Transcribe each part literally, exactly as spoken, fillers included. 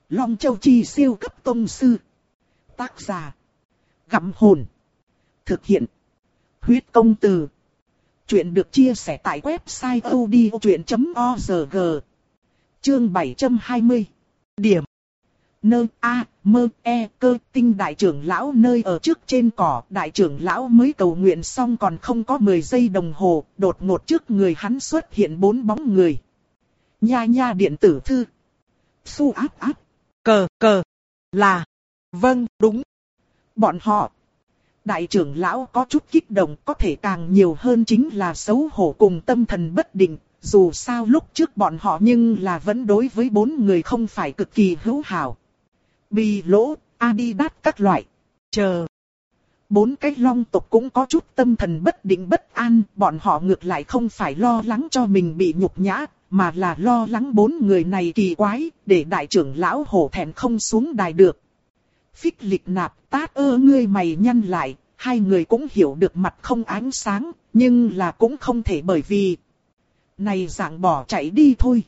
Long Châu Chi siêu cấp tông sư. Tác giả. Gặm hồn. Thực hiện. Huyết công từ. Chuyện được chia sẻ tại website audiochuyện chấm org. Chương bảy trăm hai mươi. Điểm. Nơ A, mơ E cơ tinh đại trưởng lão nơi ở trước trên cỏ. Đại trưởng lão mới cầu nguyện xong còn không có mười giây đồng hồ. Đột ngột trước người hắn xuất hiện bốn bóng người. Nha nha điện tử thư. Su áp áp. Cờ cờ. Là. Vâng, đúng. Bọn họ. Đại trưởng lão có chút kích động, có thể càng nhiều hơn chính là xấu hổ cùng tâm thần bất định. Dù sao lúc trước bọn họ nhưng là vẫn đối với bốn người không phải cực kỳ hữu hảo. Bì lỗ, Adidas các loại. Chờ. Bốn cái long tộc cũng có chút tâm thần bất định bất an. Bọn họ ngược lại không phải lo lắng cho mình bị nhục nhã, mà là lo lắng bốn người này kỳ quái, để đại trưởng lão hổ thẹn không xuống đài được. Phích lịch nạp tát ơ ngươi mày nhăn lại, hai người cũng hiểu được mặt không ánh sáng, nhưng là cũng không thể bởi vì này dạng bỏ chạy đi thôi.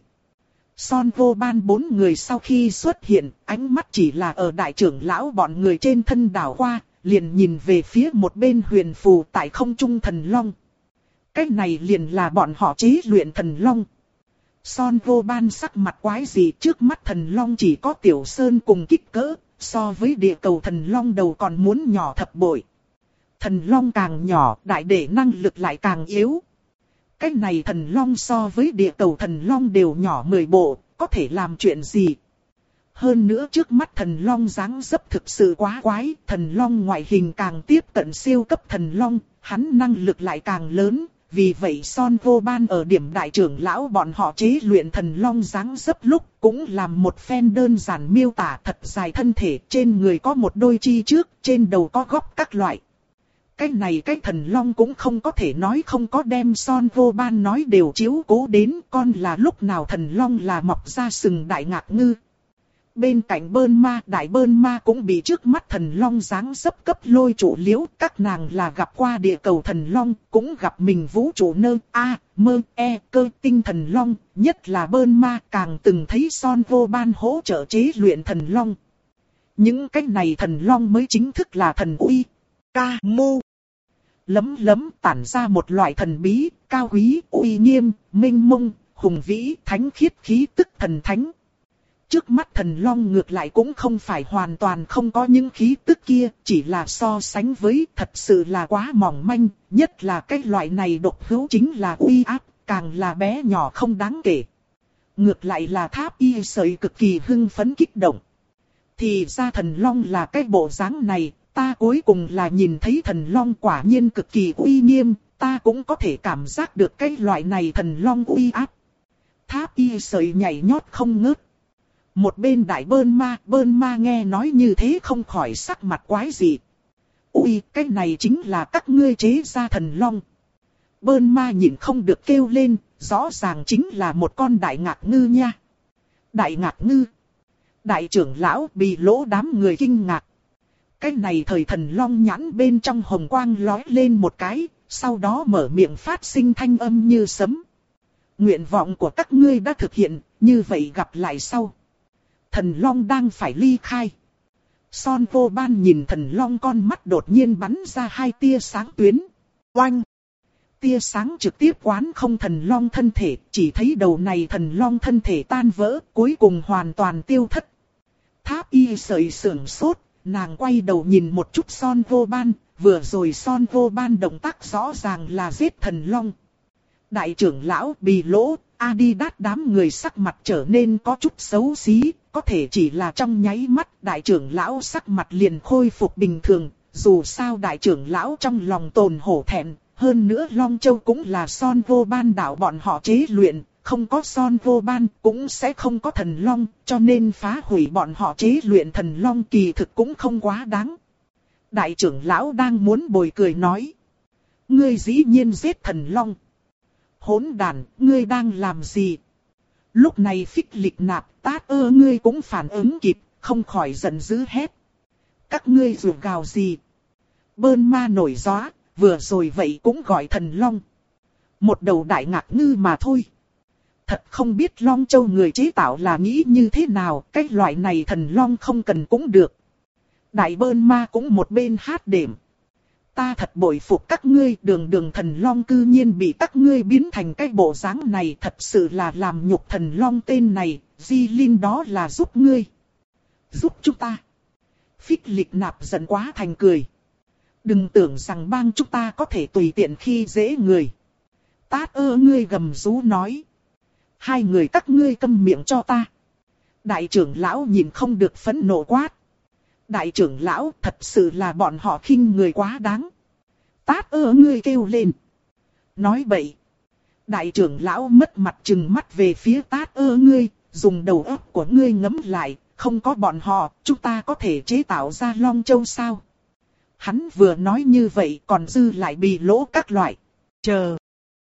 Son vô ban bốn người sau khi xuất hiện, ánh mắt chỉ là ở đại trưởng lão bọn người trên thân đảo qua, liền nhìn về phía một bên huyền phù tại không trung thần long. Cái này liền là bọn họ chế luyện thần long. Son vô ban sắc mặt quái gì, trước mắt thần long chỉ có tiểu sơn cùng kích cỡ, so với địa cầu thần long đầu còn muốn nhỏ thập bội. Thần long càng nhỏ, đại để năng lực lại càng yếu. Cái này thần long so với địa cầu thần long đều nhỏ mười bộ, có thể làm chuyện gì? Hơn nữa trước mắt thần long dáng dấp thực sự quá quái, thần long ngoại hình càng tiếp cận siêu cấp thần long, hắn năng lực lại càng lớn. Vì vậy Son vô ban ở điểm đại trưởng lão bọn họ chế luyện thần long dáng dấp lúc cũng làm một phen đơn giản miêu tả thật dài thân thể, trên người có một đôi chi trước, trên đầu có góc các loại. Cái này cái thần long cũng không có thể nói không có đem Son vô ban nói đều chiếu cố đến, con là lúc nào thần long là mọc ra sừng đại ngạc ngư. Bên cạnh bơn ma, đại bơn ma cũng bị trước mắt thần long dáng dấp cấp lôi trụ liễu. Các nàng là gặp qua địa cầu thần long, cũng gặp mình vũ trụ nơ A, mơ E cơ tinh thần long. Nhất là bơn ma càng từng thấy Son vô ban hỗ trợ chế luyện thần long. Những cái này thần long mới chính thức là thần uy, ca mô. Lấm lấm tản ra một loại thần bí, cao quý, uy nghiêm, minh mông, hùng vĩ, thánh khiết khí tức thần thánh. Trước mắt thần long ngược lại cũng không phải hoàn toàn không có những khí tức kia, chỉ là so sánh với thật sự là quá mỏng manh, nhất là cái loại này độc hữu chính là uy áp, càng là bé nhỏ không đáng kể. Ngược lại là Tháp Y sợi cực kỳ hưng phấn kích động. Thì ra thần long là cái bộ dáng này, ta cuối cùng là nhìn thấy thần long quả nhiên cực kỳ uy nghiêm, ta cũng có thể cảm giác được cái loại này thần long uy áp. Tháp Y sợi nhảy nhót không ngớt. Một bên đại bơn ma, bơn ma nghe nói như thế không khỏi sắc mặt quái dị. Ui, cái này chính là các ngươi chế ra thần long. Bơn ma nhịn không được kêu lên, rõ ràng chính là một con đại ngạc ngư nha. Đại ngạc ngư. Đại trưởng lão bị lỗ đám người kinh ngạc. Cái này thời thần long nhãn bên trong hồng quang lói lên một cái, sau đó mở miệng phát sinh thanh âm như sấm. Nguyện vọng của các ngươi đã thực hiện, như vậy gặp lại sau. Thần long đang phải ly khai. Son vô ban nhìn thần long con mắt đột nhiên bắn ra hai tia sáng tuyến. Oanh! Tia sáng trực tiếp quán không thần long thân thể, chỉ thấy đầu này thần long thân thể tan vỡ, cuối cùng hoàn toàn tiêu thất. Tháp Y sợi sưởng sốt, nàng quay đầu nhìn một chút Son vô ban, vừa rồi Son vô ban động tác rõ ràng là giết thần long. Đại trưởng lão Bì lỗ, Adidas đám người sắc mặt trở nên có chút xấu xí, có thể chỉ là trong nháy mắt đại trưởng lão sắc mặt liền khôi phục bình thường, dù sao đại trưởng lão trong lòng tồn hổ thẹn, hơn nữa Long Châu cũng là Son vô ban đạo bọn họ chế luyện, không có Son vô ban cũng sẽ không có thần long, cho nên phá hủy bọn họ chế luyện thần long kỳ thực cũng không quá đáng. Đại trưởng lão đang muốn bồi cười nói, ngươi dĩ nhiên giết thần long. Hỗn đàn, ngươi đang làm gì? Lúc này phích lịch nạp tát ơ ngươi cũng phản ứng kịp, không khỏi giận dữ hét. Các ngươi rủ gào gì? Bơn ma nổi gió, vừa rồi vậy cũng gọi thần long. Một đầu đại ngạc ngư mà thôi. thật không biết Long Châu người chế tạo là nghĩ như thế nào, cái loại này thần long không cần cũng được. Đại Bơn Ma cũng một bên hát đệm. Ta thật bội phục các ngươi, đường đường thần long cư nhiên bị các ngươi biến thành cái bộ dáng này, thật sự là làm nhục thần long tên này, Di Linh đó là giúp ngươi. Giúp chúng ta. Phích Lịch Nạp giận quá thành cười. Đừng tưởng rằng bang chúng ta có thể tùy tiện khi dễ người. Tát ơ ngươi gầm rú nói. Hai người các ngươi câm miệng cho ta. Đại trưởng lão nhìn không được phẫn nộ quát. Đại trưởng lão, thật sự là bọn họ khinh người quá đáng. Tát ơ ngươi kêu lên. Nói bậy. Đại trưởng lão mất mặt trừng mắt về phía tát ơ ngươi, dùng đầu óc của ngươi ngấm lại, không có bọn họ, chúng ta có thể chế tạo ra Long Châu sao? Hắn vừa nói như vậy còn dư lại bị lỗ các loại. Chờ.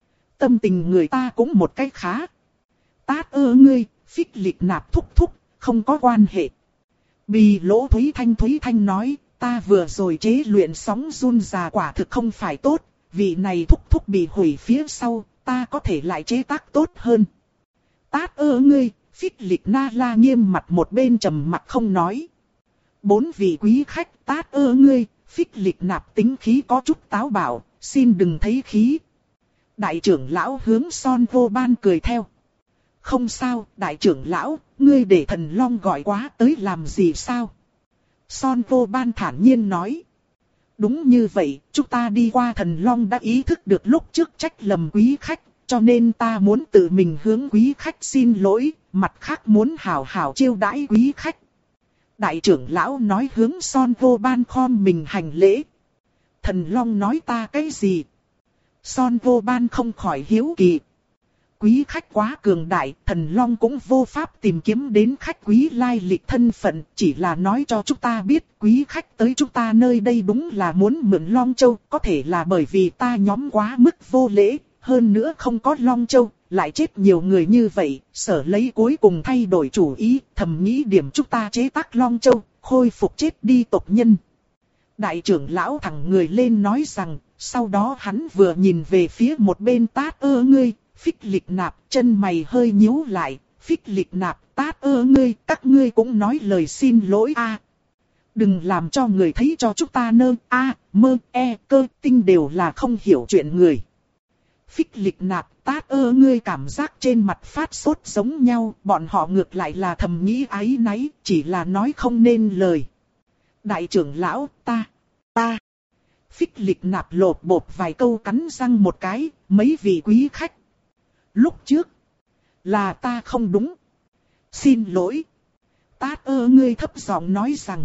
Tâm tình người ta cũng một cách khá. Tát ơ ngươi, Phích Lịch Nạp thúc thúc, không có quan hệ. Bì lỗ Thúy Thanh Thúy Thanh nói, ta vừa rồi chế luyện sóng run già quả thực không phải tốt, vị này thúc thúc bị hủy phía sau, ta có thể lại chế tác tốt hơn. Tát ơ ngươi, Phích Lịch Na La nghiêm mặt một bên trầm mặt không nói. Bốn vị quý khách, tát ơ ngươi, Phích Lịch Nạp tính khí có chút táo bạo, xin đừng thấy khí. Đại trưởng lão hướng Son Vô Ban cười theo. Không sao, đại trưởng lão, ngươi để thần long gọi quá tới làm gì sao? Son Vô Ban thản nhiên nói. Đúng như vậy, chúng ta đi qua thần long đã ý thức được lúc trước trách lầm quý khách, cho nên ta muốn tự mình hướng quý khách xin lỗi, mặt khác muốn hảo hảo chiêu đãi quý khách. Đại trưởng lão nói hướng Son Vô Ban khom mình hành lễ. Thần long nói ta cái gì? Son Vô Ban không khỏi hiếu kỳ. Quý khách quá cường đại, thần long cũng vô pháp tìm kiếm đến khách quý lai lịch thân phận, chỉ là nói cho chúng ta biết quý khách tới chúng ta nơi đây đúng là muốn mượn Long Châu, có thể là bởi vì ta nhóm quá mức vô lễ, hơn nữa không có Long Châu, lại chết nhiều người như vậy, sở lấy cuối cùng thay đổi chủ ý, thầm nghĩ điểm chúng ta chế tác Long Châu, khôi phục chết đi tộc nhân. Đại trưởng lão thẳng người lên nói rằng, sau đó hắn vừa nhìn về phía một bên tát ơ ngươi. Phích Lịch Nạp, chân mày hơi nhíu lại, Phích Lịch Nạp, tát ơ ngươi, các ngươi cũng nói lời xin lỗi a. À. Đừng làm cho người thấy cho chúng ta nơ, a, à, mơ, e, cơ, tinh đều là không hiểu chuyện người. Phích Lịch Nạp, tát ơ ngươi cảm giác trên mặt phát sốt giống nhau, bọn họ ngược lại là thầm nghĩ áy náy, chỉ là nói không nên lời. Đại trưởng lão, ta, ta. Phích Lịch Nạp lột bột vài câu cắn răng một cái, mấy vị quý khách. Lúc trước, là ta không đúng. Xin lỗi. Tát ơ ngươi thấp giọng nói rằng,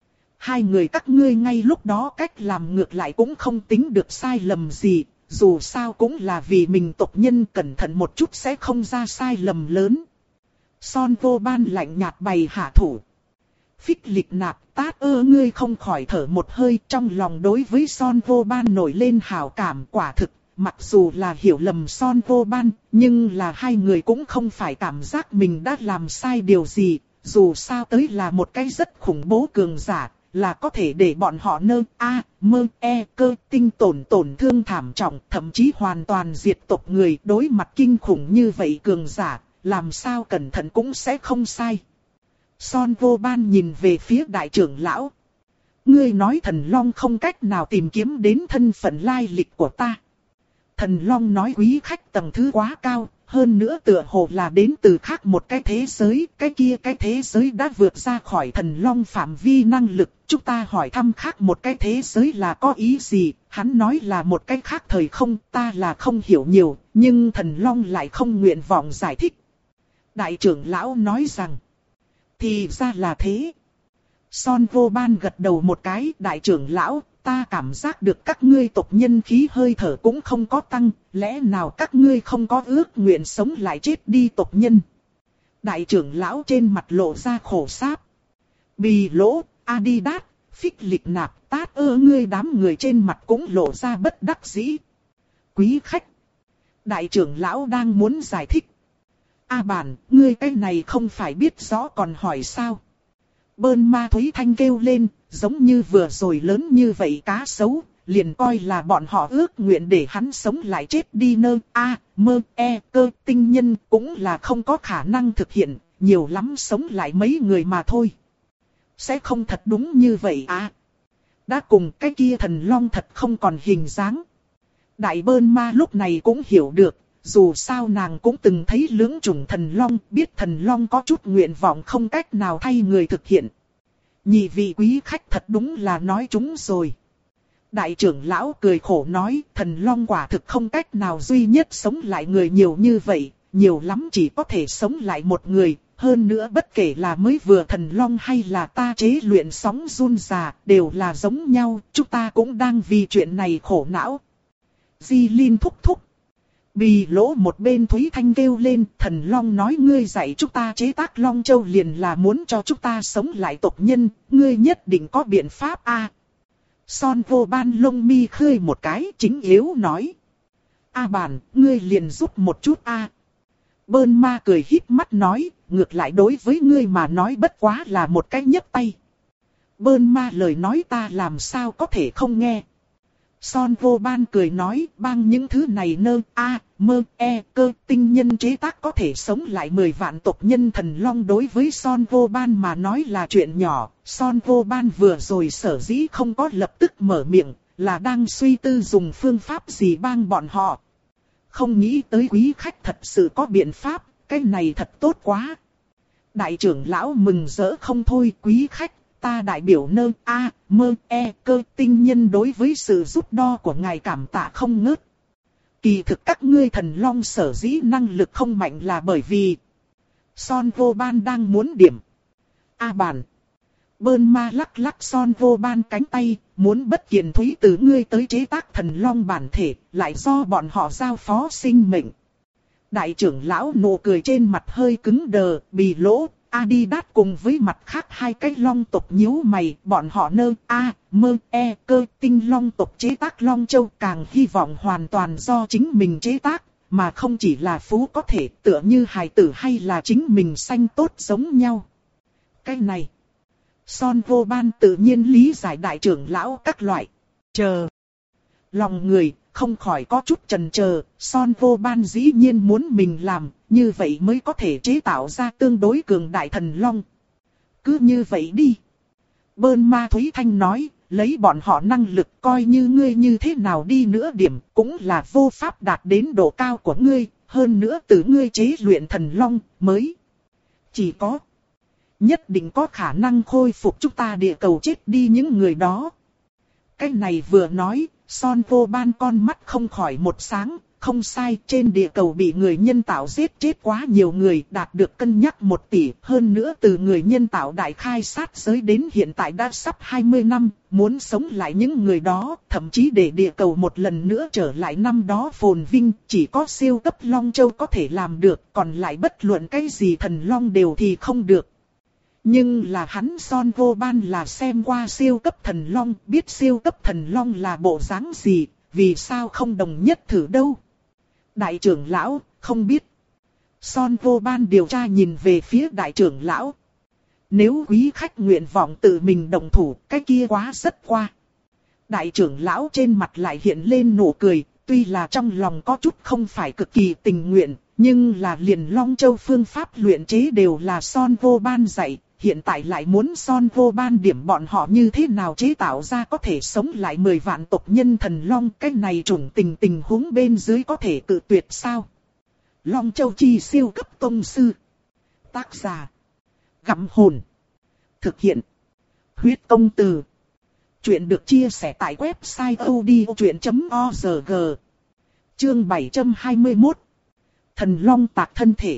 hai người các ngươi ngay lúc đó cách làm ngược lại cũng không tính được sai lầm gì, dù sao cũng là vì mình tộc nhân cẩn thận một chút sẽ không ra sai lầm lớn. Son Vô Ban lạnh nhạt bày hạ thủ. Phích Lịch Nạp, tát ơ ngươi không khỏi thở một hơi, trong lòng đối với Son Vô Ban nổi lên hảo cảm. Quả thực. Mặc dù là hiểu lầm Son Vô Ban, nhưng là hai người cũng không phải cảm giác mình đã làm sai điều gì, dù sao tới là một cái rất khủng bố cường giả, là có thể để bọn họ nơ, a, mơ, e, cơ, tinh tổn tổn thương thảm trọng, thậm chí hoàn toàn diệt tộc người. Đối mặt kinh khủng như vậy cường giả, làm sao cẩn thận cũng sẽ không sai. Son Vô Ban nhìn về phía đại trưởng lão. Ngươi nói thần long không cách nào tìm kiếm đến thân phận lai lịch của ta. Thần long nói quý khách tầng thứ quá cao, hơn nữa tựa hồ là đến từ khác một cái thế giới, cái kia cái thế giới đã vượt ra khỏi thần long phạm vi năng lực. Chúng ta hỏi thăm khác một cái thế giới là có ý gì, hắn nói là một cái khác thời không, ta là không hiểu nhiều, nhưng thần long lại không nguyện vọng giải thích. Đại trưởng lão nói rằng, thì ra là thế. Son Vô Ban gật đầu một cái, đại trưởng lão, ta cảm giác được các ngươi tộc nhân khí hơi thở cũng không có tăng, lẽ nào các ngươi không có ước nguyện sống lại chết đi tộc nhân. Đại trưởng lão trên mặt lộ ra khổ sáp. Bì lỗ, Adidas, Phích Lịch Nạp, tát ơ ngươi đám người trên mặt cũng lộ ra bất đắc dĩ. Quý khách. Đại trưởng lão đang muốn giải thích. A bản, ngươi cái này không phải biết rõ còn hỏi sao. Bơn Ma Thúy Thanh kêu lên, giống như vừa rồi lớn như vậy cá sấu, liền coi là bọn họ ước nguyện để hắn sống lại chết đi nơ a mơ e cơ tinh nhân cũng là không có khả năng thực hiện, nhiều lắm sống lại mấy người mà thôi. Sẽ không thật đúng như vậy à? Đã cùng cái kia thần long thật không còn hình dáng. Đại Bơn Ma lúc này cũng hiểu được, dù sao nàng cũng từng thấy lưỡng chủng thần long, biết thần long có chút nguyện vọng không cách nào thay người thực hiện. Nhị vị quý khách thật đúng là nói chúng rồi. Đại trưởng lão cười khổ nói, thần long quả thực không cách nào duy nhất sống lại người nhiều như vậy, nhiều lắm chỉ có thể sống lại một người. Hơn nữa bất kể là mới vừa thần long hay là ta chế luyện sóng run già, đều là giống nhau, chúng ta cũng đang vì chuyện này khổ não. Di Linh thúc thúc. Bì lỗ một bên Thúy Thanh kêu lên, thần long nói ngươi dạy chúng ta chế tác long châu liền là muốn cho chúng ta sống lại tộc nhân, ngươi nhất định có biện pháp a. À, Son Vô Ban lông mi khơi một cái chính yếu nói. A à bản, ngươi liền giúp một chút a. À. Bơn Ma cười híp mắt nói, ngược lại đối với ngươi mà nói bất quá là một cái nhấc tay. Bơn Ma lời nói ta làm sao có thể không nghe. Son Vô Ban cười nói, bang những thứ này nơ, a, mơ, e, cơ, tinh nhân chế tác có thể sống lại mười vạn tộc nhân thần long đối với Son Vô Ban mà nói là chuyện nhỏ. Son Vô Ban vừa rồi sở dĩ không có lập tức mở miệng, là đang suy tư dùng phương pháp gì bang bọn họ. Không nghĩ tới quý khách thật sự có biện pháp, cái này thật tốt quá. Đại trưởng lão mừng rỡ không thôi, quý khách. Ta đại biểu nơ a mơ e cơ tinh nhân đối với sự giúp đo của ngài cảm tạ không ngớt. Kỳ thực các ngươi thần long sở dĩ năng lực không mạnh là bởi vì Son Vô Ban đang muốn điểm. A à bản. Bơn Ma lắc lắc Son Vô Ban cánh tay, muốn bất kiền thúy từ ngươi tới chế tác thần long bản thể, lại do bọn họ giao phó sinh mệnh. Đại trưởng lão nụ cười trên mặt hơi cứng đờ, bì lỗ. Adidas cùng với mặt khác hai cái long tộc nhíu mày, bọn họ nơ a mơ e cơ tinh long tộc chế tác long châu càng hy vọng hoàn toàn do chính mình chế tác, mà không chỉ là phú có thể tựa như hài tử hay là chính mình sanh tốt giống nhau. Cái này, Son Vô Ban tự nhiên lý giải đại trưởng lão các loại, chờ. Lòng người không khỏi có chút chần chờ, Son Vô Ban dĩ nhiên muốn mình làm, như vậy mới có thể chế tạo ra tương đối cường đại thần long. Cứ như vậy đi. Bơn Ma Thúy Thanh nói, lấy bọn họ năng lực coi như ngươi như thế nào đi nữa điểm, cũng là vô pháp đạt đến độ cao của ngươi, hơn nữa từ ngươi chế luyện thần long mới. Chỉ có, nhất định có khả năng khôi phục chúng ta địa cầu chết đi những người đó. Cái này vừa nói, Son Vô Ban con mắt không khỏi một sáng, không sai, trên địa cầu bị người nhân tạo giết chết quá nhiều người, đạt được cân nhắc một tỷ, hơn nữa từ người nhân tạo đại khai sát giới đến hiện tại đã sắp hai mươi năm, muốn sống lại những người đó, thậm chí để địa cầu một lần nữa trở lại năm đó phồn vinh, chỉ có siêu cấp Long Châu có thể làm được, còn lại bất luận cái gì thần Long đều thì không được. Nhưng là hắn Son Vô Ban là xem qua siêu cấp thần Long, biết siêu cấp thần Long là bộ dáng gì, vì sao không đồng nhất thử đâu. Đại trưởng lão, không biết. Son Vô Ban điều tra nhìn về phía đại trưởng lão. Nếu quý khách nguyện vọng tự mình đồng thủ, cái kia quá rất qua. Đại trưởng lão trên mặt lại hiện lên nụ cười, tuy là trong lòng có chút không phải cực kỳ tình nguyện, nhưng là liền Long Châu phương pháp luyện chế đều là Son Vô Ban dạy. Hiện tại lại muốn Son Vô Ban điểm bọn họ như thế nào chế tạo ra có thể sống lại mười vạn tộc nhân thần long. Cái này trùng tình tình huống bên dưới có thể cự tuyệt sao? Long Châu chi siêu cấp tông sư. Tác giả. Gặm hồn. Thực hiện. Huyết công từ. Chuyện được chia sẻ tại website odchuyện chấm org. Chương bảy trăm hai mươi mốt. Thần long tạc thân thể.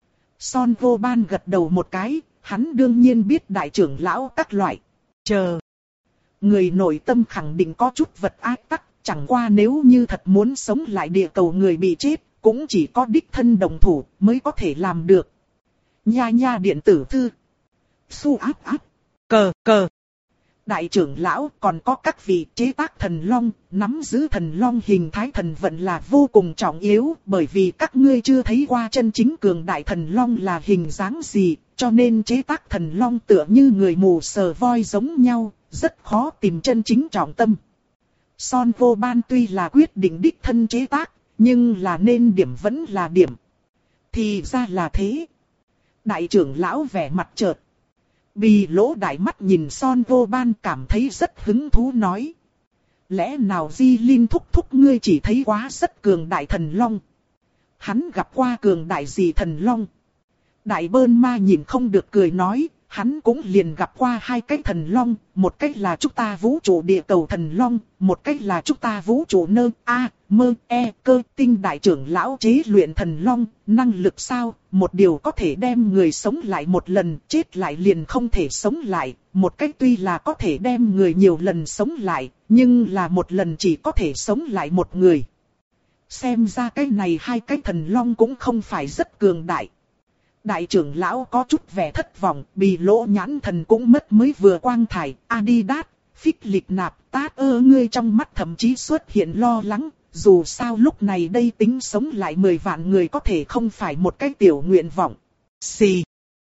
Son Vô Ban gật đầu một cái. Hắn đương nhiên biết đại trưởng lão các loại. Chờ. Người nội tâm khẳng định có chút vật ác tắc. Chẳng qua nếu như thật muốn sống lại địa cầu người bị chết. Cũng chỉ có đích thân đồng thủ mới có thể làm được. Nha nha điện tử thư. Su áp áp. Cờ cờ. Đại trưởng lão còn có các vị chế tác thần long, nắm giữ thần long hình thái thần vận là vô cùng trọng yếu, bởi vì các ngươi chưa thấy qua chân chính cường đại thần long là hình dáng gì, cho nên chế tác thần long tựa như người mù sờ voi giống nhau, rất khó tìm chân chính trọng tâm. Son Vô Ban tuy là quyết định đích thân chế tác, nhưng là nên điểm vẫn là điểm. Thì ra là thế. Đại trưởng lão vẻ mặt chợt. Bì Lỗ đại mắt nhìn Son Vô Ban cảm thấy rất hứng thú nói. Lẽ nào Di Linh thúc thúc ngươi chỉ thấy quá rất cường đại thần long. Hắn gặp qua cường đại gì thần long. Đại Bơn Ma nhìn không được cười nói. Hắn cũng liền gặp qua hai cái thần long, một cái là chúng ta vũ trụ địa cầu thần long, một cái là chúng ta vũ trụ nơ a mơ e cơ tinh đại trưởng lão chế luyện thần long, năng lực sao, một điều có thể đem người sống lại một lần, chết lại liền không thể sống lại, một cái tuy là có thể đem người nhiều lần sống lại, nhưng là một lần chỉ có thể sống lại một người. Xem ra cái này hai cái thần long cũng không phải rất cường đại. Đại trưởng lão có chút vẻ thất vọng, Bì Lỗ nhãn thần cũng mất mới vừa quang thải, Adidas, phích lịch nạp, tát ơ ngươi trong mắt thậm chí xuất hiện lo lắng, dù sao lúc này đây tính sống lại mười vạn người có thể không phải một cái tiểu nguyện vọng. Xì.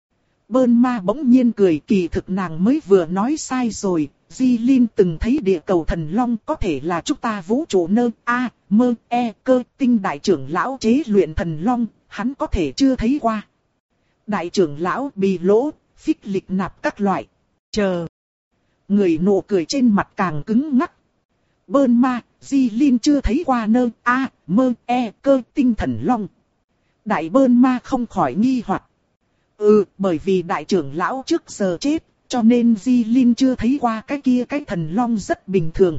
Bơn Ma bỗng nhiên cười, kỳ thực nàng mới vừa nói sai rồi, Di Linh từng thấy địa cầu thần long có thể là chúng ta vũ trụ nơ a mơ e cơ tinh đại trưởng lão chế luyện thần long, hắn có thể chưa thấy qua. Đại trưởng lão Bì Lỗ, phích lịch nạp các loại. Chờ. Người nụ cười trên mặt càng cứng ngắc. Bơn Ma, Di Linh chưa thấy qua nơ a mơ e cơ tinh thần long. Đại Bơn Ma không khỏi nghi hoặc. Ừ, bởi vì đại trưởng lão trước giờ chết, cho nên Di Linh chưa thấy qua cái kia cái thần long rất bình thường.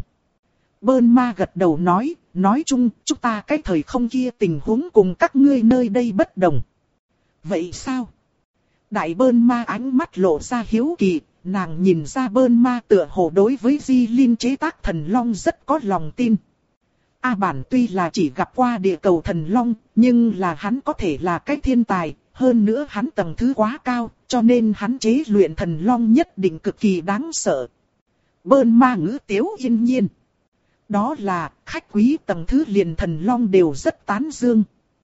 Bơn Ma gật đầu nói, nói chung, chúng ta cái thời không kia tình huống cùng các ngươi nơi đây bất đồng. Vậy sao? Đại Bơn Ma ánh mắt lộ ra hiếu kỳ, nàng nhìn ra Bơn Ma tựa hồ đối với Di Linh chế tác thần long rất có lòng tin. A bản tuy là chỉ gặp qua địa cầu thần long, nhưng là hắn có thể là cái thiên tài, hơn nữa hắn tầng thứ quá cao, cho nên hắn chế luyện thần long nhất định cực kỳ đáng sợ. Bơn Ma ngữ tiếu yên nhiên. Đó là, khách quý tầng thứ liền thần long đều rất tán dương.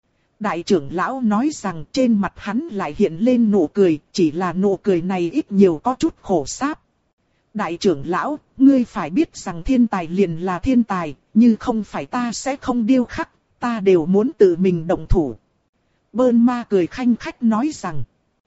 Đại trưởng lão nói rằng trên mặt hắn lại hiện lên nụ cười, chỉ là nụ cười này ít nhiều có chút khổ sáp. Đại trưởng lão, ngươi phải biết rằng thiên tài liền là thiên tài, như không phải ta sẽ không điêu khắc, ta đều muốn tự mình động thủ. Bơn Ma cười khanh khách nói rằng.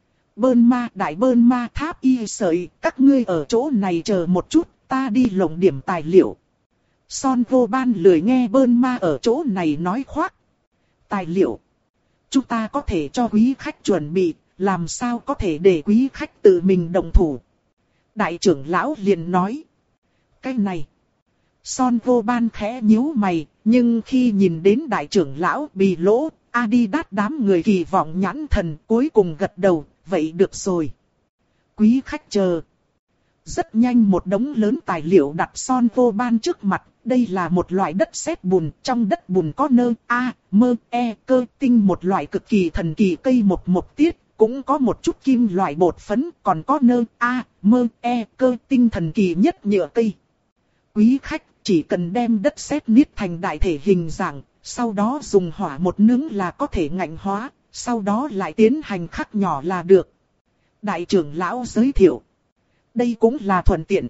Bơn Ma, đại Bơn Ma tháp y sợi, các ngươi ở chỗ này chờ một chút, ta đi lộng điểm tài liệu. Son Vô Ban lười nghe Bơn Ma ở chỗ này nói khoác. Tài liệu. Chúng ta có thể cho quý khách chuẩn bị, làm sao có thể để quý khách tự mình động thủ. Đại trưởng lão liền nói. Cái này. Son Vô Ban khẽ nhíu mày, nhưng khi nhìn đến đại trưởng lão Bì Lỗ, Adidas đám người kỳ vọng nhãn thần cuối cùng gật đầu, vậy được rồi. Quý khách chờ. Rất nhanh một đống lớn tài liệu đặt Son Vô Ban trước mặt, đây là một loại đất sét bùn, trong đất bùn có nơ, a, mơ, e, cơ, tinh một loại cực kỳ thần kỳ cây một một tiết, cũng có một chút kim loại bột phấn, còn có nơ, a, mơ, e, cơ, tinh thần kỳ nhất nhựa cây. Quý khách chỉ cần đem đất sét niết thành đại thể hình dạng, sau đó dùng hỏa một nướng là có thể ngạnh hóa, sau đó lại tiến hành khắc nhỏ là được. Đại trưởng lão giới thiệu. Đây cũng là thuận tiện.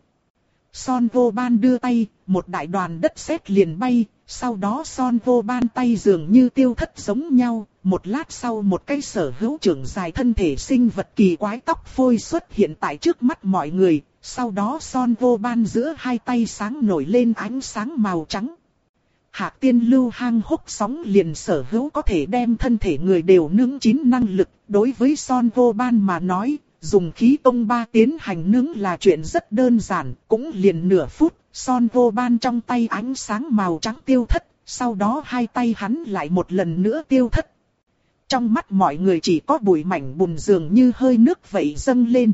Son Vô Ban đưa tay, một đại đoàn đất sét liền bay, sau đó Son Vô Ban tay dường như tiêu thất giống nhau, một lát sau một cái sở hữu trưởng dài thân thể sinh vật kỳ quái tóc phôi xuất hiện tại trước mắt mọi người, sau đó Son Vô Ban giữa hai tay sáng nổi lên ánh sáng màu trắng. Hạc tiên lưu hang hốc sóng liền sở hữu có thể đem thân thể người đều nướng chín năng lực, đối với Son Vô Ban mà nói. Dùng khí tông ba tiến hành nướng là chuyện rất đơn giản, cũng liền nửa phút, Son Vô Ban trong tay ánh sáng màu trắng tiêu thất, sau đó hai tay hắn lại một lần nữa tiêu thất. Trong mắt mọi người chỉ có bụi mảnh bùn dường như hơi nước vậy dâng lên.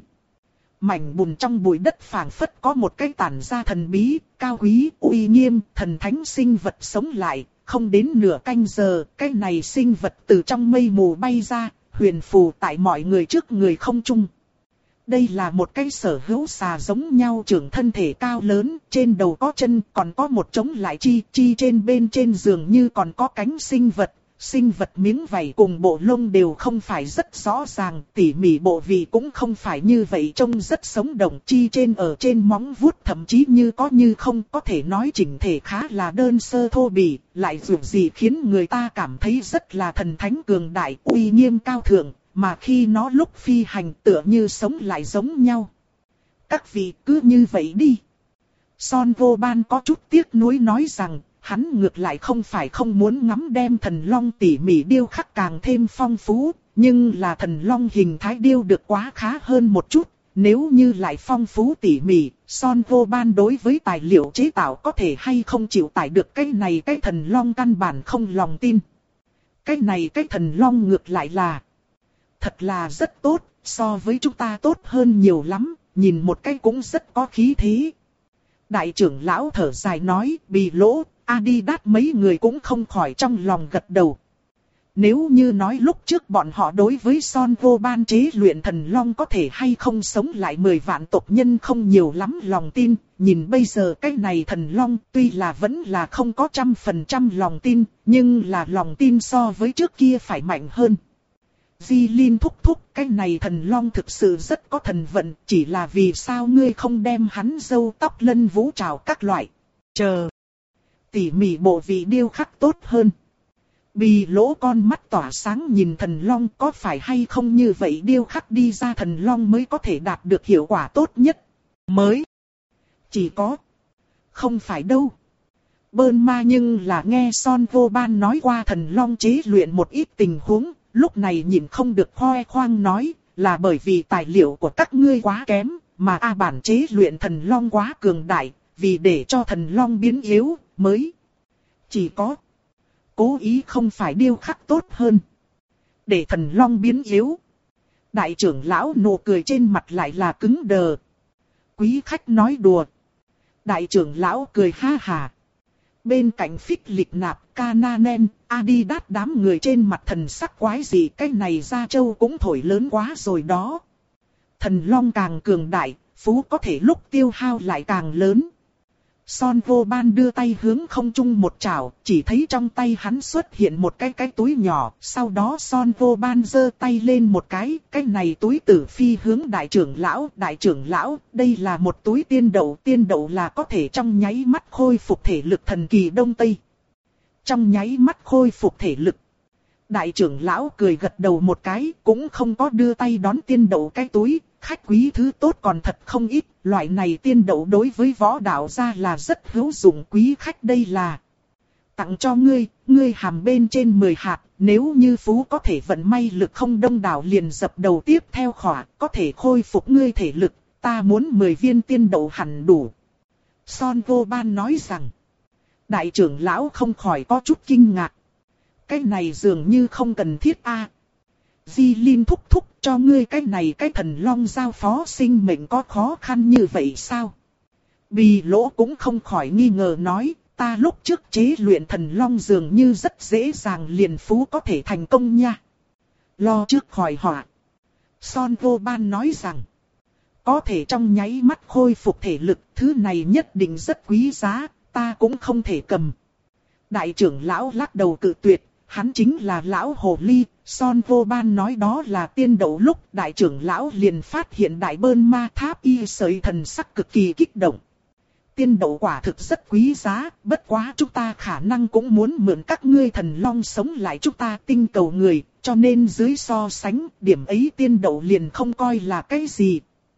Mảnh bùn trong bụi đất phảng phất có một cái tản ra thần bí, cao quý, uy nghiêm, thần thánh sinh vật sống lại, không đến nửa canh giờ, cái này sinh vật từ trong mây mù bay ra, huyền phù tại mọi người trước người không trung. Đây là một cái sở hữu xà giống nhau trưởng thân thể cao lớn, trên đầu có chân, còn có một trống lại chi, chi trên bên trên giường như còn có cánh sinh vật, Sinh vật miếng vảy cùng bộ lông đều không phải rất rõ ràng, tỉ mỉ bộ vị cũng không phải như vậy, trông rất sống động, chi trên ở trên móng vuốt thậm chí như có như không, có thể nói chỉnh thể khá là đơn sơ thô bỉ, lại dù gì khiến người ta cảm thấy rất là thần thánh cường đại, uy nghiêm cao thượng, mà khi nó lúc phi hành tựa như sống lại giống nhau. Các vị cứ như vậy đi. Son Vô Ban có chút tiếc nuối nói rằng, hắn ngược lại không phải không muốn ngắm đem thần long tỉ mỉ điêu khắc càng thêm phong phú, nhưng là thần long hình thái điêu được quá khá hơn một chút, nếu như lại phong phú tỉ mỉ, Son Vô Ban đối với tài liệu chế tạo có thể hay không chịu tải được cái này cái thần long căn bản không lòng tin. Cái này cái thần long ngược lại là, thật là rất tốt, so với chúng ta tốt hơn nhiều lắm, nhìn một cái cũng rất có khí thế. Đại trưởng lão thở dài nói, Bì Lỗ, Adidas mấy người cũng không khỏi trong lòng gật đầu. Nếu như nói lúc trước bọn họ đối với Son Vô Ban chế luyện thần long có thể hay không sống lại mười vạn tộc nhân không nhiều lắm lòng tin, nhìn bây giờ cái này thần long tuy là vẫn là không có trăm phần trăm lòng tin, nhưng là lòng tin so với trước kia phải mạnh hơn. Di Linh thúc thúc, cái này thần long thực sự rất có thần vận, chỉ là vì sao ngươi không đem hắn râu tóc lân vũ trào các loại. Chờ. Tỉ mỉ bộ vị điêu khắc tốt hơn. Bì Lỗ con mắt tỏa sáng nhìn thần long, có phải hay không như vậy điêu khắc đi ra thần long mới có thể đạt được hiệu quả tốt nhất. Mới. Chỉ có. Không phải đâu. Bơn ma nhưng là nghe Son Vô Ban nói qua thần long chế luyện một ít tình huống, lúc này nhìn không được khoe khoang nói, là bởi vì tài liệu của các ngươi quá kém, mà A bản chế luyện thần long quá cường đại, vì để cho thần long biến yếu, mới. Chỉ có. Cố ý không phải điêu khắc tốt hơn. Để thần long biến yếu. Đại trưởng lão nụ cười trên mặt lại là cứng đờ. Quý khách nói đùa. Đại trưởng lão cười ha hà. Bên cạnh Phích Lịch Nạp, Cananen, Adidas đám người trên mặt thần sắc quái gì, cái này ra châu cũng thổi lớn quá rồi đó. Thần long càng cường đại, phú có thể lúc tiêu hao lại càng lớn. Son Vô Ban đưa tay hướng không trung một chảo, chỉ thấy trong tay hắn xuất hiện một cái cái túi nhỏ, sau đó Son Vô Ban giơ tay lên một cái, cái này túi tử phi hướng đại trưởng lão, đại trưởng lão, đây là một túi tiên đậu, tiên đậu là có thể trong nháy mắt khôi phục thể lực thần kỳ Đông Tây. Trong nháy mắt khôi phục thể lực. Đại trưởng lão cười gật đầu một cái, cũng không có đưa tay đón tiên đậu cái túi. Khách quý thứ tốt còn thật không ít, loại này tiên đậu đối với võ đạo gia là rất hữu dụng, quý khách đây là tặng cho ngươi, ngươi hàm bên trên mười hạt, nếu như phú có thể vận may lực không đông đảo liền dập đầu tiếp theo khỏa, có thể khôi phục ngươi thể lực, ta muốn mười viên tiên đậu hẳn đủ. Son Vô Ban nói rằng, đại trưởng lão không khỏi có chút kinh ngạc. Cái này dường như không cần thiết a. Di Linh thúc thúc cho ngươi cái này cái thần long giao phó sinh mệnh có khó khăn như vậy sao? Bì Lỗ cũng không khỏi nghi ngờ nói, ta lúc trước chế luyện thần long dường như rất dễ dàng liền phú có thể thành công nha. Lo trước khỏi họa. Son Vô Ban nói rằng, có thể trong nháy mắt khôi phục thể lực, thứ này nhất định rất quý giá, ta cũng không thể cầm. Đại trưởng lão lắc đầu cự tuyệt. Hắn chính là lão hồ ly, Son Vô Ban nói đó là tiên đậu lúc đại trưởng lão liền phát hiện đại bơn ma tháp y sợi thần sắc cực kỳ kích động. Tiên đậu quả thực rất quý giá, bất quá chúng ta khả năng cũng muốn mượn các ngươi thần long sống lại chúng ta tinh cầu người, cho nên dưới so sánh điểm ấy tiên đậu liền không coi là cái gì.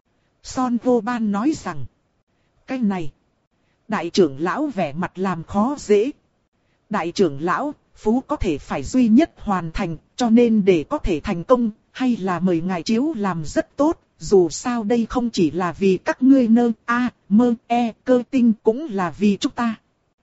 Son Vô Ban nói rằng, cái này, đại trưởng lão vẻ mặt làm khó dễ. Đại trưởng lão, phú có thể phải duy nhất hoàn thành, cho nên để có thể thành công, hay là mời ngài chiếu làm rất tốt, dù sao đây không chỉ là vì các ngươi nơ, a, mơ, e, cơ tinh cũng là vì chúng ta.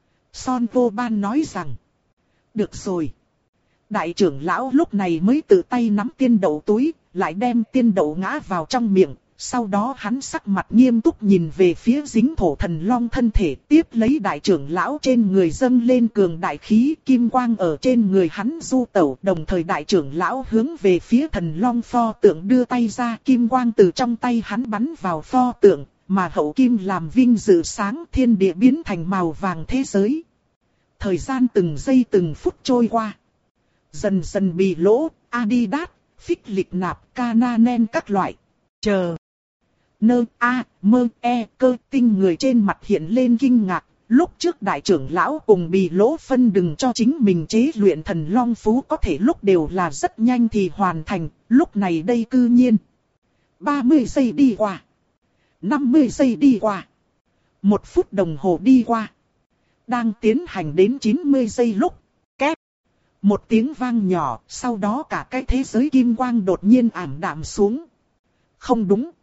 Son Vô Ban nói rằng, được rồi. Đại trưởng lão lúc này mới tự tay nắm tiên đậu túi, lại đem tiên đậu ngã vào trong miệng. Sau đó hắn sắc mặt nghiêm túc nhìn về phía dính thổ thần long thân thể, tiếp lấy đại trưởng lão trên người dâng lên cường đại khí, kim quang ở trên người hắn du tẩu, đồng thời đại trưởng lão hướng về phía thần long pho tượng đưa tay ra, kim quang từ trong tay hắn bắn vào pho tượng, mà hậu kim làm vinh dự sáng, thiên địa biến thành màu vàng thế giới. Thời gian từng giây từng phút trôi qua. Dần dần bị lỗ, Adidas, phích lịch nạp, Cananen các loại. Chờ. Nơ, A, mơ, E, cơ tinh người trên mặt hiện lên kinh ngạc. Lúc trước đại trưởng lão cùng bị lỗ phân đừng cho chính mình chế luyện thần long phú có thể lúc đều là rất nhanh thì hoàn thành, lúc này đây cư nhiên. ba mươi giây đi qua. năm mươi giây đi qua. Một phút đồng hồ đi qua. Đang tiến hành đến chín mươi giây lúc. Két. Một tiếng vang nhỏ, sau đó cả cái thế giới kim quang đột nhiên ảm đạm xuống. Không đúng.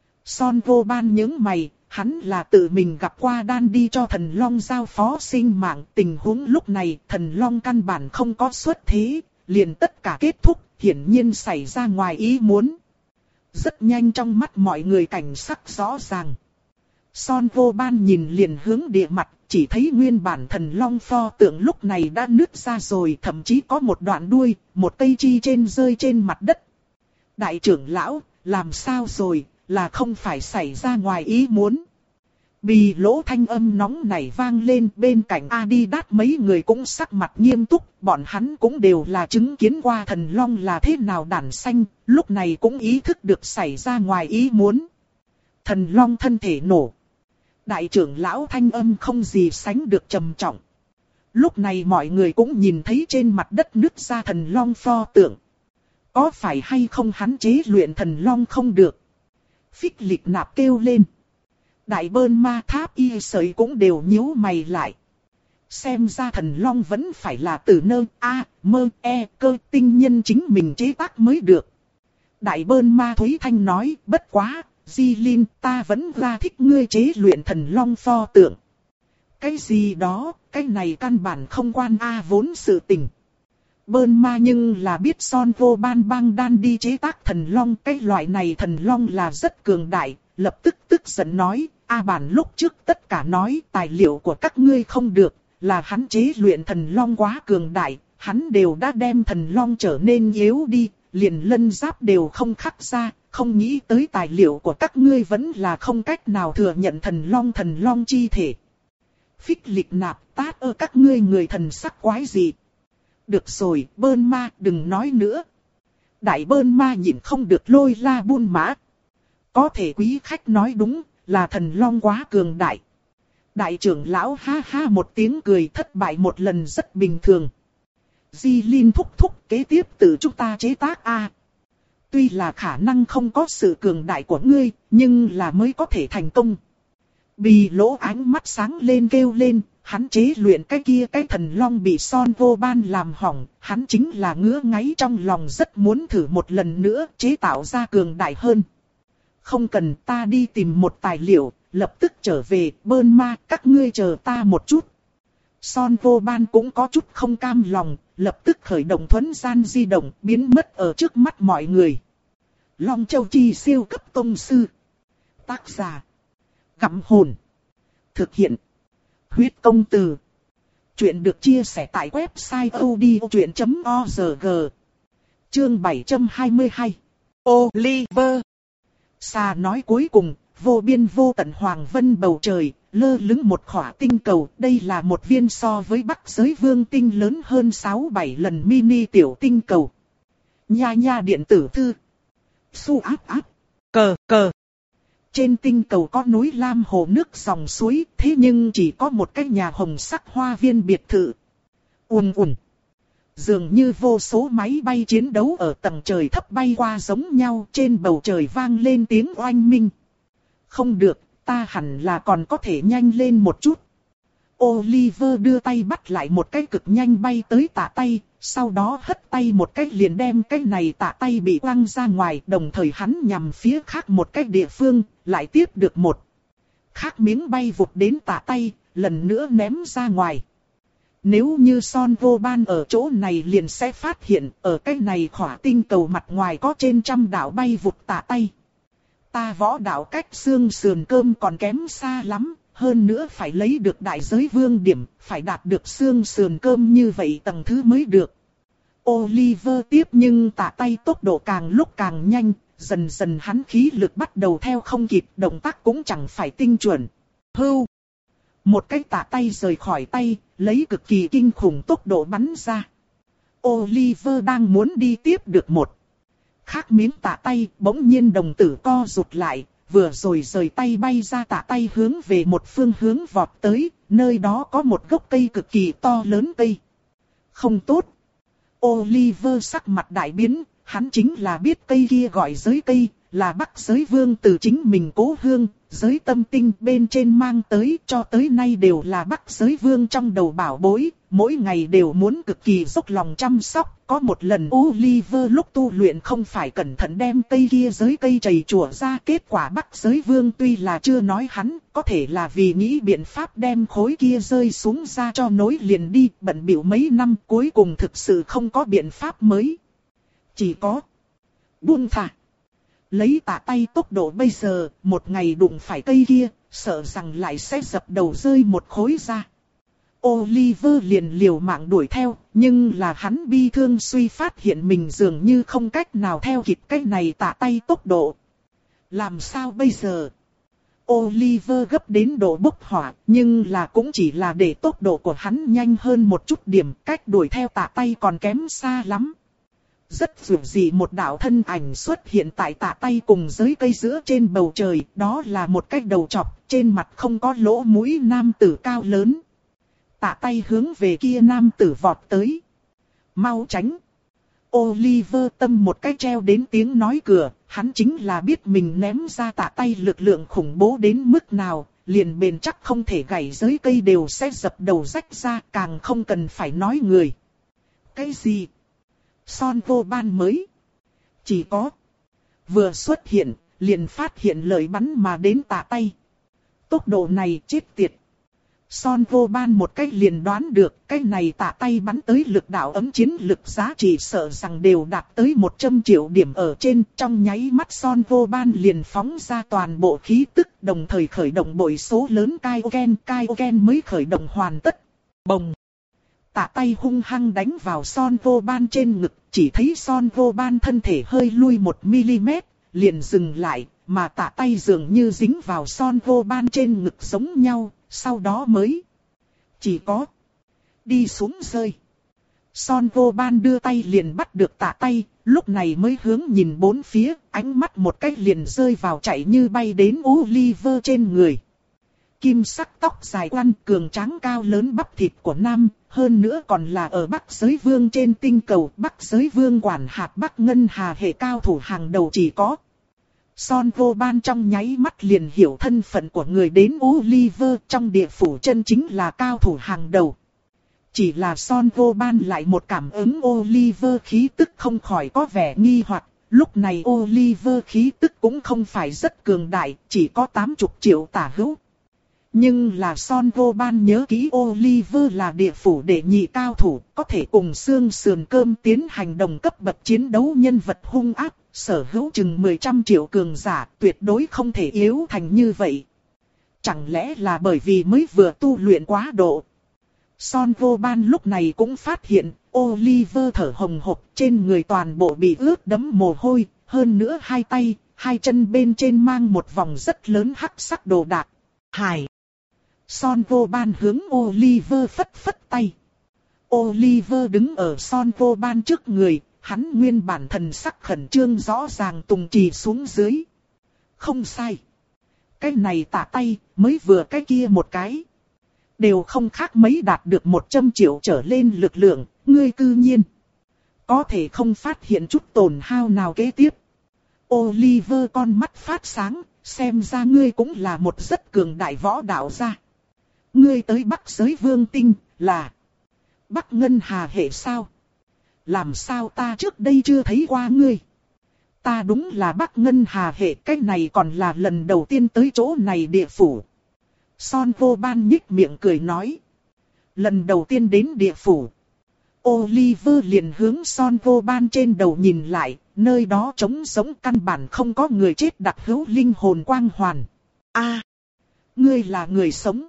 Son vô ban những mày, hắn là tự mình gặp qua đan đi cho thần long giao phó sinh mạng. Tình huống lúc này thần long căn bản không có xuất thế, liền tất cả kết thúc, hiển nhiên xảy ra ngoài ý muốn. Rất nhanh trong mắt mọi người cảnh sắc rõ ràng. Son vô ban nhìn liền hướng địa mặt, chỉ thấy nguyên bản thần long pho tượng lúc này đã nứt ra rồi, thậm chí có một đoạn đuôi, một cây chi trên rơi trên mặt đất. Đại trưởng lão, làm sao rồi, là không phải xảy ra ngoài ý muốn. Bì lỗ thanh âm nóng nảy vang lên, bên cạnh Adidas mấy người cũng sắc mặt nghiêm túc, bọn hắn cũng đều là chứng kiến qua thần long là thế nào đản sanh, lúc này cũng ý thức được xảy ra ngoài ý muốn. Thần long thân thể nổ. Đại trưởng lão thanh âm không gì sánh được trầm trọng. Lúc này mọi người cũng nhìn thấy trên mặt đất nứt ra thần long pho tượng. Có phải hay không hắn chế luyện thần long không được? Phích lịch nạp kêu lên. Đại bơn ma tháp y sợi cũng đều nhíu mày lại. Xem ra thần long vẫn phải là từ nơ, A, mơ, E, cơ tinh nhân chính mình chế tác mới được. Đại bơn ma Thúy Thanh nói, bất quá, Di Linh ta vẫn ra thích ngươi chế luyện thần long pho tượng. Cái gì đó, cái này căn bản không quan A vốn sự tình. Bơn ma nhưng là biết Son vô ban băng đan đi chế tác thần long, cái loại này thần long là rất cường đại, lập tức tức giận nói, A bản lúc trước tất cả nói tài liệu của các ngươi không được, là hắn chế luyện thần long quá cường đại, hắn đều đã đem thần long trở nên yếu đi, liền lân giáp đều không khắc ra, không nghĩ tới tài liệu của các ngươi vẫn là không cách nào thừa nhận thần long thần long chi thể. Phích lịch nạp tát ơ các ngươi người thần sắc quái gì. Được rồi, bơn ma, đừng nói nữa. Đại bơn ma nhìn không được lôi la buôn mã. Có thể quý khách nói đúng, là thần long quá cường đại. Đại trưởng lão ha ha một tiếng cười, thất bại một lần rất bình thường. Di Linh thúc thúc kế tiếp từ chúng ta chế tác a. Tuy là khả năng không có sự cường đại của ngươi, nhưng là mới có thể thành công. Bì lỗ ánh mắt sáng lên kêu lên, hắn chế luyện cái kia cái thần long bị Son vô ban làm hỏng, hắn chính là ngứa ngáy trong lòng rất muốn thử một lần nữa chế tạo ra cường đại hơn. Không cần, ta đi tìm một tài liệu, lập tức trở về, bơn ma, các ngươi chờ ta một chút. Son vô ban cũng có chút không cam lòng, lập tức khởi động thuấn gian di động, biến mất ở trước mắt mọi người. Long Châu Chi siêu cấp tông sư. Tác giả. Gặm hồn. Thực hiện. Huyết công từ. Chuyện được chia sẻ tại website odchuyện chấm org. Chương bảy trăm hai mươi hai. Oliver. Xa nói cuối cùng, vô biên vô tận hoàng vân bầu trời, lơ lửng một khỏa tinh cầu. Đây là một viên so với Bắc giới vương tinh lớn hơn sáu bảy lần mini tiểu tinh cầu. Nha nha điện tử thư. Su áp áp. Cờ cờ. Trên tinh cầu có núi lam hồ nước dòng suối, thế nhưng chỉ có một cái nhà hồng sắc hoa viên biệt thự. Ùn ùn. Dường như vô số máy bay chiến đấu ở tầng trời thấp bay qua giống nhau, trên bầu trời vang lên tiếng oanh minh. Không được, ta hẳn là còn có thể nhanh lên một chút. Oliver đưa tay bắt lại một cái cực nhanh bay tới tạ tay, sau đó hất tay một cái liền đem cái này tạ tay bị quăng ra ngoài, đồng thời hắn nhằm phía khác một cái địa phương, lại tiếp được một khác miếng bay vụt đến tạ tay, lần nữa ném ra ngoài. Nếu như Son vô ban ở chỗ này liền sẽ phát hiện, ở cái này khỏa tinh cầu mặt ngoài có trên trăm đạo bay vụt tạ tay. Ta võ đạo cách xương sườn cơm còn kém xa lắm, hơn nữa phải lấy được đại giới vương điểm, phải đạt được xương sườn cơm như vậy tầng thứ mới được. Oliver tiếp nhưng tạ tay tốc độ càng lúc càng nhanh, dần dần hắn khí lực bắt đầu theo không kịp, động tác cũng chẳng phải tinh chuẩn. Hưu! Một cái tạ tay rời khỏi tay, lấy cực kỳ kinh khủng tốc độ bắn ra. Oliver đang muốn đi tiếp được một khác miếng tạ tay, bỗng nhiên đồng tử co rụt lại, vừa rồi rời tay bay ra tạ tay hướng về một phương hướng vọt tới, nơi đó có một gốc cây cực kỳ to lớn cây. Không tốt. Oliver sắc mặt đại biến, hắn chính là biết cây kia gọi giới cây, là Bắc Giới Vương từ chính mình cố hương, giới tâm tinh bên trên mang tới, cho tới nay đều là Bắc Giới Vương trong đầu bảo bối, mỗi ngày đều muốn cực kỳ dốc lòng chăm sóc. Có một lần Oliver lúc tu luyện không phải cẩn thận đem cây kia giới cây chầy chùa ra, kết quả Bắc Giới Vương tuy là chưa nói hắn, có thể là vì nghĩ biện pháp đem khối kia rơi xuống ra cho nối liền đi, bận bịu mấy năm cuối cùng thực sự không có biện pháp mới. Chỉ có buông thả. Lấy tạ tay tốc độ bây giờ, một ngày đụng phải cây kia, sợ rằng lại sẽ dập đầu rơi một khối ra. Oliver liền liều mạng đuổi theo, nhưng là hắn bi thương suy phát hiện mình dường như không cách nào theo kịp cái này tạ tay tốc độ. Làm sao bây giờ? Oliver gấp đến độ bốc hỏa, nhưng là cũng chỉ là để tốc độ của hắn nhanh hơn một chút điểm, cách đuổi theo tạ tay còn kém xa lắm. Rất dù gì một đạo thân ảnh xuất hiện tại tạ tay cùng giới cây giữa trên bầu trời, đó là một cái đầu chọc, trên mặt không có lỗ mũi nam tử cao lớn. Tạ tay hướng về kia nam tử vọt tới. Mau tránh. Oliver tâm một cái treo đến tiếng nói cửa, hắn chính là biết mình ném ra tạ tay lực lượng khủng bố đến mức nào, liền bền chắc không thể gãy giới cây đều sẽ dập đầu rách ra, càng không cần phải nói người. Cái gì? Son vô ban mới. Chỉ có. Vừa xuất hiện, liền phát hiện lời bắn mà đến tạ tay. Tốc độ này chết tiệt. Son vô ban một cách liền đoán được, cái này tạ tay bắn tới lực đạo ấm chiến lực giá trị sợ rằng đều đạt tới một trăm triệu điểm ở trên. Trong nháy mắt Son vô ban liền phóng ra toàn bộ khí tức, đồng thời khởi động bội số lớn Kaioken, Kaioken mới khởi động hoàn tất. Bồng! Tạ tay hung hăng đánh vào Son vô ban trên ngực, chỉ thấy Son vô ban thân thể hơi lui một mi-li-mét, liền dừng lại, mà tạ tay dường như dính vào Son vô ban trên ngực giống nhau, sau đó mới chỉ có đi xuống rơi. Son vô ban đưa tay liền bắt được tạ tay, lúc này mới hướng nhìn bốn phía, ánh mắt một cách liền rơi vào chạy như bay đến Oliver trên người. Kim sắc tóc dài quăn, cường tráng cao lớn bắp thịt của nam, hơn nữa còn là ở Bắc Giới Vương trên tinh cầu. Bắc Giới Vương quản hạt Bắc Ngân Hà hệ cao thủ hàng đầu chỉ có. Son vô ban trong nháy mắt liền hiểu thân phận của người đến Oliver, trong địa phủ chân chính là cao thủ hàng đầu. Chỉ là Son vô ban lại một cảm ứng Oliver khí tức không khỏi có vẻ nghi hoặc. Lúc này Oliver khí tức cũng không phải rất cường đại, chỉ có tám mươi triệu tả hữu. Nhưng là Son vô ban nhớ kỹ Oliver là địa phủ đệ nhị cao thủ, có thể cùng xương sườn cơm tiến hành đồng cấp bậc chiến đấu nhân vật hung ác, sở hữu chừng mười trăm triệu cường giả, tuyệt đối không thể yếu thành như vậy. Chẳng lẽ là bởi vì mới vừa tu luyện quá độ? Son vô ban lúc này cũng phát hiện, Oliver thở hồng hộc, trên người toàn bộ bị ướt đẫm mồ hôi, hơn nữa hai tay, hai chân bên trên mang một vòng rất lớn hắc sắc đồ đạc. Hải! Son vô ban hướng Oliver phất phất tay. Oliver đứng ở Son vô ban trước người, hắn nguyên bản thần sắc khẩn trương rõ ràng tùng trì xuống dưới. Không sai. Cái này tạ tay, mới vừa cái kia một cái. Đều không khác mấy đạt được một trăm triệu trở lên lực lượng, ngươi cư nhiên có thể không phát hiện chút tổn hao nào kế tiếp. Oliver con mắt phát sáng, xem ra ngươi cũng là một rất cường đại võ đạo gia. Ngươi tới Bắc Giới Vương tinh, là Bắc Ngân Hà hệ sao? Làm sao ta trước đây chưa thấy qua ngươi? Ta đúng là Bắc Ngân Hà hệ, cái này còn là lần đầu tiên tới chỗ này địa phủ. Son vô ban nhích miệng cười nói. Lần đầu tiên đến địa phủ. Oliver liền hướng Son vô ban trên đầu nhìn lại, nơi đó trống sống căn bản không có người chết đặc hữu linh hồn quang hoàn. A, ngươi là người sống.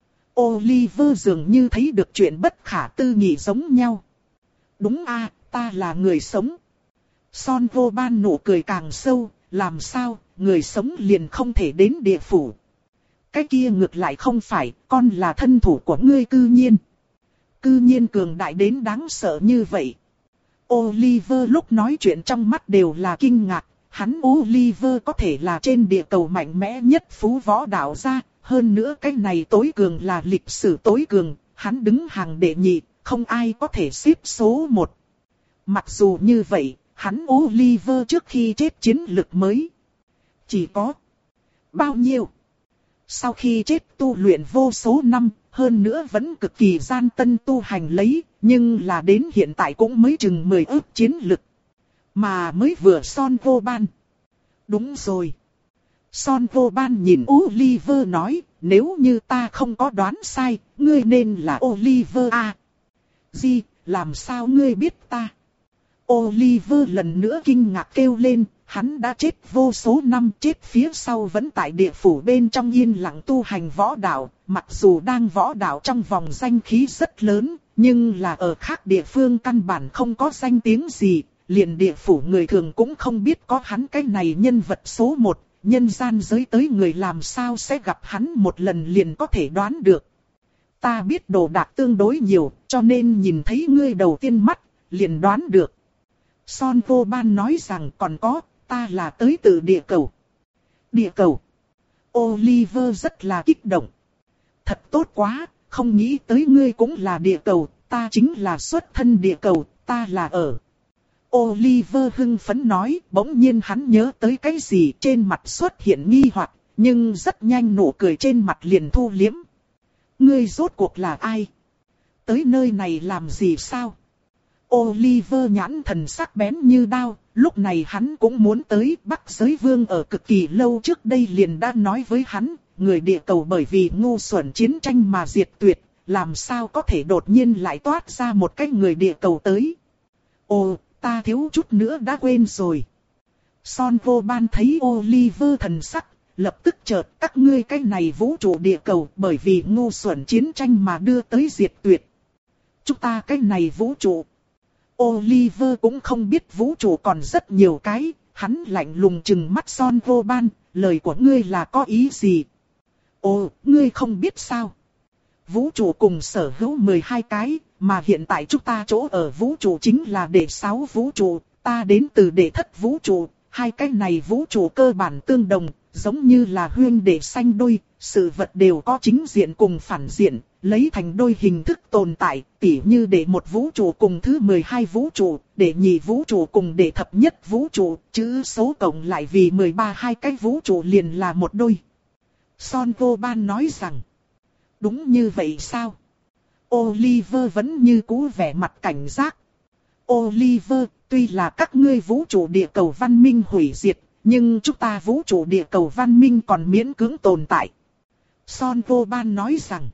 Oliver dường như thấy được chuyện bất khả tư nghị giống nhau. Đúng a, ta là người sống. Son vô ban nụ cười càng sâu, làm sao, người sống liền không thể đến địa phủ. Cái kia ngược lại không phải, con là thân thủ của ngươi cư nhiên. Cư nhiên cường đại đến đáng sợ như vậy. Oliver lúc nói chuyện trong mắt đều là kinh ngạc. Hắn Oliver có thể là trên địa cầu mạnh mẽ nhất phú võ đạo gia. Hơn nữa cái này tối cường là lịch sử tối cường. Hắn đứng hàng đệ nhị, không ai có thể xếp số một. Mặc dù như vậy, hắn Oliver trước khi chết chiến lực mới chỉ có bao nhiêu? Sau khi chết tu luyện vô số năm, hơn nữa vẫn cực kỳ gian tân tu hành lấy, nhưng là đến hiện tại cũng mới chừng mười ức chiến lực. Mà mới vừa Son Vô Ban. Đúng rồi. Son Vô Ban nhìn Oliver nói, nếu như ta không có đoán sai, ngươi nên là Oliver à? Gì, làm sao ngươi biết ta? Oliver lần nữa kinh ngạc kêu lên, hắn đã chết vô số năm, chết phía sau vẫn tại địa phủ bên trong yên lặng tu hành võ đạo, mặc dù đang võ đạo trong vòng danh khí rất lớn, nhưng là ở khác địa phương căn bản không có danh tiếng gì, liền địa phủ người thường cũng không biết có hắn cái này nhân vật số một, nhân gian giới tới người làm sao sẽ gặp hắn một lần liền có thể đoán được. Ta biết đồ đạc tương đối nhiều, cho nên nhìn thấy ngươi đầu tiên mắt, liền đoán được. Son Vô Ban nói rằng còn có, ta là tới từ địa cầu. Địa cầu. Oliver rất là kích động. Thật tốt quá, không nghĩ tới ngươi cũng là địa cầu, ta chính là xuất thân địa cầu, ta là ở. Oliver hưng phấn nói, bỗng nhiên hắn nhớ tới cái gì trên mặt xuất hiện nghi hoặc, nhưng rất nhanh nụ cười trên mặt liền thu liếm. Ngươi rốt cuộc là ai? Tới nơi này làm gì sao? Oliver nhãn thần sắc bén như đao, lúc này hắn cũng muốn tới. Bắc Giới Vương ở cực kỳ lâu trước đây liền đã nói với hắn, người địa cầu bởi vì ngu xuẩn chiến tranh mà diệt tuyệt, làm sao có thể đột nhiên lại toát ra một cái người địa cầu tới. Ồ, ta thiếu chút nữa đã quên rồi. Son Vô Ban thấy Oliver thần sắc, lập tức chợt các ngươi cái này vũ trụ địa cầu bởi vì ngu xuẩn chiến tranh mà đưa tới diệt tuyệt. Chúng ta cái này vũ trụ. Oliver cũng không biết vũ trụ còn rất nhiều cái, hắn lạnh lùng trừng mắt Son Vô Ban, lời của ngươi là có ý gì? Ồ, ngươi không biết sao? Vũ trụ cùng sở hữu mười hai cái, mà hiện tại chúng ta chỗ ở vũ trụ chính là đệ sáu vũ trụ, ta đến từ đệ thất vũ trụ, hai cái này vũ trụ cơ bản tương đồng, giống như là huyên đệ sanh đôi, sự vật đều có chính diện cùng phản diện, lấy thành đôi hình thức tồn tại, tỉ như đệ một vũ trụ cùng thứ mười hai vũ trụ, đệ nhị vũ trụ cùng đệ thập nhất vũ trụ, chữ số cộng lại vì mười ba hai cái vũ trụ liền là một đôi. Son Vô Ban nói rằng, đúng như vậy sao? Oliver vẫn như cũ vẻ mặt cảnh giác. Oliver, tuy là các ngươi vũ trụ địa cầu văn minh hủy diệt, nhưng chúng ta vũ trụ địa cầu văn minh còn miễn cưỡng tồn tại. Son Vô Ban nói rằng,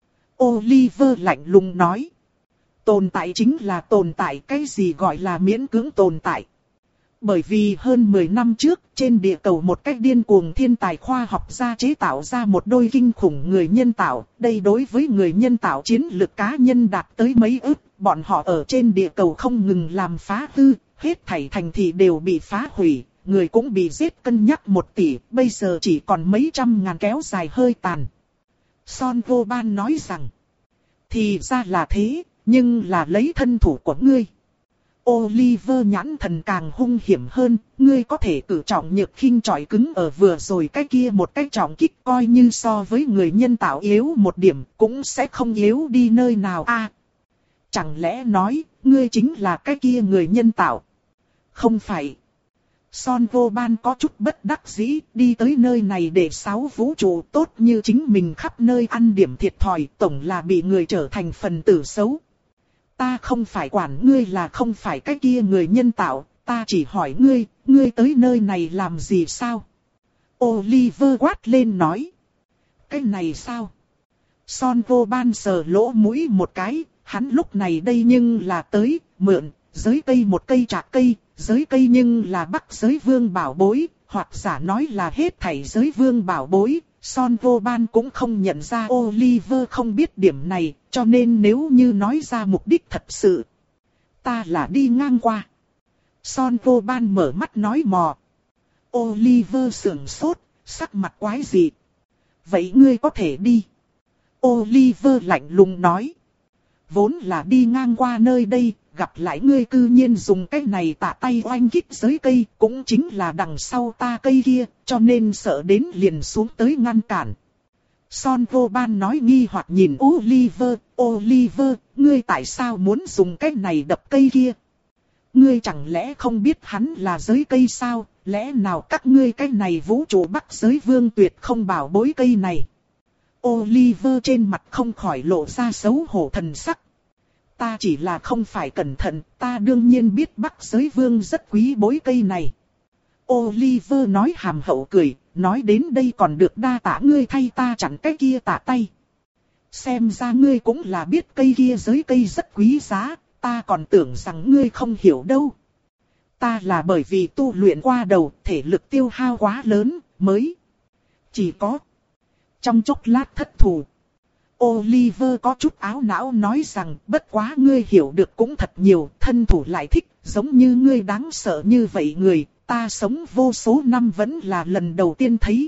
Oliver lạnh lùng nói, tồn tại chính là tồn tại, cái gì gọi là miễn cưỡng tồn tại. Bởi vì hơn mười năm trước, trên địa cầu một cách điên cuồng thiên tài khoa học gia chế tạo ra một đôi kinh khủng người nhân tạo. Đây đối với người nhân tạo chiến lực cá nhân đạt tới mấy ức. Bọn họ ở trên địa cầu không ngừng làm phá hư, hết thảy thành thị đều bị phá hủy, người cũng bị giết cân nhắc một tỷ, bây giờ chỉ còn mấy trăm ngàn kéo dài hơi tàn. Son Vô Ban nói rằng, thì ra là thế, nhưng là lấy thân thủ của ngươi. Oliver nhãn thần càng hung hiểm hơn, ngươi có thể cử trọng nhược khinh chọi cứng ở vừa rồi cái kia một cái trọng kích, coi như so với người nhân tạo yếu một điểm cũng sẽ không yếu đi nơi nào a. À, chẳng lẽ nói, ngươi chính là cái kia người nhân tạo? Không phải. Son Vô Ban có chút bất đắc dĩ, đi tới nơi này để sáu vũ trụ tốt như chính mình khắp nơi ăn điểm thiệt thòi, tổng là bị người trở thành phần tử xấu. Ta không phải quản ngươi là không phải cái kia người nhân tạo, ta chỉ hỏi ngươi, ngươi tới nơi này làm gì sao? Oliver quát lên nói. Cái này sao? Son Vô Ban sờ lỗ mũi một cái, hắn lúc này đây nhưng là tới, mượn, giới cây một cây trạc cây, giới cây nhưng là Bắc Giới Vương bảo bối, hoặc giả nói là hết thảy giới vương bảo bối. Son Vô Ban cũng không nhận ra Oliver không biết điểm này, cho nên nếu như nói ra mục đích thật sự, ta là đi ngang qua. Son Vô Ban mở mắt nói mò. Oliver sững sốt, sắc mặt quái dị. Vậy ngươi có thể đi. Oliver lạnh lùng nói. Vốn là đi ngang qua nơi đây, gặp lại ngươi cư nhiên dùng cái này tạ tay oanh kích giới cây, cũng chính là đằng sau ta cây kia, cho nên sợ đến liền xuống tới ngăn cản. Son vô ban nói nghi hoặc nhìn Oliver, Oliver, ngươi tại sao muốn dùng cái này đập cây kia? Ngươi chẳng lẽ không biết hắn là giới cây sao, lẽ nào các ngươi cái này vũ trụ bắc giới vương tuyệt không bảo bối cây này? Oliver trên mặt không khỏi lộ ra xấu hổ thần sắc. Ta chỉ là không phải cẩn thận, ta đương nhiên biết bắc giới vương rất quý bối cây này. Oliver nói hàm hậu cười, nói đến đây còn được đa tạ ngươi thay ta chặn cái kia tạ tay. Xem ra ngươi cũng là biết cây kia giới cây rất quý giá, ta còn tưởng rằng ngươi không hiểu đâu. Ta là bởi vì tu luyện qua đầu, thể lực tiêu hao quá lớn, mới chỉ có trong chốc lát thất thủ. Oliver có chút áo não nói rằng, bất quá ngươi hiểu được cũng thật nhiều, thân thủ lại thích, giống như ngươi đáng sợ như vậy người, ta sống vô số năm vẫn là lần đầu tiên thấy.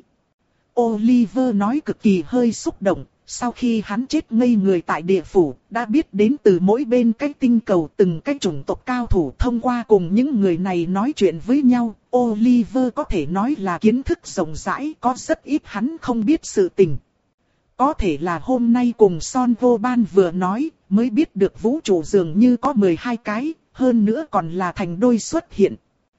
Oliver nói cực kỳ hơi xúc động, sau khi hắn chết ngây người tại địa phủ, đã biết đến từ mỗi bên cái tinh cầu từng cái chủng tộc cao thủ thông qua cùng những người này nói chuyện với nhau. Oliver có thể nói là kiến thức rộng rãi, có rất ít hắn không biết sự tình. Có thể là hôm nay cùng Son vô ban vừa nói, mới biết được vũ trụ dường như có mười hai cái, hơn nữa còn là thành đôi xuất hiện.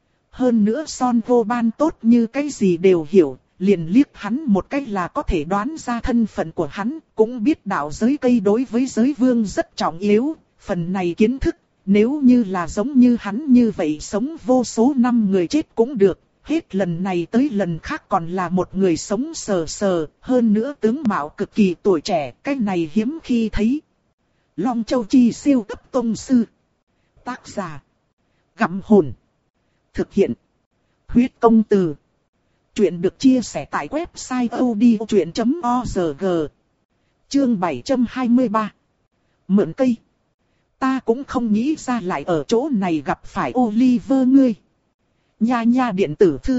Hơn nữa Son vô ban tốt như cái gì đều hiểu, liền liếc hắn một cái là có thể đoán ra thân phận của hắn, cũng biết đạo giới cây đối với giới vương rất trọng yếu, phần này kiến thức, nếu như là giống như hắn như vậy sống vô số năm người chết cũng được. Hết lần này tới lần khác còn là một người sống sờ sờ, hơn nữa tướng mạo cực kỳ tuổi trẻ, cái này hiếm khi thấy. Long Châu Chi siêu cấp tông sư. Tác giả: Gặm Hồn. Thực hiện: Huyết Công Từ. Chuyện được chia sẻ tại website odchuyện chấm org. Chương bảy trăm hai mươi ba. Mượn cây. Ta cũng không nghĩ ra lại ở chỗ này gặp phải Oliver ngươi. Nha nha điện tử thư.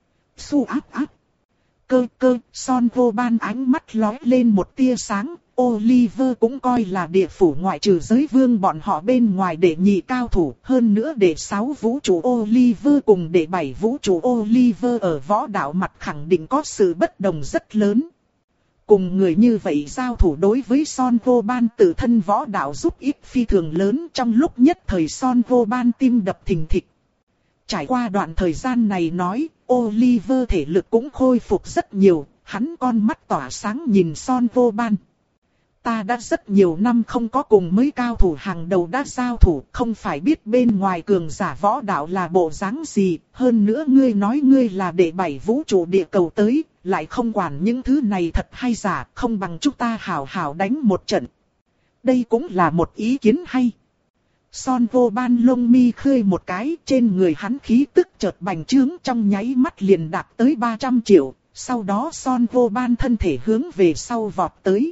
Su áp áp. Cơ cơ, Son vô ban ánh mắt lóe lên một tia sáng. Oliver cũng coi là địa phủ ngoại trừ giới vương bọn họ bên ngoài để nhị cao thủ. Hơn nữa để sáu vũ trụ Oliver cùng để bảy vũ trụ Oliver ở võ đạo mặt khẳng định có sự bất đồng rất lớn. Cùng người như vậy giao thủ đối với Son vô ban tự thân võ đạo giúp ích phi thường lớn. Trong lúc nhất thời Son vô ban tim đập thình thịch. Trải qua đoạn thời gian này nói, Oliver thể lực cũng khôi phục rất nhiều, hắn con mắt tỏa sáng nhìn Son vô ban. Ta đã rất nhiều năm không có cùng mấy cao thủ hàng đầu đã giao thủ, không phải biết bên ngoài cường giả võ đạo là bộ dáng gì, hơn nữa ngươi nói ngươi là đệ bảy vũ trụ địa cầu tới, lại không quản những thứ này thật hay giả, không bằng chúng ta hảo hảo đánh một trận. Đây cũng là một ý kiến hay. Son vô ban lông mi khơi một cái, trên người hắn khí tức chợt bành trướng trong nháy mắt liền đạt tới ba trăm triệu, sau đó Son vô ban thân thể hướng về sau vọt tới.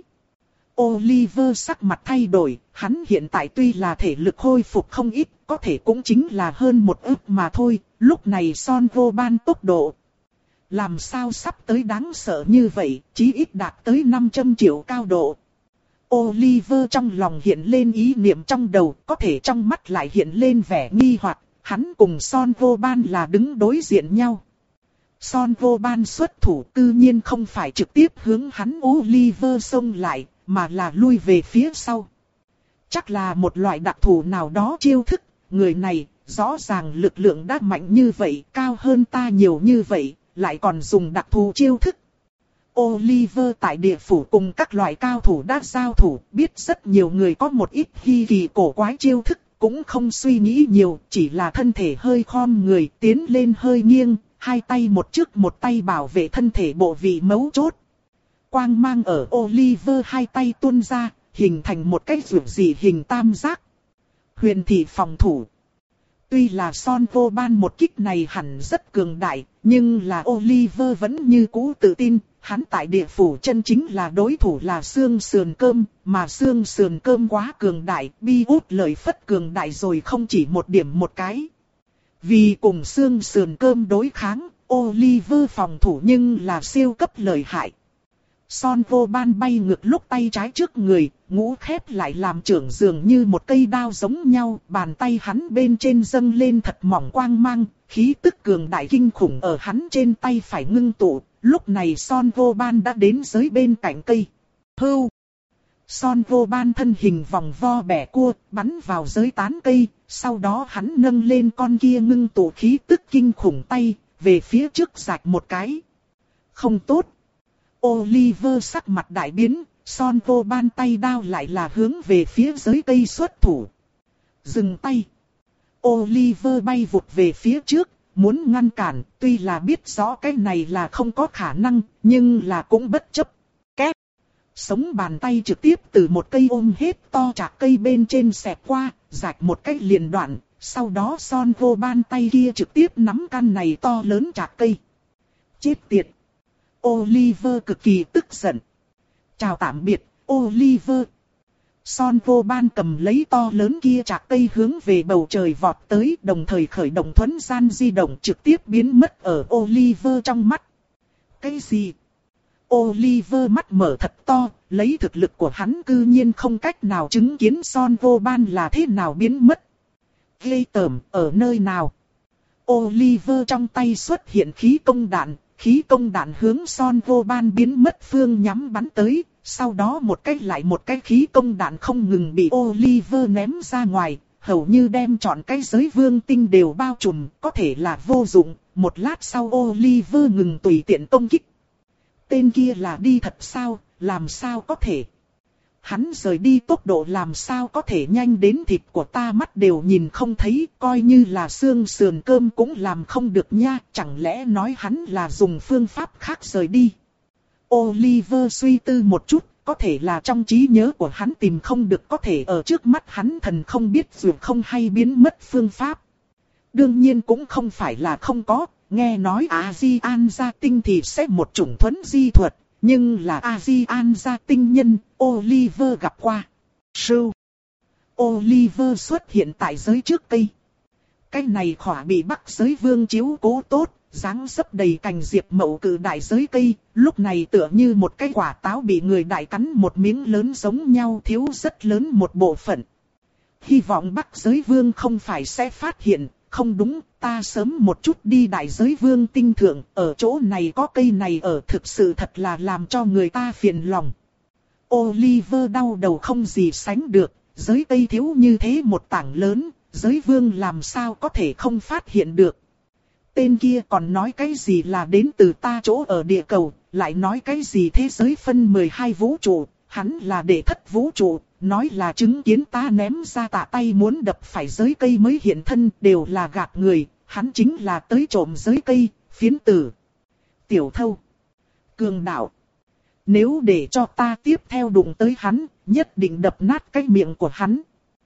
Oliver sắc mặt thay đổi, hắn hiện tại tuy là thể lực khôi phục không ít, có thể cũng chính là hơn một ức mà thôi, lúc này Son vô ban tốc độ. Làm sao sắp tới đáng sợ như vậy, chí ít đạt tới năm trăm triệu cao độ. Oliver trong lòng hiện lên ý niệm trong đầu, có thể trong mắt lại hiện lên vẻ nghi hoặc, hắn cùng Son vô ban là đứng đối diện nhau. Son vô ban xuất thủ tự nhiên không phải trực tiếp hướng hắn Oliver xông lại, mà là lui về phía sau. Chắc là một loại đặc thù nào đó chiêu thức, người này rõ ràng lực lượng đã mạnh như vậy, cao hơn ta nhiều như vậy, lại còn dùng đặc thù chiêu thức. Oliver tại địa phủ cùng các loại cao thủ đã giao thủ, biết rất nhiều người có một ít hi kỳ cổ quái chiêu thức, cũng không suy nghĩ nhiều, chỉ là thân thể hơi khom người, tiến lên hơi nghiêng, hai tay một trước một tay bảo vệ thân thể bộ vị mấu chốt. Quang mang ở Oliver hai tay tuôn ra, hình thành một cái rượu dị hình tam giác. Huyền thị phòng thủ. Tuy là Son vô ban một kích này hẳn rất cường đại, nhưng là Oliver vẫn như cũ tự tin, hắn tại địa phủ chân chính là đối thủ là xương sườn cơm, mà xương sườn cơm quá cường đại, bi út lời phất cường đại rồi không chỉ một điểm một cái. Vì cùng xương sườn cơm đối kháng, Oliver phòng thủ nhưng là siêu cấp lợi hại. Son vô ban bay ngược lúc tay trái trước người, ngũ khép lại làm trưởng dường như một cây đao giống nhau, bàn tay hắn bên trên dâng lên thật mỏng quang mang, khí tức cường đại kinh khủng ở hắn trên tay phải ngưng tụ, lúc này Son vô ban đã đến dưới bên cạnh cây. Hưu! Son vô ban thân hình vòng vo bẻ cua, bắn vào dưới tán cây, sau đó hắn nâng lên con kia ngưng tụ khí tức kinh khủng tay, về phía trước rạch một cái. Không tốt! Oliver sắc mặt đại biến, Son vô ban tay đao lại là hướng về phía dưới cây xuất thủ. Dừng tay! Oliver bay vụt về phía trước, muốn ngăn cản, tuy là biết rõ cái này là không có khả năng, nhưng là cũng bất chấp. Két! Sống bàn tay trực tiếp từ một cây ôm hết to chạc cây bên trên xẹt qua, rạch một cái liền đoạn, sau đó Son vô ban tay kia trực tiếp nắm căn này to lớn chạc cây. Chết tiệt! Oliver cực kỳ tức giận. Chào tạm biệt, Oliver. Son vô ban cầm lấy to lớn kia chạc cây hướng về bầu trời vọt tới, đồng thời khởi động thuấn gian di động trực tiếp biến mất ở Oliver trong mắt. Cái gì? Oliver mắt mở thật to, lấy thực lực của hắn cư nhiên không cách nào chứng kiến Son vô ban là thế nào biến mất. Ghê tởm, ở nơi nào? Oliver trong tay xuất hiện khí công đạn. Khí công đạn hướng Son vô ban biến mất phương nhắm bắn tới, sau đó một cái lại một cái khí công đạn không ngừng bị Oliver ném ra ngoài, hầu như đem trọn cái giới vương tinh đều bao trùm, có thể là vô dụng, một lát sau Oliver ngừng tùy tiện công kích. Tên kia là đi thật sao, làm sao có thể? Hắn rời đi tốc độ làm sao có thể nhanh đến thịt của ta mắt đều nhìn không thấy, coi như là xương sườn cơm cũng làm không được nha, chẳng lẽ nói hắn là dùng phương pháp khác rời đi. Oliver suy tư một chút, có thể là trong trí nhớ của hắn tìm không được, có thể ở trước mắt hắn thần không biết dù không hay biến mất phương pháp. Đương nhiên cũng không phải là không có, nghe nói A-di-an gia tinh thì sẽ một chủng thuấn di thuật. Nhưng là A-di-an gia tinh nhân, Oliver gặp qua. Sưu. Oliver xuất hiện tại giới trước cây. Cái này khỏa bị Bắc giới vương chiếu cố tốt, dáng dấp đầy cành diệp mậu cự đại giới cây, lúc này tựa như một cái quả táo bị người đại cắn một miếng lớn giống nhau, thiếu rất lớn một bộ phận. Hy vọng Bắc giới vương không phải sẽ phát hiện. Không đúng, ta sớm một chút đi đại giới vương tinh thượng, ở chỗ này có cây này ở, thực sự thật là làm cho người ta phiền lòng. Oliver đau đầu không gì sánh được, giới cây thiếu như thế một tảng lớn, giới vương làm sao có thể không phát hiện được. Tên kia còn nói cái gì là đến từ ta chỗ ở địa cầu, lại nói cái gì thế giới phân mười hai vũ trụ, hắn là đệ thất vũ trụ. Nói là chứng kiến ta ném ra tạ tay muốn đập phải giới cây mới hiện thân, đều là gạt người, hắn chính là tới trộm giới cây, phiến tử. Tiểu thâu. Cường đạo. Nếu để cho ta tiếp theo đụng tới hắn, nhất định đập nát cái miệng của hắn.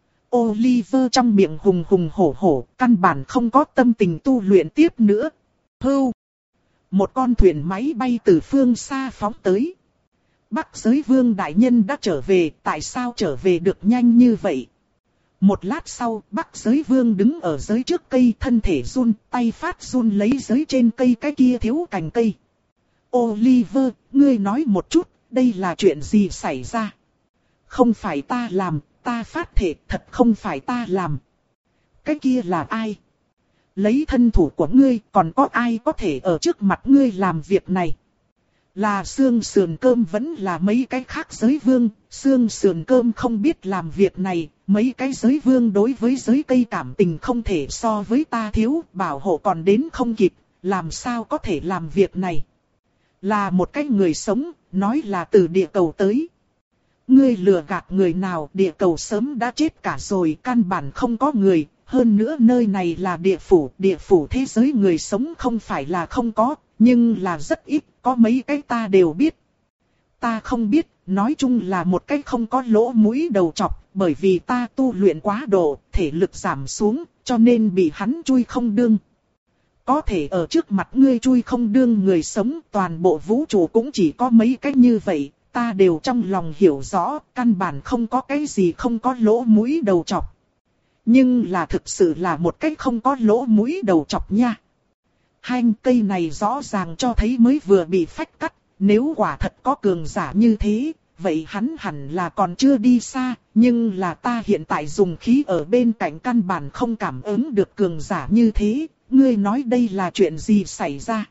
Oliver trong miệng hùng hùng hổ hổ, căn bản không có tâm tình tu luyện tiếp nữa. Hưu. Một con thuyền máy bay từ phương xa phóng tới. Bắc giới vương đại nhân đã trở về, tại sao trở về được nhanh như vậy? Một lát sau, Bắc giới vương đứng ở giới trước cây, thân thể run, tay phát run lấy giới trên cây cái kia thiếu cành cây. Oliver, ngươi nói một chút, đây là chuyện gì xảy ra? Không phải ta làm, ta phát thể, thật không phải ta làm. Cái kia là ai? Lấy thân thủ của ngươi, còn có ai có thể ở trước mặt ngươi làm việc này? Là xương sườn cơm vẫn là mấy cái khác giới vương, xương sườn cơm không biết làm việc này, mấy cái giới vương đối với giới cây cảm tình không thể so với ta thiếu, bảo hộ còn đến không kịp, làm sao có thể làm việc này. Là một cái người sống, nói là từ địa cầu tới. Ngươi lừa gạt người nào, địa cầu sớm đã chết cả rồi, căn bản không có người, hơn nữa nơi này là địa phủ, địa phủ thế giới người sống không phải là không có, nhưng là rất ít, có mấy cái ta đều biết. Ta không biết, nói chung là một cái không có lỗ mũi đầu chọc, bởi vì ta tu luyện quá độ, thể lực giảm xuống, cho nên bị hắn chui không đương. Có thể ở trước mặt ngươi chui không đương người sống, toàn bộ vũ trụ cũng chỉ có mấy cái như vậy, ta đều trong lòng hiểu rõ, căn bản không có cái gì không có lỗ mũi đầu chọc. Nhưng là thực sự là một cái không có lỗ mũi đầu chọc nha. Hai cây này rõ ràng cho thấy mới vừa bị phách cắt, nếu quả thật có cường giả như thế, vậy hắn hẳn là còn chưa đi xa, nhưng là ta hiện tại dùng khí ở bên cạnh căn bản không cảm ứng được cường giả như thế, ngươi nói đây là chuyện gì xảy ra?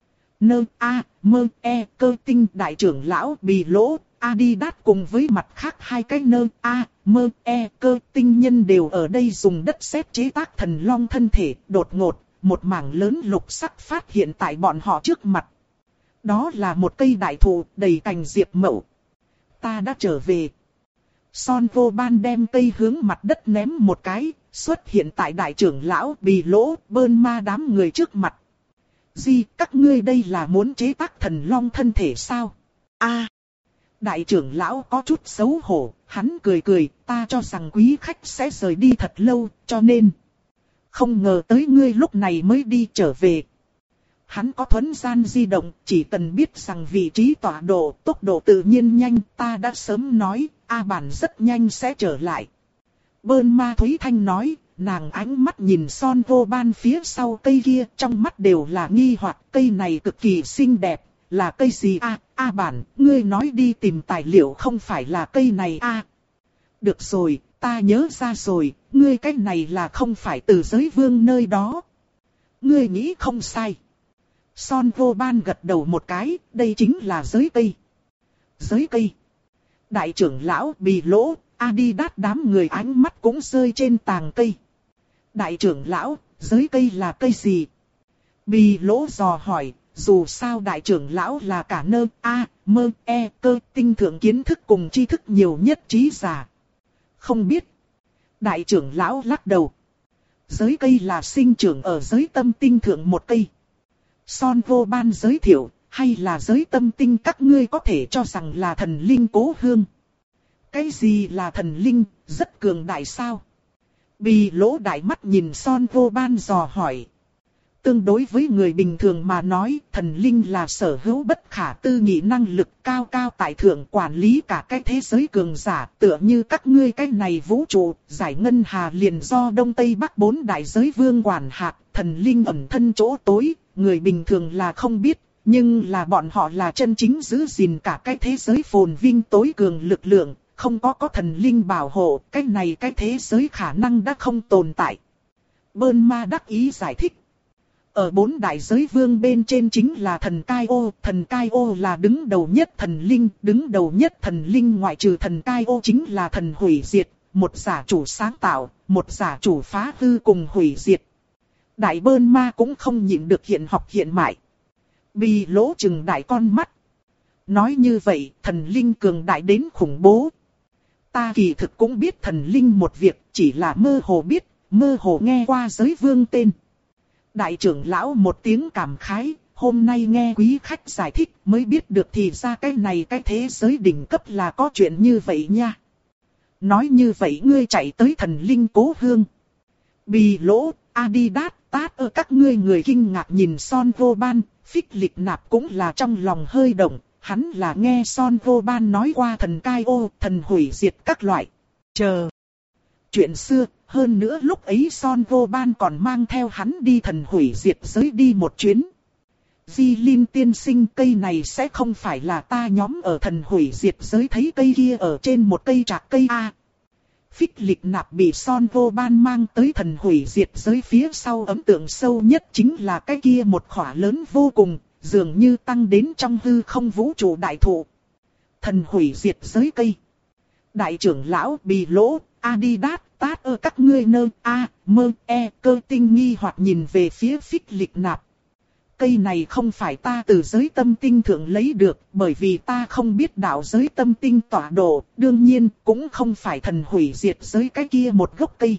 Nơ A, mơ E, cơ tinh đại trưởng lão Bì Lỗ, Adidas cùng với mặt khác hai cái nơ A, mơ E, cơ tinh nhân đều ở đây dùng đất sét chế tác thần long thân thể, đột ngột, một mảng lớn lục sắc phát hiện tại bọn họ trước mặt. Đó là một cây đại thụ đầy cành diệp mậu. Ta đã trở về. Son vô ban đem cây hướng mặt đất ném một cái, xuất hiện tại đại trưởng lão Bì Lỗ, Bơn Ma đám người trước mặt. Gì, các ngươi đây là muốn chế tác thần long thân thể sao? A, đại trưởng lão có chút xấu hổ, hắn cười cười, ta cho rằng quý khách sẽ rời đi thật lâu, cho nên không ngờ tới ngươi lúc này mới đi trở về. Hắn có thuấn gian di động, chỉ cần biết rằng vị trí tọa độ, tốc độ tự nhiên nhanh, ta đã sớm nói, A Bản rất nhanh sẽ trở lại. Bơn Ma Thúy Thanh nói, nàng ánh mắt nhìn Son vô ban phía sau cây kia, trong mắt đều là nghi hoặc, cây này cực kỳ xinh đẹp, là cây gì a? A Bản, ngươi nói đi tìm tài liệu không phải là cây này a? À, được rồi, ta nhớ ra rồi, ngươi cái này là không phải từ giới vương nơi đó. Ngươi nghĩ không sai. Son vô ban gật đầu một cái, đây chính là giới cây. Giới cây. Đại trưởng lão Bì Lỗ, Adidas đám người ánh mắt cũng rơi trên tàng cây. Đại trưởng lão, giới cây là cây gì? Bì Lỗ dò hỏi, dù sao đại trưởng lão là cả nơ A, mơ E, cơ tinh thượng kiến thức cùng tri thức nhiều nhất trí giả. Không biết. Đại trưởng lão lắc đầu. Giới cây là sinh trưởng ở giới tâm tinh thượng một cây. Son vô ban giới thiệu, hay là giới tâm tinh các ngươi có thể cho rằng là thần linh cố hương. Cái gì là thần linh, rất cường đại sao? Bì Lỗ đại mắt nhìn Son vô ban dò hỏi. Tương đối với người bình thường mà nói, thần linh là sở hữu bất khả tư nghị năng lực cao cao tại thượng quản lý cả cái thế giới cường giả, tựa như các ngươi cái này vũ trụ, giải ngân hà liền do Đông Tây Bắc bốn đại giới vương quản hạt, thần linh ẩn thân chỗ tối, người bình thường là không biết, nhưng là bọn họ là chân chính giữ gìn cả cái thế giới phồn vinh tối cường lực lượng, không có có thần linh bảo hộ, cái này cái thế giới khả năng đã không tồn tại. Bơn Ma đắc ý giải thích. Ở bốn đại giới vương bên trên chính là thần Cai Ô, thần Cai Ô là đứng đầu nhất thần linh, đứng đầu nhất thần linh ngoại trừ thần Cai Ô chính là thần hủy diệt, một giả chủ sáng tạo, một giả chủ phá hư cùng hủy diệt. Đại Bơn Ma cũng không nhịn được hiện học hiện mại. Bì Lỗ trừng đại con mắt. Nói như vậy, thần linh cường đại đến khủng bố. Ta kỳ thực cũng biết thần linh một việc, chỉ là mơ hồ biết, mơ hồ nghe qua giới vương tên. Đại trưởng lão một tiếng cảm khái, hôm nay nghe quý khách giải thích mới biết được thì ra cái này cái thế giới đỉnh cấp là có chuyện như vậy nha. Nói như vậy ngươi chạy tới thần linh cố hương. Bì Lỗ, Adidas, tát ơ các ngươi người kinh ngạc nhìn Son vô ban, Phích Lịch Nạp cũng là trong lòng hơi động, hắn là nghe Son vô ban nói qua thần Cai Ô, thần hủy diệt các loại. Chờ. Chuyện xưa, hơn nữa lúc ấy Son vô ban còn mang theo hắn đi thần hủy diệt giới đi một chuyến. Di Linh tiên sinh, cây này sẽ không phải là ta nhóm ở thần hủy diệt giới thấy cây kia ở trên một cây trạc cây A. Phích Lịch Nạp bị Son vô ban mang tới thần hủy diệt giới phía sau, ấn tượng sâu nhất chính là cái kia một khỏa lớn vô cùng, dường như tăng đến trong hư không vũ trụ đại thụ. Thần hủy diệt giới cây. Đại trưởng lão Bì Lỗ, Adidas, tát ơ các ngươi nơ A, mơ E, cơ tinh nghi hoặc nhìn về phía Phích Lịch Nạp. Cây này không phải ta từ giới tâm tinh thượng lấy được, bởi vì ta không biết đạo giới tâm tinh tọa độ, đương nhiên cũng không phải thần hủy diệt giới cái kia một gốc cây.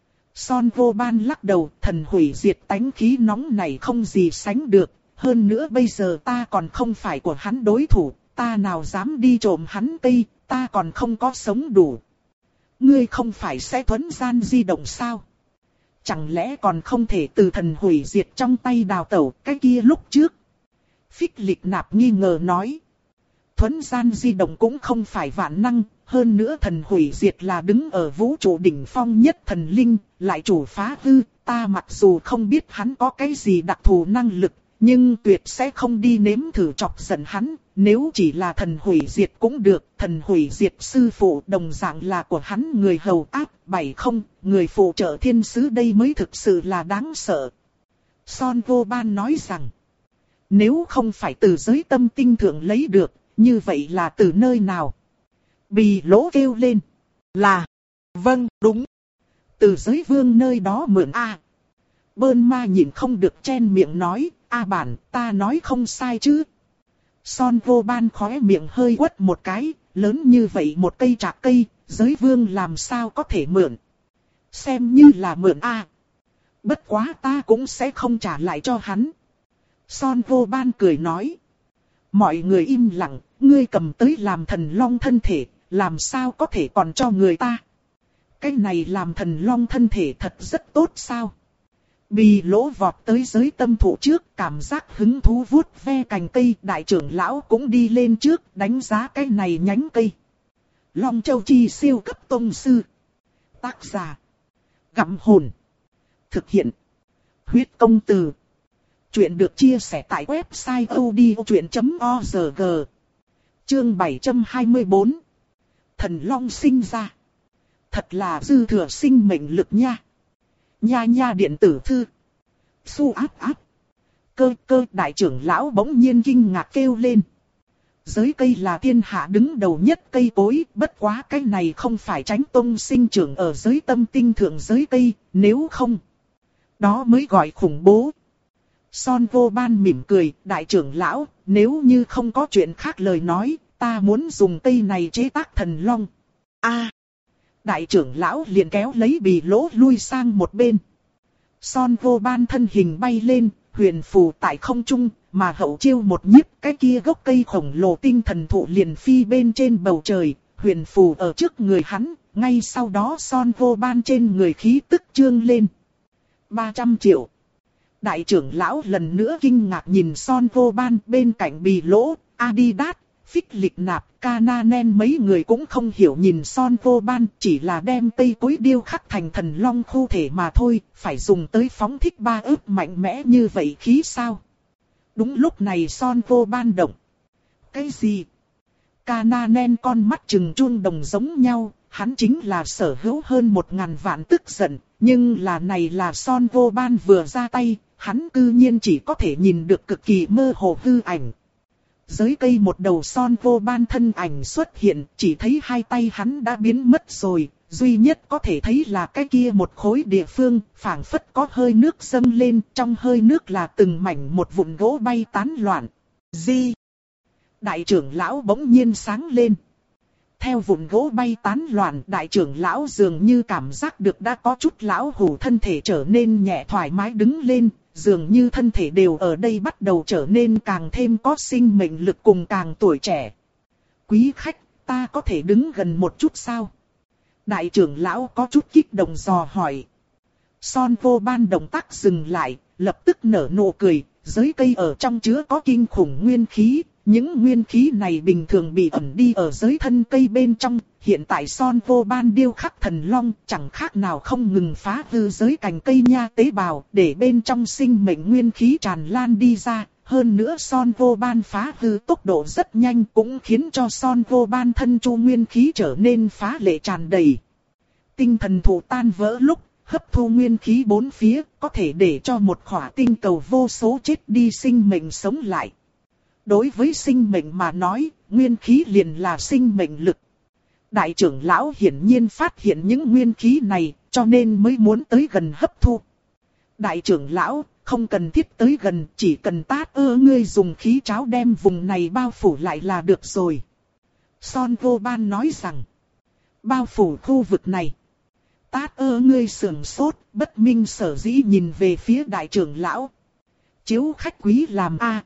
Son vô ban lắc đầu, thần hủy diệt tánh khí nóng này không gì sánh được, hơn nữa bây giờ ta còn không phải của hắn đối thủ, ta nào dám đi trộm hắn cây, ta còn không có sống đủ. Ngươi không phải sẽ thuấn gian di động sao? Chẳng lẽ còn không thể từ thần hủy diệt trong tay đào tẩu cái kia lúc trước? Phích Lịch Nạp nghi ngờ nói. Thuấn gian di động cũng không phải vạn năng, hơn nữa thần hủy diệt là đứng ở vũ trụ đỉnh phong nhất thần linh, lại chủ phá hư, ta mặc dù không biết hắn có cái gì đặc thù năng lực, nhưng tuyệt sẽ không đi nếm thử chọc giận hắn, nếu chỉ là thần hủy diệt cũng được, thần hủy diệt sư phụ đồng dạng là của hắn người hầu áp, bảy không, người phụ trợ thiên sứ đây mới thực sự là đáng sợ. Son Vô Ban nói rằng, nếu không phải từ giới tâm tinh thượng lấy được, như vậy là từ nơi nào? Bì Lỗ kêu lên, là, vâng, đúng, từ giới vương nơi đó mượn a. Bơn Ma nhìn không được chen miệng nói, a bản, ta nói không sai chứ. Son Vô Ban khóe miệng hơi quất một cái, lớn như vậy một cây trạc cây, giới vương làm sao có thể mượn. Xem như là mượn a. Bất quá ta cũng sẽ không trả lại cho hắn. Son Vô Ban cười nói. Mọi người im lặng, ngươi cầm tới làm thần long thân thể, làm sao có thể còn cho người ta. Cái này làm thần long thân thể thật rất tốt sao. Bì Lỗ vọt tới giới tâm thụ trước, cảm giác hứng thú vuốt ve cành cây, đại trưởng lão cũng đi lên trước, đánh giá cái này nhánh cây. Long Châu Chi siêu cấp tông sư. Tác giả. Gặm hồn. Thực hiện. Huyết công từ. Chuyện được chia sẻ tại website odchuyện chấm org. Chương bảy trăm hai mươi tư. Thần Long sinh ra. Thật là dư thừa sinh mệnh lực nha. Nha nha điện tử thư. Su áp áp. Cơ cơ đại trưởng lão bỗng nhiên kinh ngạc kêu lên. Giới cây là thiên hạ đứng đầu nhất cây cối, bất quá cái này không phải Chánh Tông sinh trưởng ở giới tâm tinh thượng giới cây, nếu không. Đó mới gọi khủng bố. Son Vô Ban mỉm cười, đại trưởng lão, nếu như không có chuyện khác lời nói, ta muốn dùng cây này chế tác thần long. A. Đại trưởng lão liền kéo lấy Bì Lỗ lui sang một bên. Son Vô Ban thân hình bay lên, huyền phù tại không trung, mà hậu chiêu một nhiếp, cái kia gốc cây khổng lồ tinh thần thụ liền phi bên trên bầu trời, huyền phù ở trước người hắn, ngay sau đó Son Vô Ban trên người khí tức trương lên. ba trăm triệu. Đại trưởng lão lần nữa kinh ngạc nhìn Son Vô Ban, bên cạnh Bì Lỗ, Adidas, Phích Lịch Nạp, Cananen mấy người cũng không hiểu nhìn Son Vô Ban, chỉ là đem cây cối điêu khắc thành thần long khu thể mà thôi, phải dùng tới phóng thích ba ức mạnh mẽ như vậy khí sao? Đúng lúc này Son Vô Ban động. Cái gì? Cananen con mắt trừng chuông đồng giống nhau, hắn chính là sở hữu hơn một ngàn vạn tức giận, nhưng là này là Son Vô Ban vừa ra tay, hắn cư nhiên chỉ có thể nhìn được cực kỳ mơ hồ hư ảnh. Dưới cây một đầu Son Vô Ban thân ảnh xuất hiện, chỉ thấy hai tay hắn đã biến mất rồi, duy nhất có thể thấy là cái kia một khối địa phương, phảng phất có hơi nước dâng lên, trong hơi nước là từng mảnh một vụn gỗ bay tán loạn. Gì? Đại trưởng lão bỗng nhiên sáng lên. Theo vụn gỗ bay tán loạn, đại trưởng lão dường như cảm giác được đã có chút lão hủ, thân thể trở nên nhẹ thoải mái đứng lên, dường như thân thể đều ở đây bắt đầu trở nên càng thêm có sinh mệnh lực cùng càng tuổi trẻ. Quý khách, ta có thể đứng gần một chút sao? Đại trưởng lão có chút kích động dò hỏi. Son Vô Ban động tác dừng lại, lập tức nở nụ cười, giới cây ở trong chứa có kinh khủng nguyên khí. Những nguyên khí này bình thường bị ẩn đi ở giới thân cây bên trong, hiện tại Son Vô Ban điêu khắc thần long chẳng khác nào không ngừng phá hư giới cành cây nha tế bào, để bên trong sinh mệnh nguyên khí tràn lan đi ra. Hơn nữa Son Vô Ban phá hư tốc độ rất nhanh cũng khiến cho Son Vô Ban thân chu nguyên khí trở nên phá lệ tràn đầy. Tinh thần thụ tan vỡ lúc, hấp thu nguyên khí bốn phía, có thể để cho một khỏa tinh cầu vô số chết đi sinh mệnh sống lại. Đối với sinh mệnh mà nói, nguyên khí liền là sinh mệnh lực. Đại trưởng lão hiển nhiên phát hiện những nguyên khí này, cho nên mới muốn tới gần hấp thu. Đại trưởng lão, không cần thiết tới gần, chỉ cần tát ơ ngươi dùng khí tráo đem vùng này bao phủ lại là được rồi. Son Vô Ban nói rằng, bao phủ khu vực này. Tát ơ ngươi sườn sốt, bất minh sở dĩ nhìn về phía đại trưởng lão. Chiếu khách quý làm a.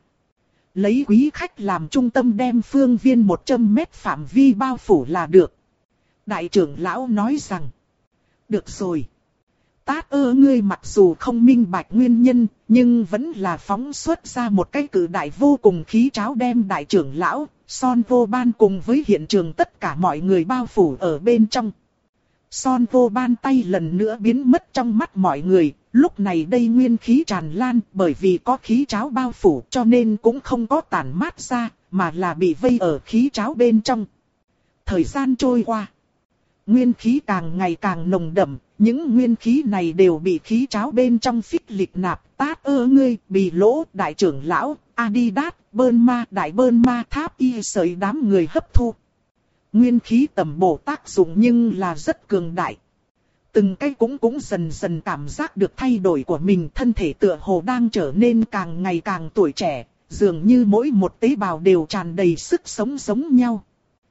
Lấy quý khách làm trung tâm đem phương viên một trăm mét phạm vi bao phủ là được. Đại trưởng lão nói rằng, được rồi. Tát ơ ngươi mặc dù không minh bạch nguyên nhân, nhưng vẫn là phóng xuất ra một cái cử đại vô cùng khí tráo đem đại trưởng lão, Son Vô Ban cùng với hiện trường tất cả mọi người bao phủ ở bên trong. Son vô ban tay lần nữa biến mất trong mắt mọi người. Lúc này đây nguyên khí tràn lan, bởi vì có khí cháo bao phủ cho nên cũng không có tản mát ra, mà là bị vây ở khí cháo bên trong. Thời gian trôi qua, nguyên khí càng ngày càng nồng đậm, những nguyên khí này đều bị khí cháo bên trong phích lịch nạp. Tát ơ ngươi, Bì Lỗ, đại trưởng lão, Adidas, Bơn Ma, đại Bơn Ma, Tháp Y sợi đám người hấp thu. Nguyên khí tầm bổ tác dụng nhưng là rất cường đại. Từng cái cũng cũng dần dần cảm giác được thay đổi của mình, thân thể tựa hồ đang trở nên càng ngày càng tuổi trẻ, dường như mỗi một tế bào đều tràn đầy sức sống giống nhau.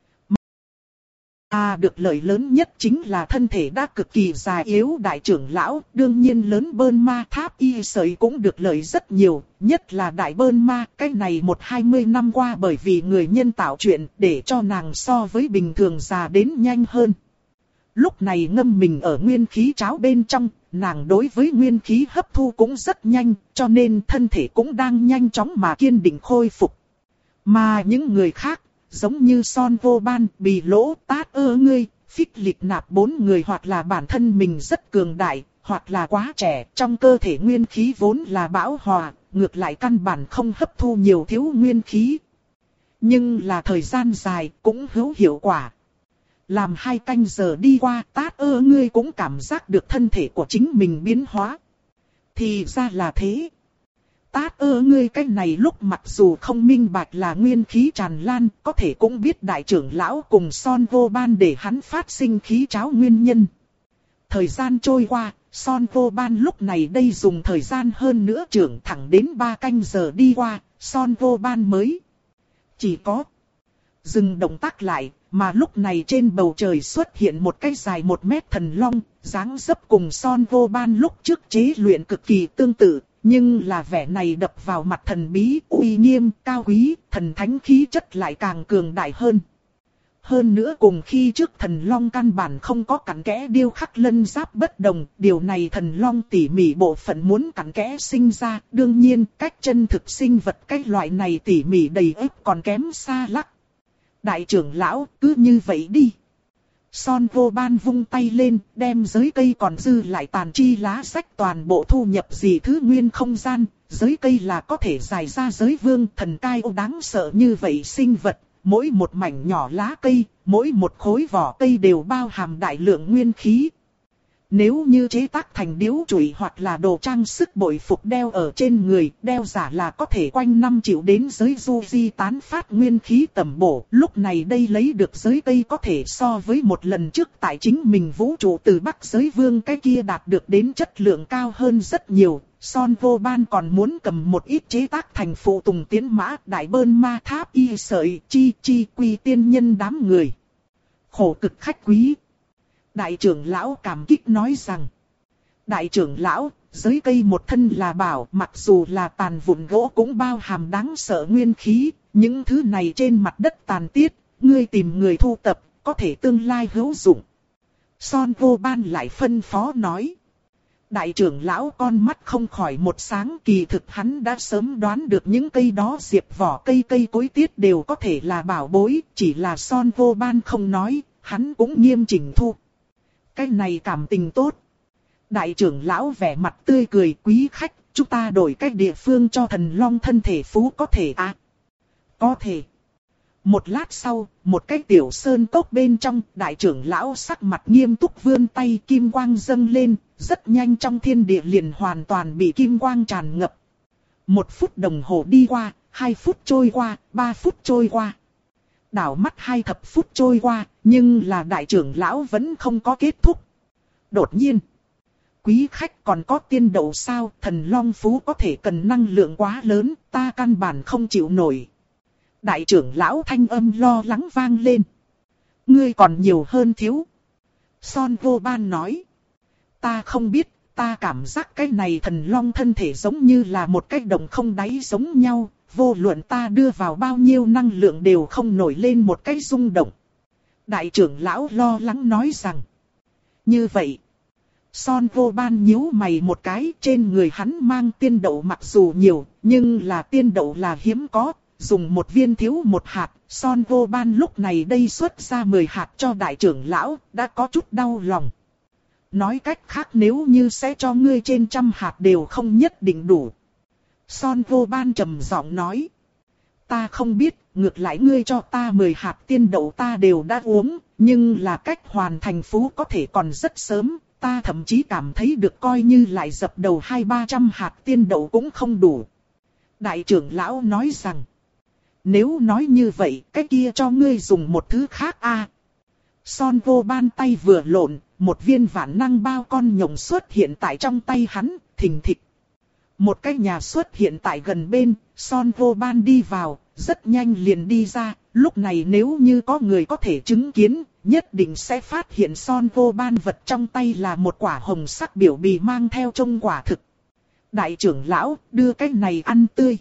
À, được lợi lớn nhất chính là thân thể đã cực kỳ già yếu đại trưởng lão, đương nhiên lớn Bơn Ma Tháp Y sợi cũng được lợi rất nhiều, nhất là đại Bơn Ma, cái này một hai mươi năm qua bởi vì người nhân tạo chuyện để cho nàng so với bình thường già đến nhanh hơn. Lúc này ngâm mình ở nguyên khí cháo bên trong, nàng đối với nguyên khí hấp thu cũng rất nhanh, cho nên thân thể cũng đang nhanh chóng mà kiên định khôi phục. Mà những người khác, giống như Son vô ban, Bì Lỗ, Tát ơ ngươi, phích lịch nạp bốn người hoặc là bản thân mình rất cường đại, hoặc là quá trẻ, trong cơ thể nguyên khí vốn là bão hòa, ngược lại căn bản không hấp thu nhiều thiếu nguyên khí. Nhưng là thời gian dài cũng hữu hiệu quả. Làm hai canh giờ đi qua, Tát ơ ngươi cũng cảm giác được thân thể của chính mình biến hóa. Thì ra là thế. Tát ơ ngươi cái này lúc mặc dù không minh bạch là nguyên khí tràn lan, có thể cũng biết đại trưởng lão cùng Son vô ban để hắn phát sinh khí cháo nguyên nhân. Thời gian trôi qua, Son vô ban lúc này đây dùng thời gian hơn nữa trưởng thẳng đến ba canh giờ đi qua, Son vô ban mới chỉ có dừng động tác lại, mà lúc này trên bầu trời xuất hiện một cái dài một mét thần long, dáng dấp cùng Son vô ban lúc trước chế luyện cực kỳ tương tự. Nhưng là vẻ này đập vào mặt thần bí, uy nghiêm, cao quý, thần thánh khí chất lại càng cường đại hơn. Hơn nữa cùng khi trước thần long căn bản không có cặn kẽ điêu khắc lân giáp bất đồng, điều này thần long tỉ mỉ bộ phận muốn cặn kẽ sinh ra, đương nhiên cách chân thực sinh vật cái loại này tỉ mỉ đầy ếp còn kém xa lắc. Đại trưởng lão, cứ như vậy đi. Son vô ban vung tay lên, đem giới cây còn dư lại tàn chi lá sách toàn bộ thu nhập dị thứ nguyên không gian. Giới cây là có thể giải ra giới vương thần cai ô đáng sợ như vậy sinh vật. Mỗi một mảnh nhỏ lá cây, mỗi một khối vỏ cây đều bao hàm đại lượng nguyên khí. Nếu như chế tác thành điếu chùy hoặc là đồ trang sức bội phục đeo ở trên người, đeo giả là có thể quanh năm chịu đến giới du di tán phát nguyên khí tầm bổ. Lúc này đây lấy được giới cây có thể so với một lần trước tại chính mình vũ trụ từ Bắc giới vương cái kia đạt được đến chất lượng cao hơn rất nhiều. Son vô ban còn muốn cầm một ít chế tác thành phụ tùng tiến mã đại Bơn Ma Tháp Y sợi chi chi quy tiên nhân đám người. Khổ cực khách quý. Đại trưởng lão cảm kích nói rằng, đại trưởng lão, giới cây một thân là bảo, mặc dù là tàn vụn gỗ cũng bao hàm đáng sợ nguyên khí, những thứ này trên mặt đất tàn tiết, ngươi tìm người thu tập, có thể tương lai hữu dụng. Son vô ban lại phân phó nói. Đại trưởng lão con mắt không khỏi một sáng, kỳ thực hắn đã sớm đoán được những cây đó diệp vỏ cây cây cối tiết đều có thể là bảo bối, chỉ là Son vô ban không nói, hắn cũng nghiêm chỉnh thu. Cái này cảm tình tốt. Đại trưởng lão vẻ mặt tươi cười, quý khách, chúng ta đổi cách địa phương cho thần long thân thể phú có thể à? Có thể. Một lát sau, một cái tiểu sơn cốc bên trong, đại trưởng lão sắc mặt nghiêm túc vươn tay, kim quang dâng lên, rất nhanh trong thiên địa liền hoàn toàn bị kim quang tràn ngập. Một phút đồng hồ đi qua, hai phút trôi qua, ba phút trôi qua. Đảo mắt hai thập phút trôi qua, nhưng là đại trưởng lão vẫn không có kết thúc. Đột nhiên, quý khách còn có tiên đậu sao, thần long phú có thể cần năng lượng quá lớn, ta căn bản không chịu nổi. Đại trưởng lão thanh âm lo lắng vang lên. Ngươi còn nhiều hơn thiếu. Son vô ban nói. Ta không biết, ta cảm giác cái này thần long thân thể giống như là một cái đồng không đáy giống nhau. Vô luận ta đưa vào bao nhiêu năng lượng đều không nổi lên một cái rung động. Đại trưởng lão lo lắng nói rằng. Như vậy. Son vô ban nhíu mày một cái, trên người hắn mang tiên đậu mặc dù nhiều, nhưng là tiên đậu là hiếm có. Dùng một viên thiếu một hạt, Son vô ban lúc này đây xuất ra mười hạt cho đại trưởng lão, đã có chút đau lòng. Nói cách khác nếu như sẽ cho ngươi trên trăm hạt đều không nhất định đủ. Son vô ban trầm giọng nói. Ta không biết, ngược lại ngươi cho ta mười hạt tiên đậu ta đều đã uống, nhưng là cách hoàn thành phú có thể còn rất sớm, ta thậm chí cảm thấy được coi như lại dập đầu hai ba trăm hạt tiên đậu cũng không đủ. Đại trưởng lão nói rằng, nếu nói như vậy, cái kia cho ngươi dùng một thứ khác a. Son vô ban tay vừa lộn, một viên vạn năng bao con nhộng xuất hiện tại trong tay hắn, thình thịch. Một cái nhà xuất hiện tại gần bên, Son vô ban đi vào, rất nhanh liền đi ra. Lúc này nếu như có người có thể chứng kiến, nhất định sẽ phát hiện Son vô ban vật trong tay là một quả hồng sắc biểu bì mang theo trong quả thực. Đại trưởng lão, đưa cái này ăn tươi.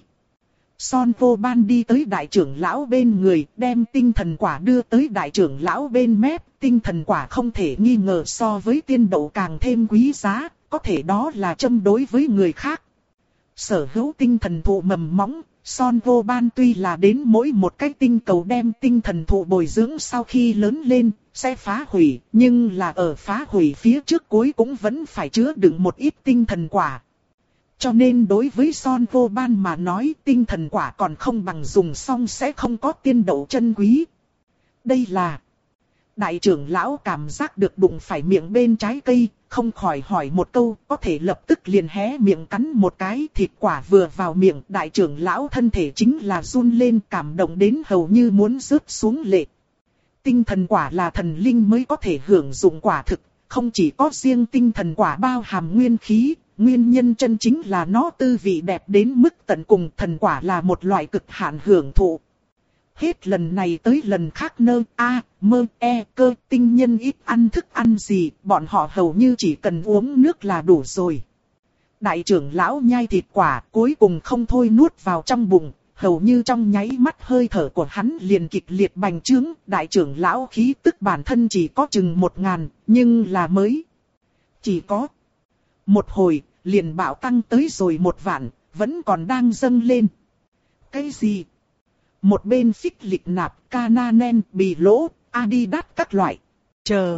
Son vô ban đi tới đại trưởng lão bên người, đem tinh thần quả đưa tới đại trưởng lão bên mép. Tinh thần quả không thể nghi ngờ so với tiên đậu càng thêm quý giá, có thể đó là châm đối với người khác. Sở hữu tinh thần thụ mầm móng, Son vô ban tuy là đến mỗi một cái tinh cầu đem tinh thần thụ bồi dưỡng sau khi lớn lên, sẽ phá hủy, nhưng là ở phá hủy phía trước cuối cũng vẫn phải chứa đựng một ít tinh thần quả. Cho nên đối với Son vô ban mà nói tinh thần quả còn không bằng dùng xong sẽ không có tiên đậu chân quý. Đây là... Đại trưởng lão cảm giác được đụng phải miệng bên trái cây, không khỏi hỏi một câu, có thể lập tức liền hé miệng cắn một cái thịt quả vừa vào miệng. Đại trưởng lão thân thể chính là run lên cảm động đến hầu như muốn rớt xuống lệ. Tinh thần quả là thần linh mới có thể hưởng dụng quả thực, không chỉ có riêng tinh thần quả bao hàm nguyên khí. Nguyên nhân chân chính là nó tư vị đẹp đến mức tận cùng, thần quả là một loại cực hạn hưởng thụ. Hết lần này tới lần khác nơ, a, mơ, e, cơ, tinh nhân ít ăn thức ăn gì, bọn họ hầu như chỉ cần uống nước là đủ rồi. Đại trưởng lão nhai thịt quả cuối cùng không thôi nuốt vào trong bụng, hầu như trong nháy mắt hơi thở của hắn liền kịch liệt bành trướng. Đại trưởng lão khí tức bản thân chỉ có chừng một ngàn, nhưng là mới chỉ có một hồi, liền bạo tăng tới rồi một vạn, vẫn còn đang dâng lên. Cái gì? Một bên phích lịch nạp, Cananen, bì lỗ, Adidas các loại. Chờ.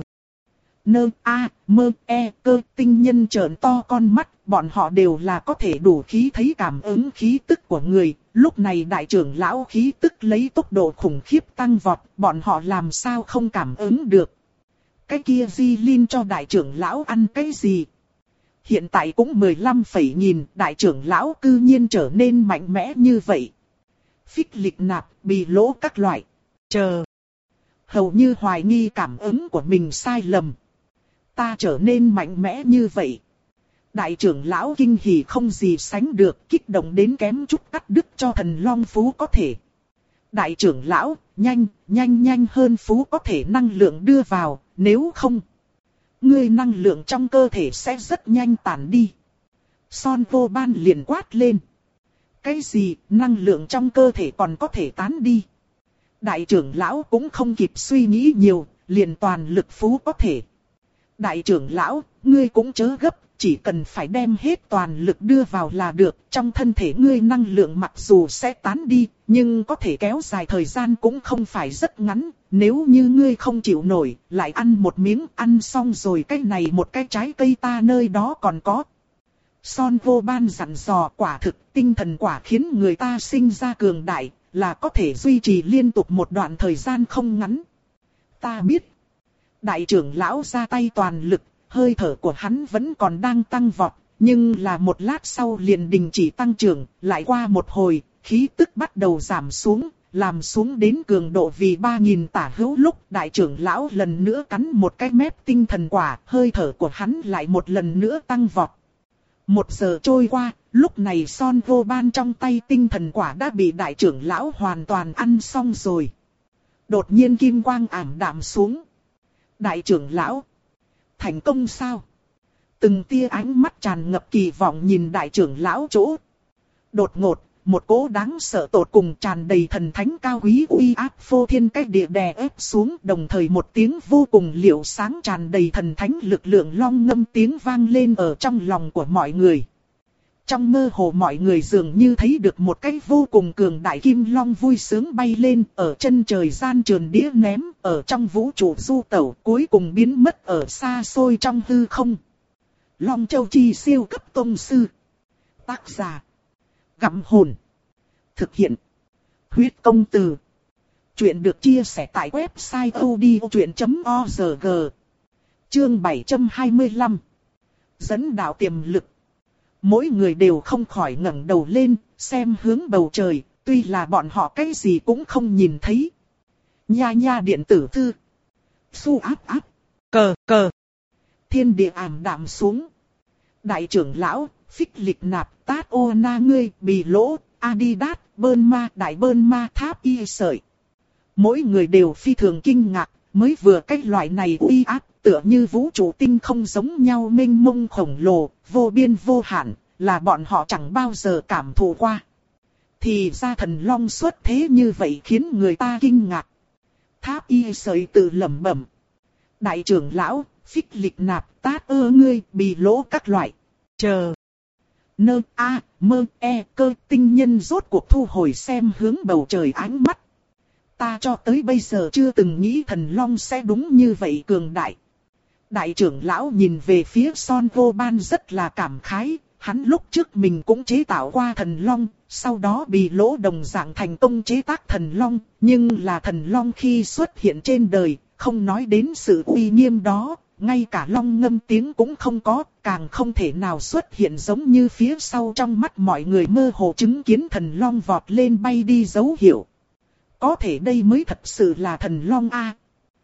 Nơ, a, mơ, e, cơ, tinh nhân trợn to con mắt, bọn họ đều là có thể đủ khí thấy cảm ứng khí tức của người. Lúc này đại trưởng lão khí tức lấy tốc độ khủng khiếp tăng vọt, bọn họ làm sao không cảm ứng được. Cái kia Di Linh cho đại trưởng lão ăn cái gì? Hiện tại cũng mười lăm phẩy nghìn, đại trưởng lão cư nhiên trở nên mạnh mẽ như vậy. Phích lịch nạp, bì lỗ các loại. Chờ. Hầu như hoài nghi cảm ứng của mình sai lầm. Ta trở nên mạnh mẽ như vậy. Đại trưởng lão kinh hỉ không gì sánh được, kích động đến kém chút cắt đứt cho thần long phú có thể. Đại trưởng lão, nhanh, nhanh nhanh hơn phú có thể năng lượng đưa vào, nếu không, ngươi năng lượng trong cơ thể sẽ rất nhanh tản đi. Son vô ban liền quát lên. Cái gì, năng lượng trong cơ thể còn có thể tán đi? Đại trưởng lão cũng không kịp suy nghĩ nhiều, liền toàn lực phú có thể. Đại trưởng lão, ngươi cũng chớ gấp, chỉ cần phải đem hết toàn lực đưa vào là được. Trong thân thể ngươi năng lượng mặc dù sẽ tán đi, nhưng có thể kéo dài thời gian cũng không phải rất ngắn. Nếu như ngươi không chịu nổi, lại ăn một miếng, ăn xong rồi cái này một cái trái cây ta nơi đó còn có. Son vô ban dặn dò quả thực tinh thần quả khiến người ta sinh ra cường đại, là có thể duy trì liên tục một đoạn thời gian không ngắn. Ta biết. Đại trưởng lão ra tay toàn lực, hơi thở của hắn vẫn còn đang tăng vọt, nhưng là một lát sau liền đình chỉ tăng trưởng, lại qua một hồi, khí tức bắt đầu giảm xuống, làm xuống đến cường độ vì ba nghìn tả hữu lúc đại trưởng lão lần nữa cắn một cái mép tinh thần quả, hơi thở của hắn lại một lần nữa tăng vọt. Một giờ trôi qua, lúc này Son vô ban trong tay tinh thần quả đã bị đại trưởng lão hoàn toàn ăn xong rồi. Đột nhiên kim quang ảm đạm xuống. Đại trưởng lão, thành công sao? Từng tia ánh mắt tràn ngập kỳ vọng nhìn đại trưởng lão chỗ. Đột ngột, một cỗ đáng sợ tột cùng tràn đầy thần thánh cao quý uy áp phô thiên cách địa đè ép xuống, đồng thời một tiếng vô cùng liệu sáng tràn đầy thần thánh lực lượng long ngâm tiếng vang lên ở trong lòng của mọi người. Trong mơ hồ mọi người dường như thấy được một cái vô cùng cường đại kim long vui sướng bay lên ở chân trời gian trườn đĩa ném ở trong vũ trụ du tẩu cuối cùng biến mất ở xa xôi trong hư không. Long Châu Chi siêu cấp tông sư. Tác giả. Gặm hồn. Thực hiện. Huyết công từ. Chuyện được chia sẻ tại website odchuyện chấm org. Chương bảy trăm hai mươi lăm. Dẫn đạo tiềm lực. Mỗi người đều không khỏi ngẩng đầu lên, xem hướng bầu trời, tuy là bọn họ cái gì cũng không nhìn thấy. Nha nha điện tử thư. Su áp áp. Cờ cờ. Thiên địa ảm đạm xuống. Đại trưởng lão, Phích Lịch Nạp, Tát Ô Na ngươi, Bì Lỗ, Adidas, Bơn Ma, Đại Bơn Ma, Tháp Y Sợi. Mỗi người đều phi thường kinh ngạc, mới vừa cái loại này uy áp, tựa như vũ trụ tinh không giống nhau mênh mông khổng lồ, vô biên vô hạn, là bọn họ chẳng bao giờ cảm thụ qua. Thì ra thần long xuất thế như vậy khiến người ta kinh ngạc. Tháp Y Sợi tự lẩm bẩm. Đại trưởng lão, Phích Lịch Nạp, Tát ơ ngươi, Bì Lỗ các loại. Chờ. Nơ a mơ e cơ tinh nhân rốt cuộc thu hồi xem hướng bầu trời ánh mắt. Ta cho tới bây giờ chưa từng nghĩ thần long sẽ đúng như vậy cường đại. Đại trưởng lão nhìn về phía Son Vô Ban rất là cảm khái. Hắn lúc trước mình cũng chế tạo qua thần long, sau đó Bì Lỗ đồng dạng thành công chế tác thần long. Nhưng là thần long khi xuất hiện trên đời, không nói đến sự uy nghiêm đó, ngay cả long ngâm tiếng cũng không có, càng không thể nào xuất hiện giống như phía sau trong mắt mọi người mơ hồ chứng kiến thần long vọt lên bay đi dấu hiệu. Có thể đây mới thật sự là thần long a.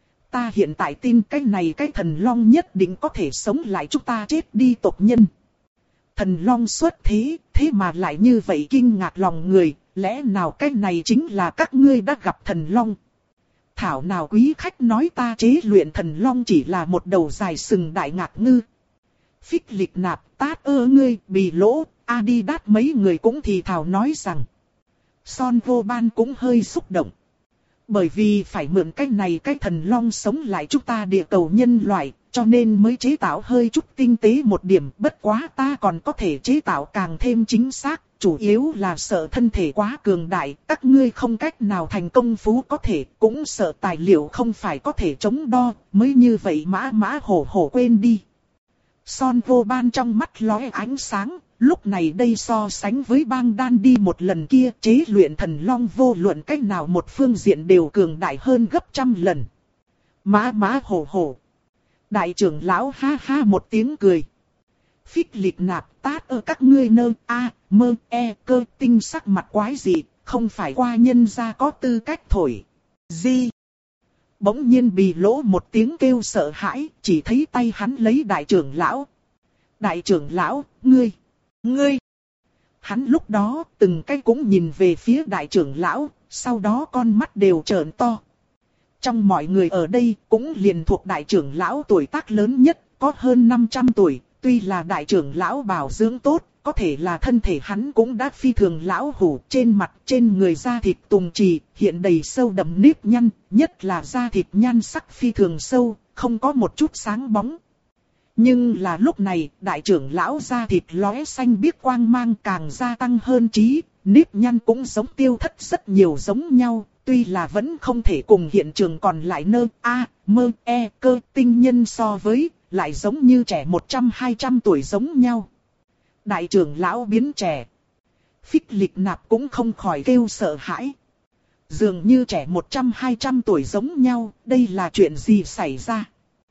Ta hiện tại tin cái này cái thần long nhất định có thể sống lại chúng ta chết đi tộc nhân. Thần long xuất thế, thế mà lại như vậy kinh ngạc lòng người, lẽ nào cái này chính là các ngươi đã gặp thần long? Thảo nào quý khách nói ta chế luyện thần long chỉ là một đầu dài sừng đại ngạc ngư. Phích Lịch Nạp, Tát ơ ngươi, Bì Lỗ, Adidas mấy người cũng thì thảo nói rằng. Son Vô Ban cũng hơi xúc động. Bởi vì phải mượn cái này cái thần long sống lại chúng ta địa cầu nhân loại, cho nên mới chế tạo hơi chút tinh tế một điểm. Bất quá ta còn có thể chế tạo càng thêm chính xác, chủ yếu là sợ thân thể quá cường đại, các ngươi không cách nào thành công phú có thể, cũng sợ tài liệu không phải có thể chống đo, mới như vậy mã mã hổ hổ quên đi. Son Vô Ban trong mắt lóe ánh sáng. Lúc này đây so sánh với bang đan đi một lần kia chế luyện thần long vô luận cách nào một phương diện đều cường đại hơn gấp trăm lần. Mã mã hổ hổ. Đại trưởng lão ha ha một tiếng cười. Phích Lịch Nạp, Tát ơ các ngươi nơ a mơ e cơ tinh sắc mặt quái gì, không phải qua nhân gia có tư cách thổi. Gì? Bỗng nhiên Bì Lỗ một tiếng kêu sợ hãi, chỉ thấy tay hắn lấy đại trưởng lão. Đại trưởng lão, ngươi. Ngươi! Hắn lúc đó từng cái cũng nhìn về phía đại trưởng lão, sau đó con mắt đều trợn to. Trong mọi người ở đây cũng liền thuộc đại trưởng lão tuổi tác lớn nhất, có hơn năm trăm tuổi, tuy là đại trưởng lão bảo dưỡng tốt, có thể là thân thể hắn cũng đã phi thường lão hủ, trên mặt trên người da thịt tùng trì, hiện đầy sâu đậm nếp nhăn, nhất là da thịt nhan sắc phi thường sâu, không có một chút sáng bóng. Nhưng là lúc này, đại trưởng lão da thịt lóe xanh biếc quang mang càng gia tăng hơn trí, nếp nhăn cũng giống tiêu thất rất nhiều giống nhau, tuy là vẫn không thể cùng hiện trường còn lại nơ a mơ e cơ tinh nhân so với, lại giống như trẻ một trăm hai trăm tuổi giống nhau. Đại trưởng lão biến trẻ. Phích Lịch Nạp cũng không khỏi kêu sợ hãi. Dường như trẻ một trăm hai trăm tuổi giống nhau, đây là chuyện gì xảy ra?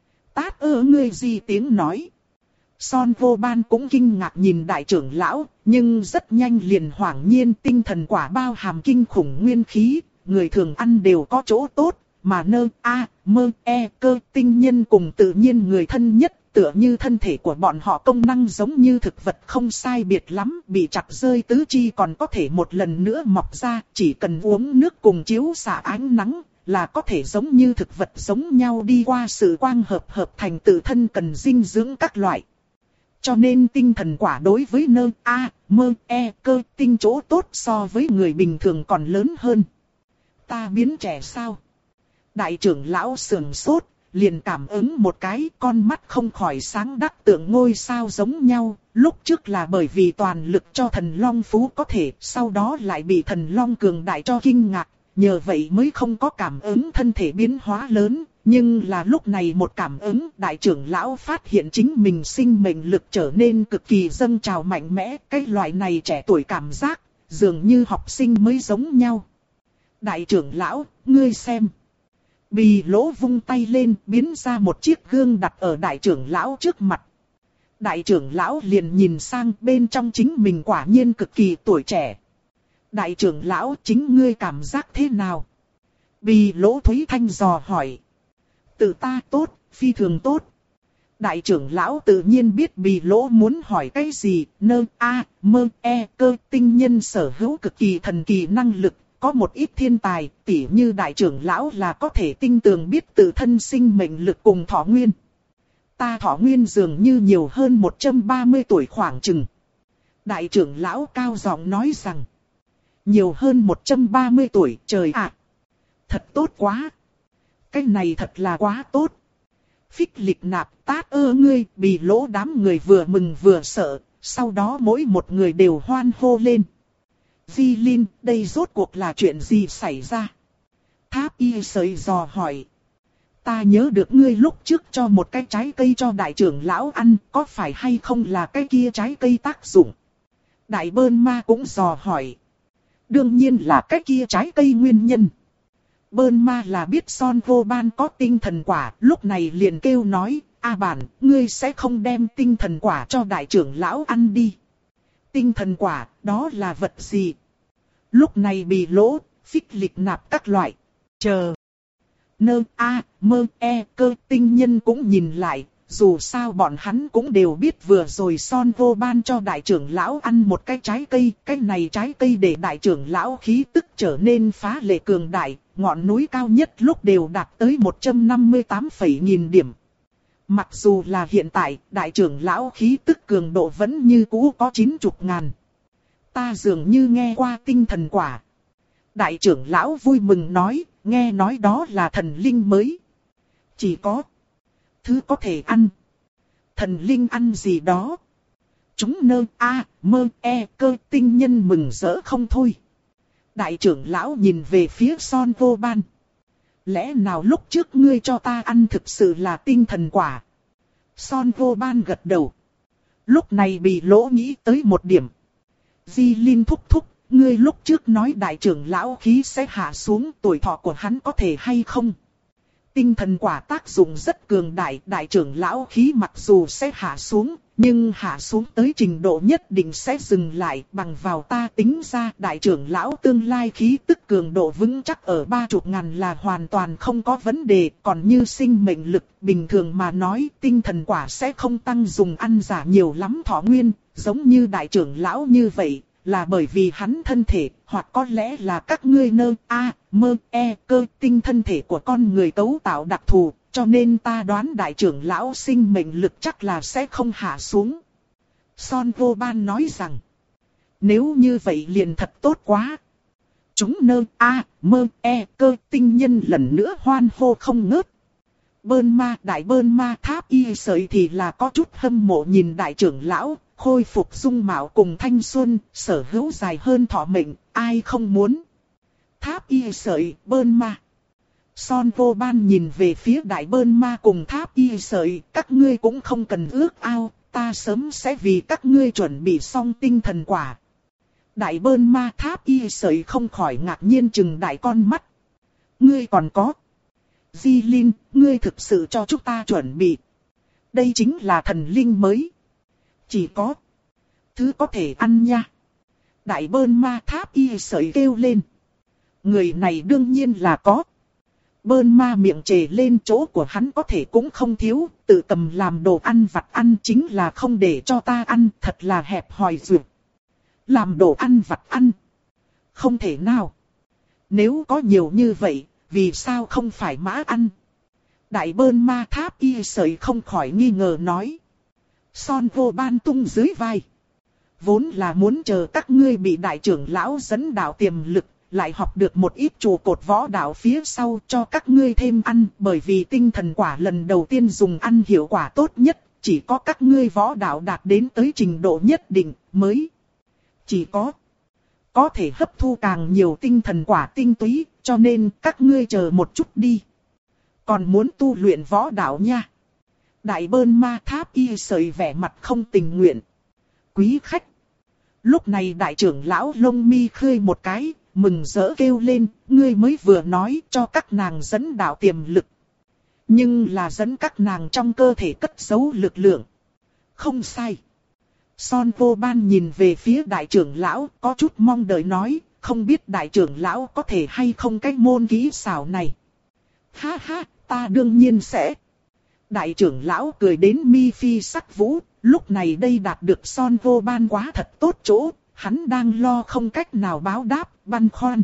Tát ơ ngươi gì tiếng nói. Son Vô Ban cũng kinh ngạc nhìn đại trưởng lão, nhưng rất nhanh liền hoảng nhiên tinh thần quả bao hàm kinh khủng nguyên khí, người thường ăn đều có chỗ tốt, mà nơ a mơ e cơ tinh nhân cùng tự nhiên người thân nhất, tựa như thân thể của bọn họ công năng giống như thực vật không sai biệt lắm, bị chặt rơi tứ chi còn có thể một lần nữa mọc ra, chỉ cần uống nước cùng chiếu xạ ánh nắng, là có thể giống như thực vật giống nhau đi qua sự quang hợp hợp thành tự thân cần dinh dưỡng các loại. Cho nên tinh thần quả đối với nơ a mơ e cơ tinh chỗ tốt so với người bình thường còn lớn hơn. Ta biến trẻ sao? Đại trưởng lão sườn sốt, liền cảm ứng một cái, con mắt không khỏi sáng đắc tượng ngôi sao giống nhau. Lúc trước là bởi vì toàn lực cho thần Long Phú có thể, sau đó lại bị thần Long cường đại cho kinh ngạc, nhờ vậy mới không có cảm ứng thân thể biến hóa lớn. Nhưng là lúc này một cảm ứng, đại trưởng lão phát hiện chính mình sinh mệnh lực trở nên cực kỳ dâng trào mạnh mẽ. Cái loại này trẻ tuổi cảm giác, dường như học sinh mới giống nhau. Đại trưởng lão, ngươi xem. Bì Lỗ vung tay lên, biến ra một chiếc gương đặt ở đại trưởng lão trước mặt. Đại trưởng lão liền nhìn sang, bên trong chính mình quả nhiên cực kỳ tuổi trẻ. Đại trưởng lão, chính ngươi cảm giác thế nào? Bì Lỗ Thúy Thanh dò hỏi. Tự ta tốt, phi thường tốt. Đại trưởng lão tự nhiên biết Bì Lỗ muốn hỏi cái gì. Nơ a mơ e cơ tinh nhân sở hữu cực kỳ thần kỳ năng lực. Có một ít thiên tài, tỉ như đại trưởng lão là có thể tinh tường biết tự thân sinh mệnh lực cùng thọ nguyên. Ta thọ nguyên dường như nhiều hơn một trăm ba mươi tuổi khoảng chừng. Đại trưởng lão cao giọng nói rằng. Nhiều hơn một trăm ba mươi tuổi, trời ạ. Thật tốt quá. Cái này thật là quá tốt. Phích lịch nạp tát ơ ngươi, Bì Lỗ đám người vừa mừng vừa sợ, sau đó mỗi một người đều hoan hô lên. Di Linh, đây rốt cuộc là chuyện gì xảy ra? Tháp Y sợi dò hỏi. Ta nhớ được ngươi lúc trước cho một cái trái cây cho đại trưởng lão ăn, có phải hay không là cái kia trái cây tác dụng? Đại Bơn Ma cũng dò hỏi. Đương nhiên là cái kia trái cây nguyên nhân. Bơn Ma là biết Son Vô Ban có tinh thần quả, lúc này liền kêu nói, A bản, ngươi sẽ không đem tinh thần quả cho đại trưởng lão ăn đi. Tinh thần quả, đó là vật gì? Lúc này Bì Lỗ, phích lịch nạp các loại. Chờ. Nơ a mơ e cơ tinh nhân cũng nhìn lại, dù sao bọn hắn cũng đều biết vừa rồi Son Vô Ban cho đại trưởng lão ăn một cái trái cây. Cái này trái cây để đại trưởng lão khí tức trở nên phá lệ cường đại, ngọn núi cao nhất lúc đều đạt tới một trăm năm mươi tám phẩy nghìn điểm. Mặc dù là hiện tại, đại trưởng lão khí tức cường độ vẫn như cũ có chín mươi ngàn. Ta dường như nghe qua tinh thần quả. Đại trưởng lão vui mừng nói, nghe nói đó là thần linh mới. Chỉ có thứ có thể ăn. Thần linh ăn gì đó? Chúng nơ a mơ e cơ tinh nhân mừng rỡ không thôi. Đại trưởng lão nhìn về phía Son Vô Ban. Lẽ nào lúc trước ngươi cho ta ăn thực sự là tinh thần quả? Son Vô Ban gật đầu. Lúc này Bì Lỗ nghĩ tới một điểm. Di Linh thúc thúc, ngươi lúc trước nói đại trưởng lão khí sẽ hạ xuống, tuổi thọ của hắn có thể hay không? Tinh thần quả tác dụng rất cường đại, đại trưởng lão khí mặc dù sẽ hạ xuống, nhưng hạ xuống tới trình độ nhất định sẽ dừng lại. Bằng vào ta tính ra, đại trưởng lão tương lai khí tức cường độ vững chắc ở ba mươi ngàn là hoàn toàn không có vấn đề. Còn như sinh mệnh lực, bình thường mà nói, tinh thần quả sẽ không tăng dùng ăn giả nhiều lắm thọ nguyên, giống như đại trưởng lão như vậy. Là bởi vì hắn thân thể, hoặc có lẽ là các ngươi nơ a mơ e cơ tinh thân thể của con người cấu tạo đặc thù, cho nên ta đoán đại trưởng lão sinh mệnh lực chắc là sẽ không hạ xuống. Son Vô Ban nói rằng, nếu như vậy liền thật tốt quá. Chúng nơ a mơ e cơ tinh nhân lần nữa hoan hô không ngớt. Bơn Ma, đại Bơn Ma Tháp Y sợi thì là có chút hâm mộ nhìn đại trưởng lão. Khôi phục dung mạo cùng thanh xuân, sở hữu dài hơn thọ mệnh, ai không muốn. Tháp Y sợi, Bơn Ma. Son Vô Ban nhìn về phía đại Bơn Ma cùng Tháp Y sợi, các ngươi cũng không cần ước ao, ta sớm sẽ vì các ngươi chuẩn bị xong tinh thần quả. Đại Bơn Ma Tháp Y sợi không khỏi ngạc nhiên chừng đại con mắt. Ngươi còn có. Di Linh, ngươi thực sự cho chúng ta chuẩn bị. Đây chính là thần linh mới. Chỉ có thứ có thể ăn nha. Đại Bơn Ma Tháp Y sợi kêu lên. Người này đương nhiên là có. Bơn Ma miệng trề lên, chỗ của hắn có thể cũng không thiếu, tự cầm làm đồ ăn vặt ăn chính là không để cho ta ăn, thật là hẹp hòi duyệt. Làm đồ ăn vặt ăn? Không thể nào. Nếu có nhiều như vậy, vì sao không phải mã ăn? Đại Bơn Ma Tháp Y sợi không khỏi nghi ngờ nói. Son Vô Ban tung dưới vai. Vốn là muốn chờ các ngươi bị đại trưởng lão dẫn đạo tiềm lực, lại học được một ít trụ cột võ đạo phía sau cho các ngươi thêm ăn, bởi vì tinh thần quả lần đầu tiên dùng ăn hiệu quả tốt nhất, chỉ có các ngươi võ đạo đạt đến tới trình độ nhất định mới chỉ có có thể hấp thu càng nhiều tinh thần quả tinh túy, cho nên các ngươi chờ một chút đi. Còn muốn tu luyện võ đạo nha. Đại Bơn Ma Tháp Y sợi vẻ mặt không tình nguyện. Quý khách. Lúc này đại trưởng lão lông mi khơi một cái, mừng rỡ kêu lên, ngươi mới vừa nói cho các nàng dẫn đạo tiềm lực. Nhưng là dẫn các nàng trong cơ thể cất giấu lực lượng. Không sai. Son Vô Ban nhìn về phía đại trưởng lão, có chút mong đợi nói, không biết đại trưởng lão có thể hay không cái môn kỹ xảo này. Ha ha, ta đương nhiên sẽ. Đại trưởng lão cười đến mi phi sắc vũ, lúc này đây đạt được Son Vô Ban quá thật tốt chỗ, hắn đang lo không cách nào báo đáp, băn khoăn.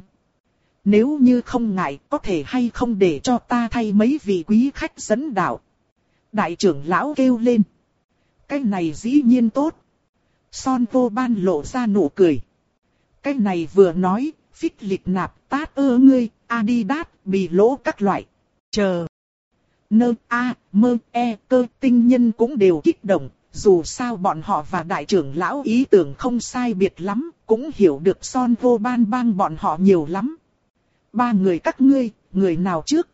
Nếu như không ngại, có thể hay không để cho ta thay mấy vị quý khách dẫn đạo. Đại trưởng lão kêu lên. Cái này dĩ nhiên tốt. Son Vô Ban lộ ra nụ cười. Cái này vừa nói, phích lịch nạp tát ơ ngươi, Adidas, bì lỗ các loại. Chờ. Nơ, a, mơ, e, cơ tinh nhân cũng đều kích động. Dù sao bọn họ và đại trưởng lão ý tưởng không sai biệt lắm, cũng hiểu được Son Vô Ban bang bọn họ nhiều lắm. Ba người các ngươi, người nào trước?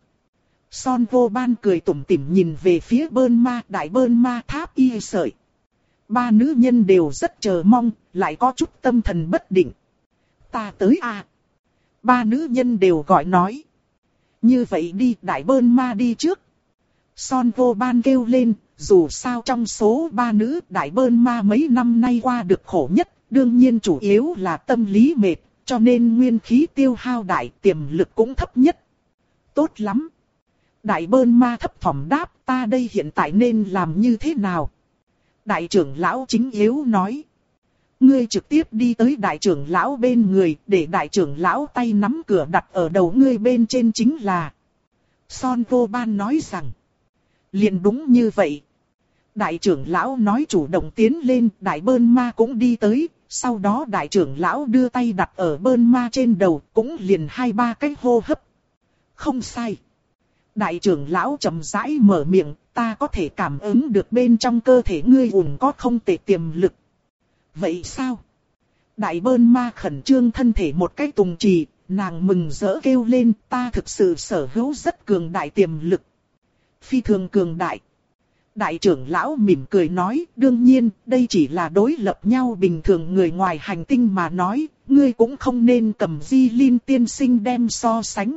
Son Vô Ban cười tủm tỉm nhìn về phía Bơn Ma, đại Bơn Ma Tháp Y sợi. Ba nữ nhân đều rất chờ mong, lại có chút tâm thần bất định. Ta tới à? Ba nữ nhân đều gọi nói. Như vậy đi, đại Bơn Ma đi trước. Son Vô Ban kêu lên, dù sao trong số ba nữ, đại Bơn Ma mấy năm nay qua được khổ nhất, đương nhiên chủ yếu là tâm lý mệt, cho nên nguyên khí tiêu hao đại, tiềm lực cũng thấp nhất. Tốt lắm. Đại Bơn Ma thấp thỏm đáp, ta đây hiện tại nên làm như thế nào? Đại trưởng lão chính yếu nói. Ngươi trực tiếp đi tới đại trưởng lão bên người, để đại trưởng lão tay nắm cửa đặt ở đầu ngươi bên trên chính là. Son Vô Ban nói rằng. Liền đúng như vậy. Đại trưởng lão nói chủ động tiến lên, đại Bơn Ma cũng đi tới, sau đó đại trưởng lão đưa tay đặt ở Bơn Ma trên đầu, cũng liền hai ba cái hô hấp. Không sai. Đại trưởng lão chậm rãi mở miệng, ta có thể cảm ứng được bên trong cơ thể ngươi ủng có không tệ tiềm lực. Vậy sao? Đại Bơn Ma khẩn trương thân thể một cái tùng trì, nàng mừng rỡ kêu lên, ta thực sự sở hữu rất cường đại tiềm lực. Phi thường cường đại. Đại trưởng lão mỉm cười nói, đương nhiên, đây chỉ là đối lập nhau bình thường người ngoài hành tinh mà nói, ngươi cũng không nên cầm Di Linh tiên sinh đem so sánh.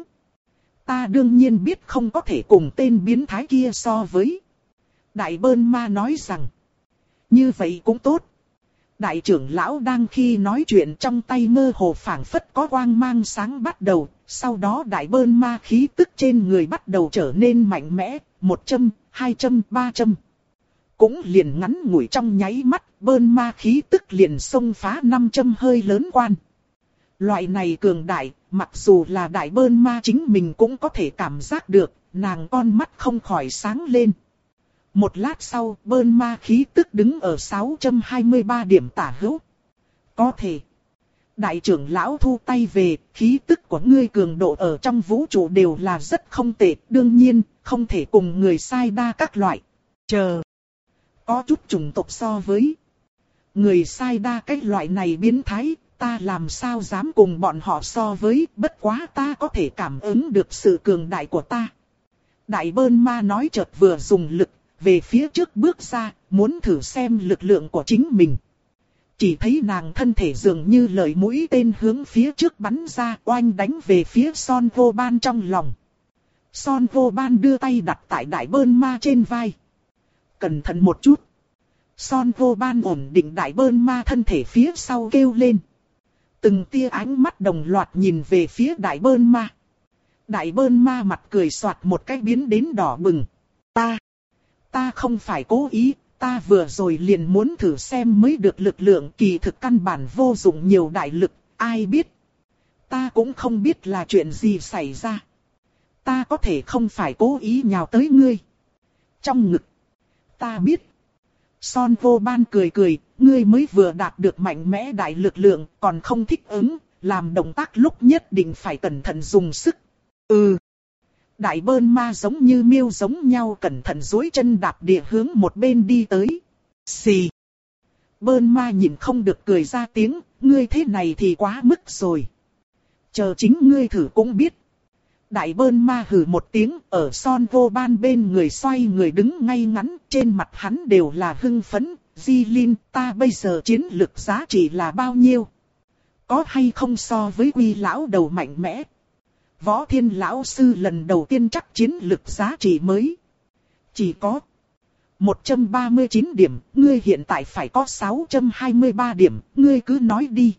Ta đương nhiên biết không có thể cùng tên biến thái kia so với. Đại Bơn Ma nói rằng, như vậy cũng tốt. Đại trưởng lão đang khi nói chuyện trong tay mơ hồ phảng phất có quang mang sáng bắt đầu, sau đó đại Bơn Ma khí tức trên người bắt đầu trở nên mạnh mẽ, một châm, hai châm, ba châm. Cũng liền ngắn ngủi trong nháy mắt, Bơn Ma khí tức liền xông phá năm châm hơi lớn quan. Loại này cường đại, mặc dù là đại Bơn Ma chính mình cũng có thể cảm giác được, nàng con mắt không khỏi sáng lên. Một lát sau, Bơn Ma khí tức đứng ở sáu trăm hai mươi ba điểm tả hữu. Có thể. Đại trưởng lão thu tay về, khí tức của ngươi cường độ ở trong vũ trụ đều là rất không tệ, đương nhiên, không thể cùng người sai đa các loại. Chờ. Có chút chủng tộc so với. Người sai đa cái loại này biến thái, ta làm sao dám cùng bọn họ so với, bất quá ta có thể cảm ứng được sự cường đại của ta. Đại Bơn Ma nói chợt vừa dùng lực, về phía trước bước ra, muốn thử xem lực lượng của chính mình. Chỉ thấy nàng thân thể dường như lợi mũi tên hướng phía trước bắn ra, oanh đánh về phía Son Vô Ban trong lòng. Son Vô Ban đưa tay đặt tại Đại Bơn Ma trên vai. Cẩn thận một chút. Son Vô Ban ổn định Đại Bơn Ma thân thể phía sau kêu lên. Từng tia ánh mắt đồng loạt nhìn về phía Đại Bơn Ma. Đại Bơn Ma mặt cười xoạt một cái biến đến đỏ bừng. Ta, ta không phải cố ý, ta vừa rồi liền muốn thử xem mới được lực lượng, kỳ thực căn bản vô dụng nhiều đại lực, ai biết. Ta cũng không biết là chuyện gì xảy ra. Ta có thể không phải cố ý nhào tới ngươi. Trong ngực, ta biết. Son Vô Ban cười cười, ngươi mới vừa đạt được mạnh mẽ đại lực lượng, còn không thích ứng, làm động tác lúc nhất định phải cẩn thận dùng sức. Ừ. Đại bơn ma giống như miêu giống nhau cẩn thận duỗi chân đạp địa hướng một bên đi tới. Xì. Bơn ma nhìn không được cười ra tiếng, ngươi thế này thì quá mức rồi. Chờ chính ngươi thử cũng biết. Đại bơn ma hừ một tiếng, ở Son Vô Ban bên người xoay người đứng ngay ngắn, trên mặt hắn đều là hưng phấn. Di Linh, ta bây giờ chiến lực giá trị là bao nhiêu? Có hay không so với Quy lão đầu mạnh mẽ? Võ Thiên lão sư lần đầu tiên chắc chiến lực giá trị mới. Chỉ có một trăm ba mươi chín điểm, ngươi hiện tại phải có sáu trăm hai mươi ba điểm, ngươi cứ nói đi.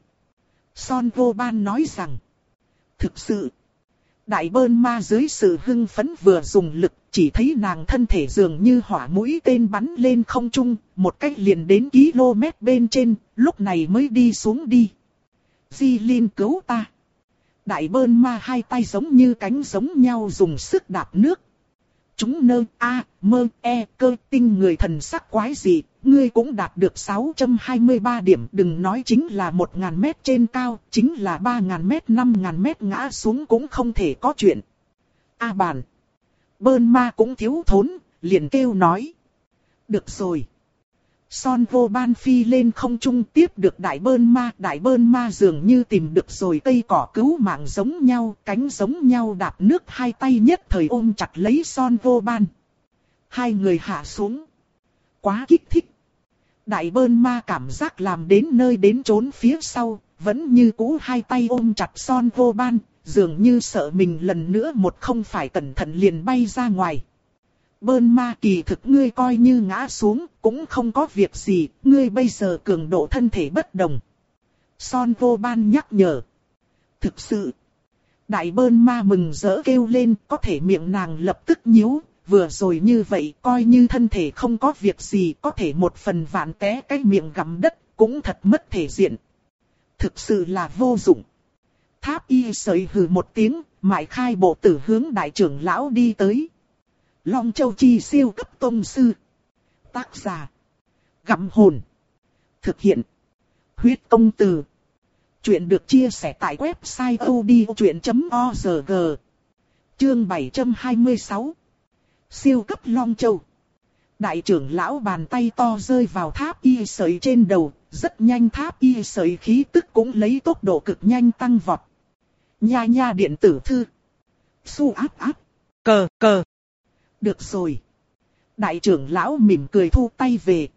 Son Vô Ban nói rằng, thực sự, đại bơn ma dưới sự hưng phấn vừa dùng lực, chỉ thấy nàng thân thể dường như hỏa mũi tên bắn lên không trung, một cách liền đến km bên trên, lúc này mới đi xuống đi. Di Linh cứu ta. Đại bơn ma hai tay giống như cánh giống nhau dùng sức đạp nước. Chúng nơ a mơ e cơ tinh người thần sắc quái dị, ngươi cũng đạt được sáu trăm hai mươi ba điểm, đừng nói chính là một nghìn mét trên cao, chính là ba nghìn mét năm nghìn mét ngã xuống cũng không thể có chuyện. A bàn. Bơn ma cũng thiếu thốn, liền kêu nói. Được rồi. Son Vô Ban phi lên không trung tiếp được đại bơn ma. Đại bơn ma dường như tìm được rồi cây cỏ cứu mạng giống nhau, cánh giống nhau đạp nước, hai tay nhất thời ôm chặt lấy Son Vô Ban. Hai người hạ xuống. Quá kích thích. Đại bơn ma cảm giác làm đến nơi đến chốn phía sau, vẫn như cũ hai tay ôm chặt Son Vô Ban, dường như sợ mình lần nữa một không phải cẩn thận liền bay ra ngoài. Bơn ma, kỳ thực ngươi coi như ngã xuống, cũng không có việc gì, ngươi bây giờ cường độ thân thể bất đồng. Son Vô Ban nhắc nhở. Thực sự, đại bơn ma mừng rỡ kêu lên, có thể miệng nàng lập tức nhíu, vừa rồi như vậy coi như thân thể không có việc gì, có thể một phần vạn té cái miệng gặm đất, cũng thật mất thể diện. Thực sự là vô dụng. Tháp Y sởi hừ một tiếng, mại khai bộ tử hướng đại trưởng lão đi tới. Long Châu Chi siêu cấp tông sư. Tác giả. Gặm hồn. Thực hiện. Huyết công từ. Chuyện được chia sẻ tại website odchuyện chấm org. Chương bảy trăm hai mươi sáu. Siêu cấp Long Châu. Đại trưởng lão bàn tay to rơi vào tháp Y sởi trên đầu. Rất nhanh tháp Y sởi khí tức cũng lấy tốc độ cực nhanh tăng vọt. Nha nha điện tử thư. Su áp áp. Cờ cờ. Được rồi. Đại trưởng lão mỉm cười thu tay về.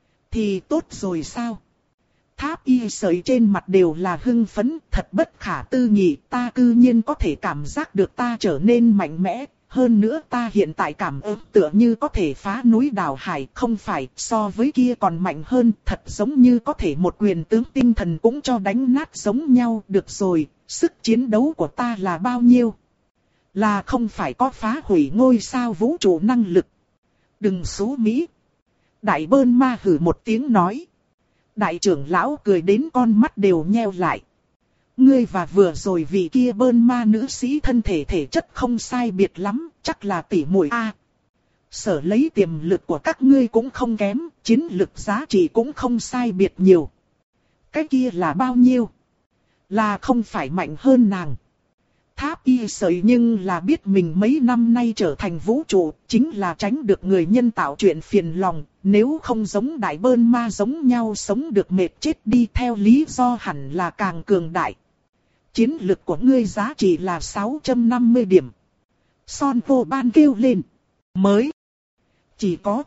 Thì tốt rồi sao? Tháp Y sởi trên mặt đều là hưng phấn, thật bất khả tư nghị, ta cư nhiên có thể cảm giác được ta trở nên mạnh mẽ, hơn nữa ta hiện tại cảm ứng tựa như có thể phá núi đào hải, không phải, so với kia còn mạnh hơn, thật giống như có thể một quyền tướng tinh thần cũng cho đánh nát giống nhau. Được rồi, sức chiến đấu của ta là bao nhiêu? Là không phải có phá hủy ngôi sao vũ trụ năng lực. Đừng xú Mỹ. Đại bơn ma hử một tiếng nói. Đại trưởng lão cười đến con mắt đều nheo lại. Ngươi và vừa rồi vị kia bơn ma nữ sĩ thân thể thể chất không sai biệt lắm, chắc là tỷ muội a. Sở lấy tiềm lực của các ngươi cũng không kém, chiến lực giá trị cũng không sai biệt nhiều. Cái kia là bao nhiêu? Là không phải mạnh hơn nàng. Tháp Y sởi nhưng là biết mình mấy năm nay trở thành vũ trụ, chính là tránh được người nhân tạo chuyện phiền lòng, nếu không giống đại bơn ma giống nhau sống được mệt chết đi, theo lý do hẳn là càng cường đại. Chiến lực của ngươi giá trị là sáu trăm năm mươi điểm. Son Vô Ban kêu lên. Mới. Chỉ có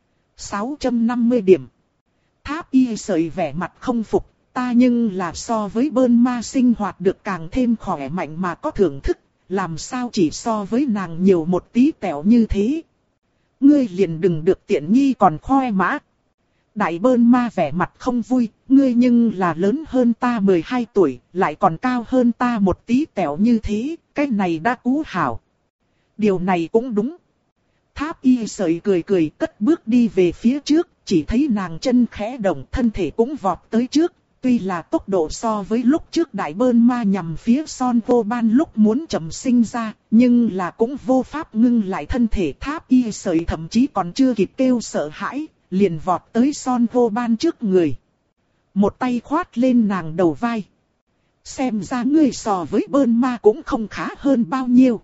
sáu trăm năm mươi điểm. Tháp Y sởi vẻ mặt không phục. Ta nhưng là so với bơn ma sinh hoạt được càng thêm khỏe mạnh mà có thưởng thức, làm sao chỉ so với nàng nhiều một tí tẹo như thế. Ngươi liền đừng được tiện nghi còn khoe mã. Đại bơn ma vẻ mặt không vui, ngươi nhưng là lớn hơn ta mười hai tuổi, lại còn cao hơn ta một tí tẹo như thế, cái này đã cú hảo. Điều này cũng đúng. Tháp Y sởi cười cười cất bước đi về phía trước, chỉ thấy nàng chân khẽ động, thân thể cũng vọt tới trước. Tuy là tốc độ so với lúc trước đại bơn ma nhằm phía Son Vô Ban lúc muốn chậm sinh ra, nhưng là cũng vô pháp ngưng lại thân thể. Tháp Y sởi thậm chí còn chưa kịp kêu sợ hãi, liền vọt tới Son Vô Ban trước người. Một tay khoát lên nàng đầu vai. Xem ra ngươi so với bơn ma cũng không khá hơn bao nhiêu.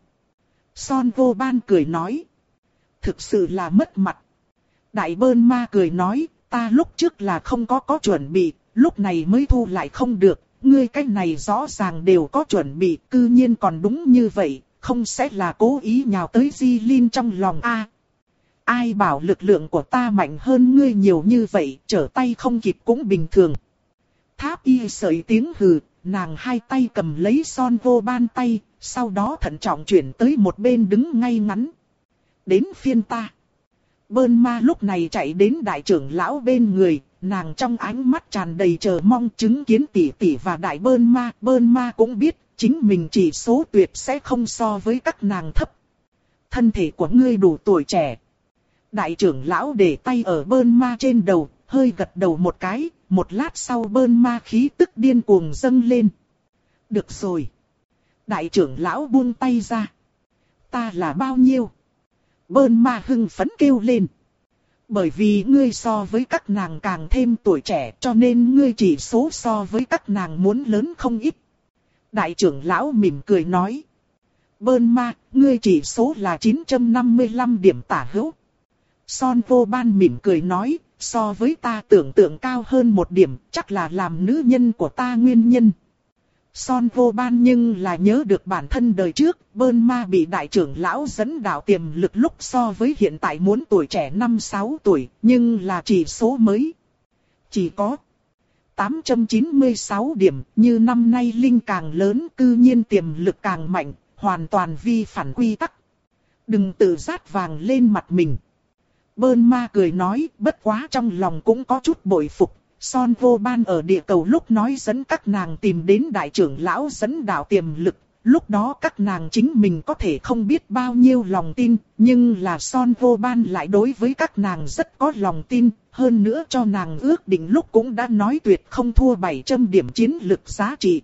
Son vô ban cười nói. Thực sự là mất mặt. Đại bơn ma cười nói, ta lúc trước là không có có chuẩn bị, lúc này mới thu lại không được. Ngươi cái này rõ ràng đều có chuẩn bị, cư nhiên còn đúng như vậy, không sẽ là cố ý nhào tới Di Linh trong lòng a? Ai bảo lực lượng của ta mạnh hơn ngươi nhiều như vậy, trở tay không kịp cũng bình thường. Tháp y sợi tiếng hừ, nàng hai tay cầm lấy Son vô ban tay, sau đó thận trọng chuyển tới một bên đứng ngay ngắn. Đến phiên ta. Bơn ma lúc này chạy đến đại trưởng lão bên người, nàng trong ánh mắt tràn đầy chờ mong chứng kiến tỷ tỷ và đại bơn ma. Bơn ma cũng biết, chính mình chỉ số tuyệt sẽ không so với các nàng thấp. Thân thể của ngươi đủ tuổi trẻ. Đại trưởng lão để tay ở bơn ma trên đầu, hơi gật đầu một cái, một lát sau bơn ma khí tức điên cuồng dâng lên. Được rồi. Đại trưởng lão buông tay ra. Ta là bao nhiêu? Bơn ma hưng phấn kêu lên. Bởi vì ngươi so với các nàng càng thêm tuổi trẻ cho nên ngươi chỉ số so với các nàng muốn lớn không ít. Đại trưởng lão mỉm cười nói. Bơn ma, ngươi chỉ số là chín trăm năm mươi lăm điểm tả hữu. Son vô ban mỉm cười nói, so với ta tưởng tượng cao hơn một điểm, chắc là làm nữ nhân của ta nguyên nhân. Son vô ban nhưng là nhớ được bản thân đời trước, bơn ma bị đại trưởng lão dẫn đạo tiềm lực lúc so với hiện tại muốn tuổi trẻ năm sáu tuổi, nhưng là chỉ số mới. Chỉ có tám trăm chín mươi sáu điểm, như năm nay linh càng lớn cư nhiên tiềm lực càng mạnh, hoàn toàn vi phản quy tắc. Đừng tự rát vàng lên mặt mình. Bơn ma cười nói, bất quá trong lòng cũng có chút bội phục. Son vô ban ở địa cầu lúc nói dẫn các nàng tìm đến đại trưởng lão dẫn đạo tiềm lực. Lúc đó các nàng chính mình có thể không biết bao nhiêu lòng tin, nhưng là Son vô ban lại đối với các nàng rất có lòng tin. Hơn nữa cho nàng ước định lúc cũng đã nói tuyệt không thua bảy trăm điểm chiến lực giá trị.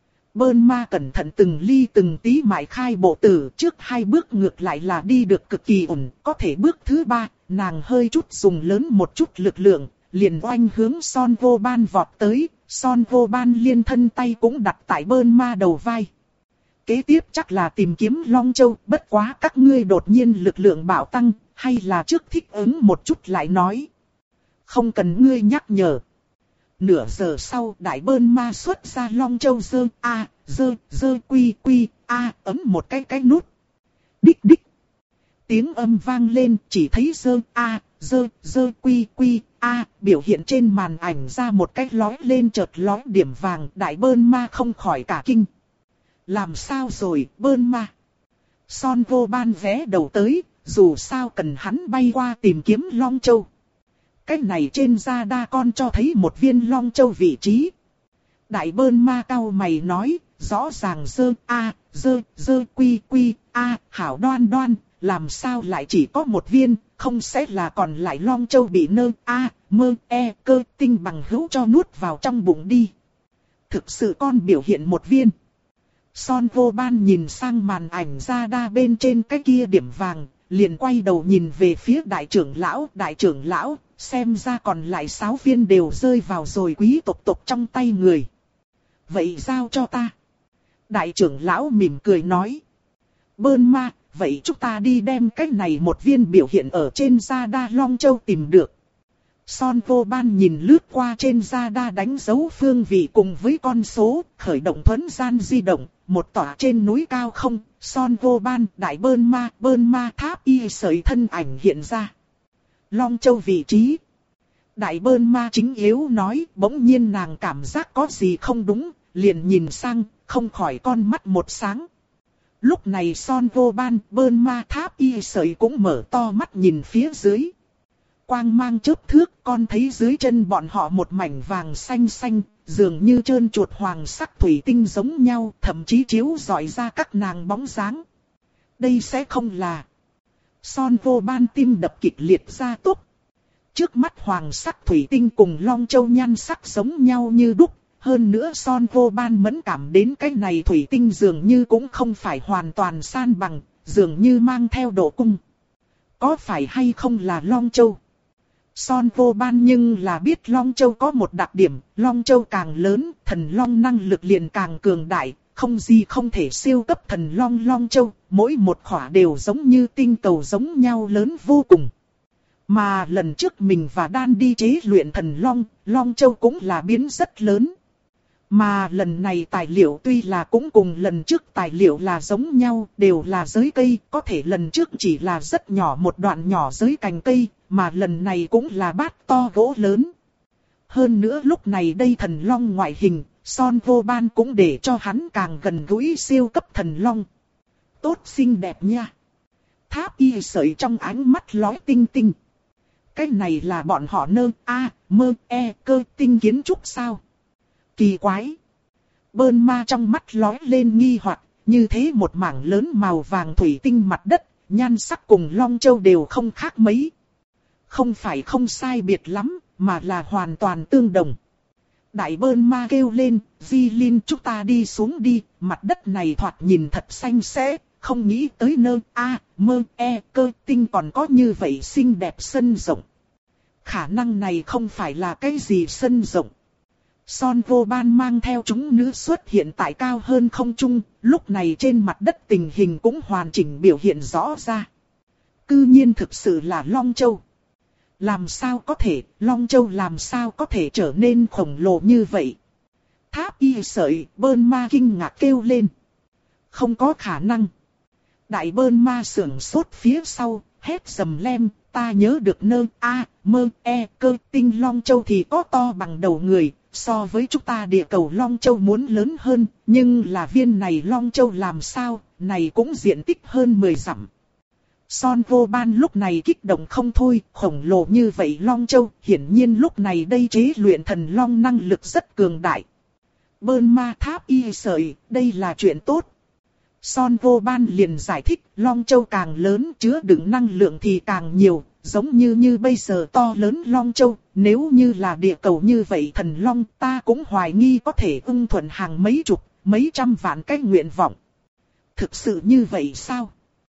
Bơn ma cẩn thận từng ly từng tí mại khai bộ tử, trước hai bước ngược lại là đi được cực kỳ ổn, có thể bước thứ ba, nàng hơi chút dùng lớn một chút lực lượng, liền oanh hướng Son vô ban vọt tới, Son vô ban liên thân tay cũng đặt tại bơn ma đầu vai. Kế tiếp chắc là tìm kiếm Long Châu, bất quá các ngươi đột nhiên lực lượng bạo tăng, hay là trước thích ứng một chút lại nói. Không cần ngươi nhắc nhở. Nửa giờ sau đại bơn ma xuất ra Long Châu dơ a dơ dơ quy quy a ấm một cái cái nút. Đích đích. Tiếng âm vang lên chỉ thấy dơ a dơ dơ quy quy a biểu hiện trên màn ảnh ra một cái lói lên chợt lói điểm vàng. Đại bơn ma không khỏi cả kinh. Làm sao rồi bơn ma? Son vô ban vé đầu tới, dù sao cần hắn bay qua tìm kiếm Long Châu. Cái này trên radar con cho thấy một viên Long Châu vị trí. Đại bơn ma cao mày nói, rõ ràng dơ a dơ dơ quy quy a hảo đoan đoan, làm sao lại chỉ có một viên, không sẽ là còn lại Long Châu bị nơ a mơ e cơ tinh bằng hữu cho nuốt vào trong bụng đi. Thực sự con biểu hiện một viên. Son vô ban nhìn sang màn ảnh radar bên trên cái kia điểm vàng, liền quay đầu nhìn về phía đại trưởng lão. Đại trưởng lão, xem ra còn lại sáu viên đều rơi vào rồi quý tộc tộc trong tay người. Vậy giao cho ta. Đại trưởng lão mỉm cười nói. Bơn ma, vậy chúng ta đi đem cái này một viên biểu hiện ở trên radar Long Châu tìm được. Son vô ban nhìn lướt qua trên radar đánh dấu phương vị cùng với con số, khởi động thuấn gian di động, một tòa trên núi cao không, Son vô ban, đại bơn ma, bơn ma tháp y sợi thân ảnh hiện ra. Long Châu vị trí. Đại bơn ma chính yếu nói, bỗng nhiên nàng cảm giác có gì không đúng, liền nhìn sang, không khỏi con mắt một sáng. Lúc này Son vô ban, bơn ma tháp y sợi cũng mở to mắt nhìn phía dưới. Quang mang chớp thước, con thấy dưới chân bọn họ một mảnh vàng xanh xanh, dường như trơn chuột hoàng sắc thủy tinh giống nhau, thậm chí chiếu rọi ra các nàng bóng dáng. Đây sẽ không là... Son vô ban tim đập kịch liệt ra tốc. Trước mắt hoàng sắc thủy tinh cùng Long Châu nhan sắc giống nhau như đúc. Hơn nữa Son vô ban mẫn cảm đến cái này thủy tinh dường như cũng không phải hoàn toàn san bằng, dường như mang theo độ cung. Có phải hay không là Long Châu? Son Vô Ban nhưng là biết Long Châu có một đặc điểm, Long Châu càng lớn, thần Long năng lực liền càng cường đại, không gì không thể siêu cấp thần Long Long Châu, mỗi một khỏa đều giống như tinh cầu giống nhau lớn vô cùng. Mà lần trước mình và Đan đi chế luyện thần Long, Long Châu cũng là biến rất lớn. Mà lần này tài liệu tuy là cũng cùng lần trước tài liệu là giống nhau, đều là giới cây, có thể lần trước chỉ là rất nhỏ một đoạn nhỏ giới cành cây, mà lần này cũng là bát to gỗ lớn. Hơn nữa lúc này đây thần Long ngoại hình, Son Vô Ban cũng để cho hắn càng gần gũi siêu cấp thần Long. Tốt xinh đẹp nha. Tháp Y sợi trong ánh mắt lóe tinh tinh. Cái này là bọn họ nơ a mơ e cơ tinh kiến trúc sao? Kỳ quái. Bơn ma trong mắt lóe lên nghi hoặc, như thế một mảng lớn màu vàng thủy tinh mặt đất, nhan sắc cùng Long Châu đều không khác mấy. Không phải không sai biệt lắm, mà là hoàn toàn tương đồng. Đại bơn ma kêu lên, Di Linh chúng ta đi xuống đi, mặt đất này thoạt nhìn thật xanh xẽ, không nghĩ tới nơ a mơ e cơ tinh còn có như vậy xinh đẹp sân rộng. Khả năng này không phải là cái gì sân rộng. Son Vô Ban mang theo chúng nữ xuất hiện tại cao hơn không trung, lúc này trên mặt đất tình hình cũng hoàn chỉnh biểu hiện rõ ra. Cư nhiên thực sự là Long Châu. Làm sao có thể, Long Châu làm sao có thể trở nên khổng lồ như vậy? Tháp Y sợi, bơn ma kinh ngạc kêu lên. Không có khả năng. Đại bơn ma sưởng sốt phía sau, hét dầm lem, ta nhớ được nơ a mơ e cơ tinh Long Châu thì có to bằng đầu người. So với chúng ta địa cầu Long Châu muốn lớn hơn, nhưng là viên này Long Châu làm sao, này cũng diện tích hơn mười dặm. Son Vô Ban lúc này kích động không thôi, khổng lồ như vậy Long Châu, hiển nhiên lúc này đây chế luyện thần Long năng lực rất cường đại. Bơn ma Tháp Y sợi, đây là chuyện tốt. Son Vô Ban liền giải thích, Long Châu càng lớn chứa đựng năng lượng thì càng nhiều, giống như như bây giờ to lớn Long Châu, nếu như là địa cầu như vậy thần Long ta cũng hoài nghi có thể ưng thuận hàng mấy chục, mấy trăm vạn cái nguyện vọng. Thực sự như vậy sao?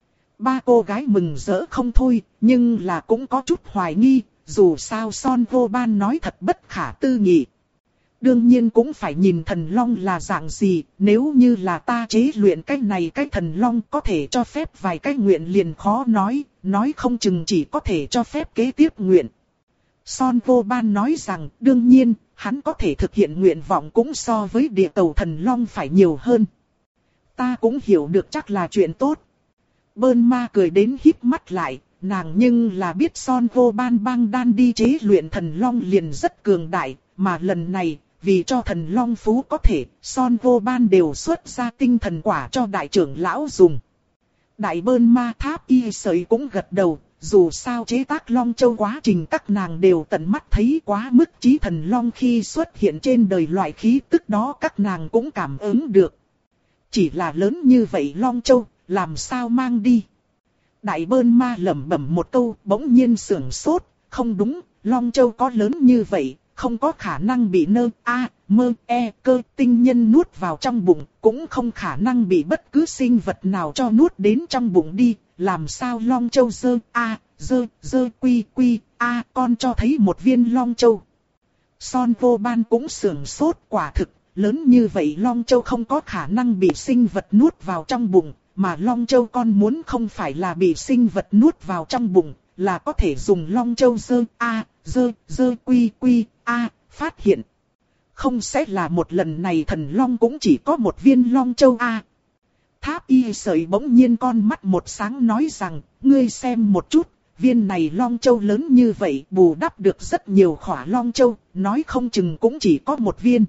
Ba cô gái mừng rỡ không thôi, nhưng là cũng có chút hoài nghi, dù sao Son Vô Ban nói thật bất khả tư nghị. Đương nhiên cũng phải nhìn thần Long là dạng gì, nếu như là ta chế luyện cái này cái thần Long có thể cho phép vài cái nguyện liền khó nói, nói không chừng chỉ có thể cho phép kế tiếp nguyện. Son Vô Ban nói rằng đương nhiên, hắn có thể thực hiện nguyện vọng cũng so với địa cầu thần Long phải nhiều hơn. Ta cũng hiểu được chắc là chuyện tốt. Bơn ma cười đến híp mắt lại, nàng nhưng là biết Son Vô Ban bang đan đi chế luyện thần Long liền rất cường đại, mà lần này, vì cho thần Long Phú có thể, Son Vô Ban đều xuất ra tinh thần quả cho đại trưởng lão dùng. Đại bơn ma Tháp Y sợi cũng gật đầu, dù sao chế tác Long Châu quá trình các nàng đều tận mắt thấy quá mức chí thần Long khi xuất hiện trên đời loại khí tức đó các nàng cũng cảm ứng được. Chỉ là lớn như vậy Long Châu, làm sao mang đi? Đại bơn ma lẩm bẩm một câu, bỗng nhiên sưởng sốt, không đúng, Long Châu có lớn như vậy, không có khả năng bị nơ a mơ e cơ tinh nhân nuốt vào trong bụng, cũng không khả năng bị bất cứ sinh vật nào cho nuốt đến trong bụng đi, làm sao Long Châu dơ a dơ dơ quy quy a con cho thấy một viên Long Châu. Son Vô Ban cũng sưởng sốt, quả thực, lớn như vậy Long Châu không có khả năng bị sinh vật nuốt vào trong bụng, mà Long Châu con muốn không phải là bị sinh vật nuốt vào trong bụng, là có thể dùng Long Châu dơ a dơ dơ quy quy a phát hiện. Không sẽ là một lần này thần Long cũng chỉ có một viên Long Châu a. Tháp Y sợi bỗng nhiên con mắt một sáng nói rằng, ngươi xem một chút, viên này Long Châu lớn như vậy bù đắp được rất nhiều khỏa Long Châu, nói không chừng cũng chỉ có một viên.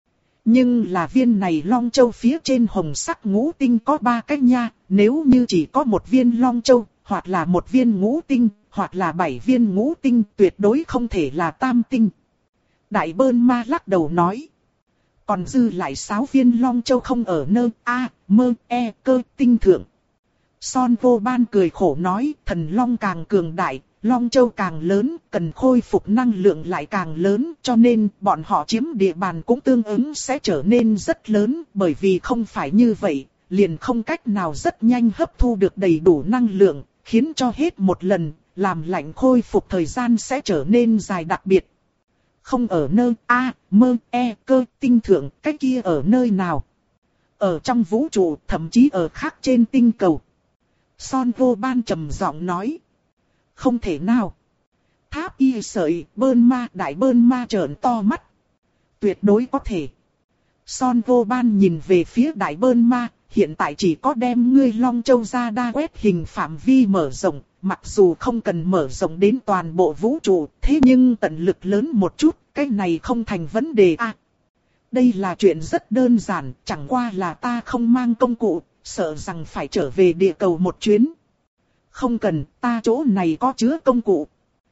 Nhưng là viên này Long Châu phía trên hồng sắc ngũ tinh có ba cái nha, nếu như chỉ có một viên Long Châu, hoặc là một viên ngũ tinh, hoặc là bảy viên ngũ tinh, tuyệt đối không thể là tam tinh. Đại bơn ma lắc đầu nói. Còn dư lại sáu viên Long Châu không ở nơ a mơ e cơ tinh thượng. Son Vô Ban cười khổ nói, thần Long càng cường đại, Long Châu càng lớn, cần khôi phục năng lượng lại càng lớn, cho nên bọn họ chiếm địa bàn cũng tương ứng sẽ trở nên rất lớn, bởi vì không phải như vậy, liền không cách nào rất nhanh hấp thu được đầy đủ năng lượng, khiến cho hết một lần, làm lạnh khôi phục thời gian sẽ trở nên dài đặc biệt. Không ở nơi A, mơ, e, cơ, tinh thượng, cái kia ở nơi nào? Ở trong vũ trụ, thậm chí ở khác trên tinh cầu. Son vô ban trầm giọng nói. Không thể nào. Tháp y sợi, bơn ma, đại bơn ma trợn to mắt. Tuyệt đối có thể. Son vô ban nhìn về phía đại bơn ma, hiện tại chỉ có đem ngươi Long Châu ra đa quét hình phạm vi mở rộng, mặc dù không cần mở rộng đến toàn bộ vũ trụ, thế nhưng tận lực lớn một chút, cái này không thành vấn đề à. Đây là chuyện rất đơn giản, chẳng qua là ta không mang công cụ, sợ rằng phải trở về địa cầu một chuyến. Không cần, ta chỗ này có chứa công cụ.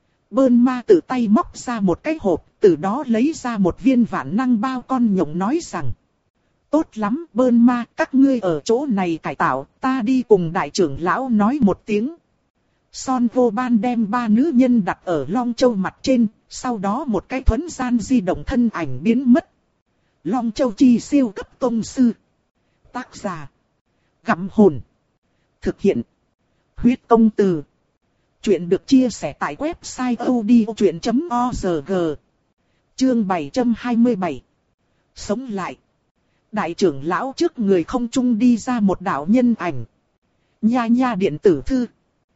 Bơn ma tự tay móc ra một cái hộp, từ đó lấy ra một viên vạn năng bao con nhộng nói rằng. Tốt lắm, bơn ma, các ngươi ở chỗ này cải tạo, ta đi cùng đại trưởng lão nói một tiếng. Son vô ban đem ba nữ nhân đặt ở Long Châu mặt trên, sau đó một cái thuấn gian di động thân ảnh biến mất. Long Châu chi siêu cấp tông sư. Tác giả. Gặm hồn. Thực hiện. Huyết công từ. Chuyện được chia sẻ tại website odchuyện chấm org. Chương bảy trăm hai mươi bảy. Sống lại. Đại trưởng lão trước người không trung đi ra một đạo nhân ảnh. Nha nha điện tử thư.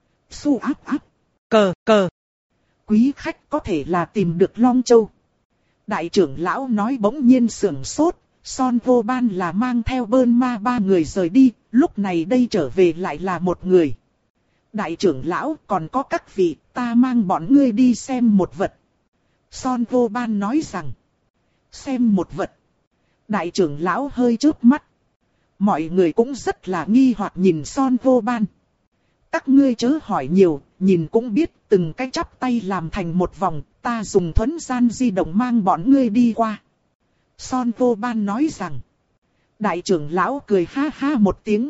Su áp áp. Cờ cờ. Quý khách có thể là tìm được Long Châu. Đại trưởng lão nói bỗng nhiên sưởng sốt. Son vô ban là mang theo bơn ma ba người rời đi. Lúc này đây trở về lại là một người. Đại trưởng lão còn có các vị, ta mang bọn ngươi đi xem một vật. Son vô ban nói rằng. Xem một vật. Đại trưởng lão hơi chớp mắt. Mọi người cũng rất là nghi hoặc nhìn Son vô ban. Các ngươi chớ hỏi nhiều, nhìn cũng biết từng cái chắp tay làm thành một vòng, ta dùng thuấn gian di động mang bọn ngươi đi qua. Son vô ban nói rằng. Đại trưởng lão cười ha ha một tiếng.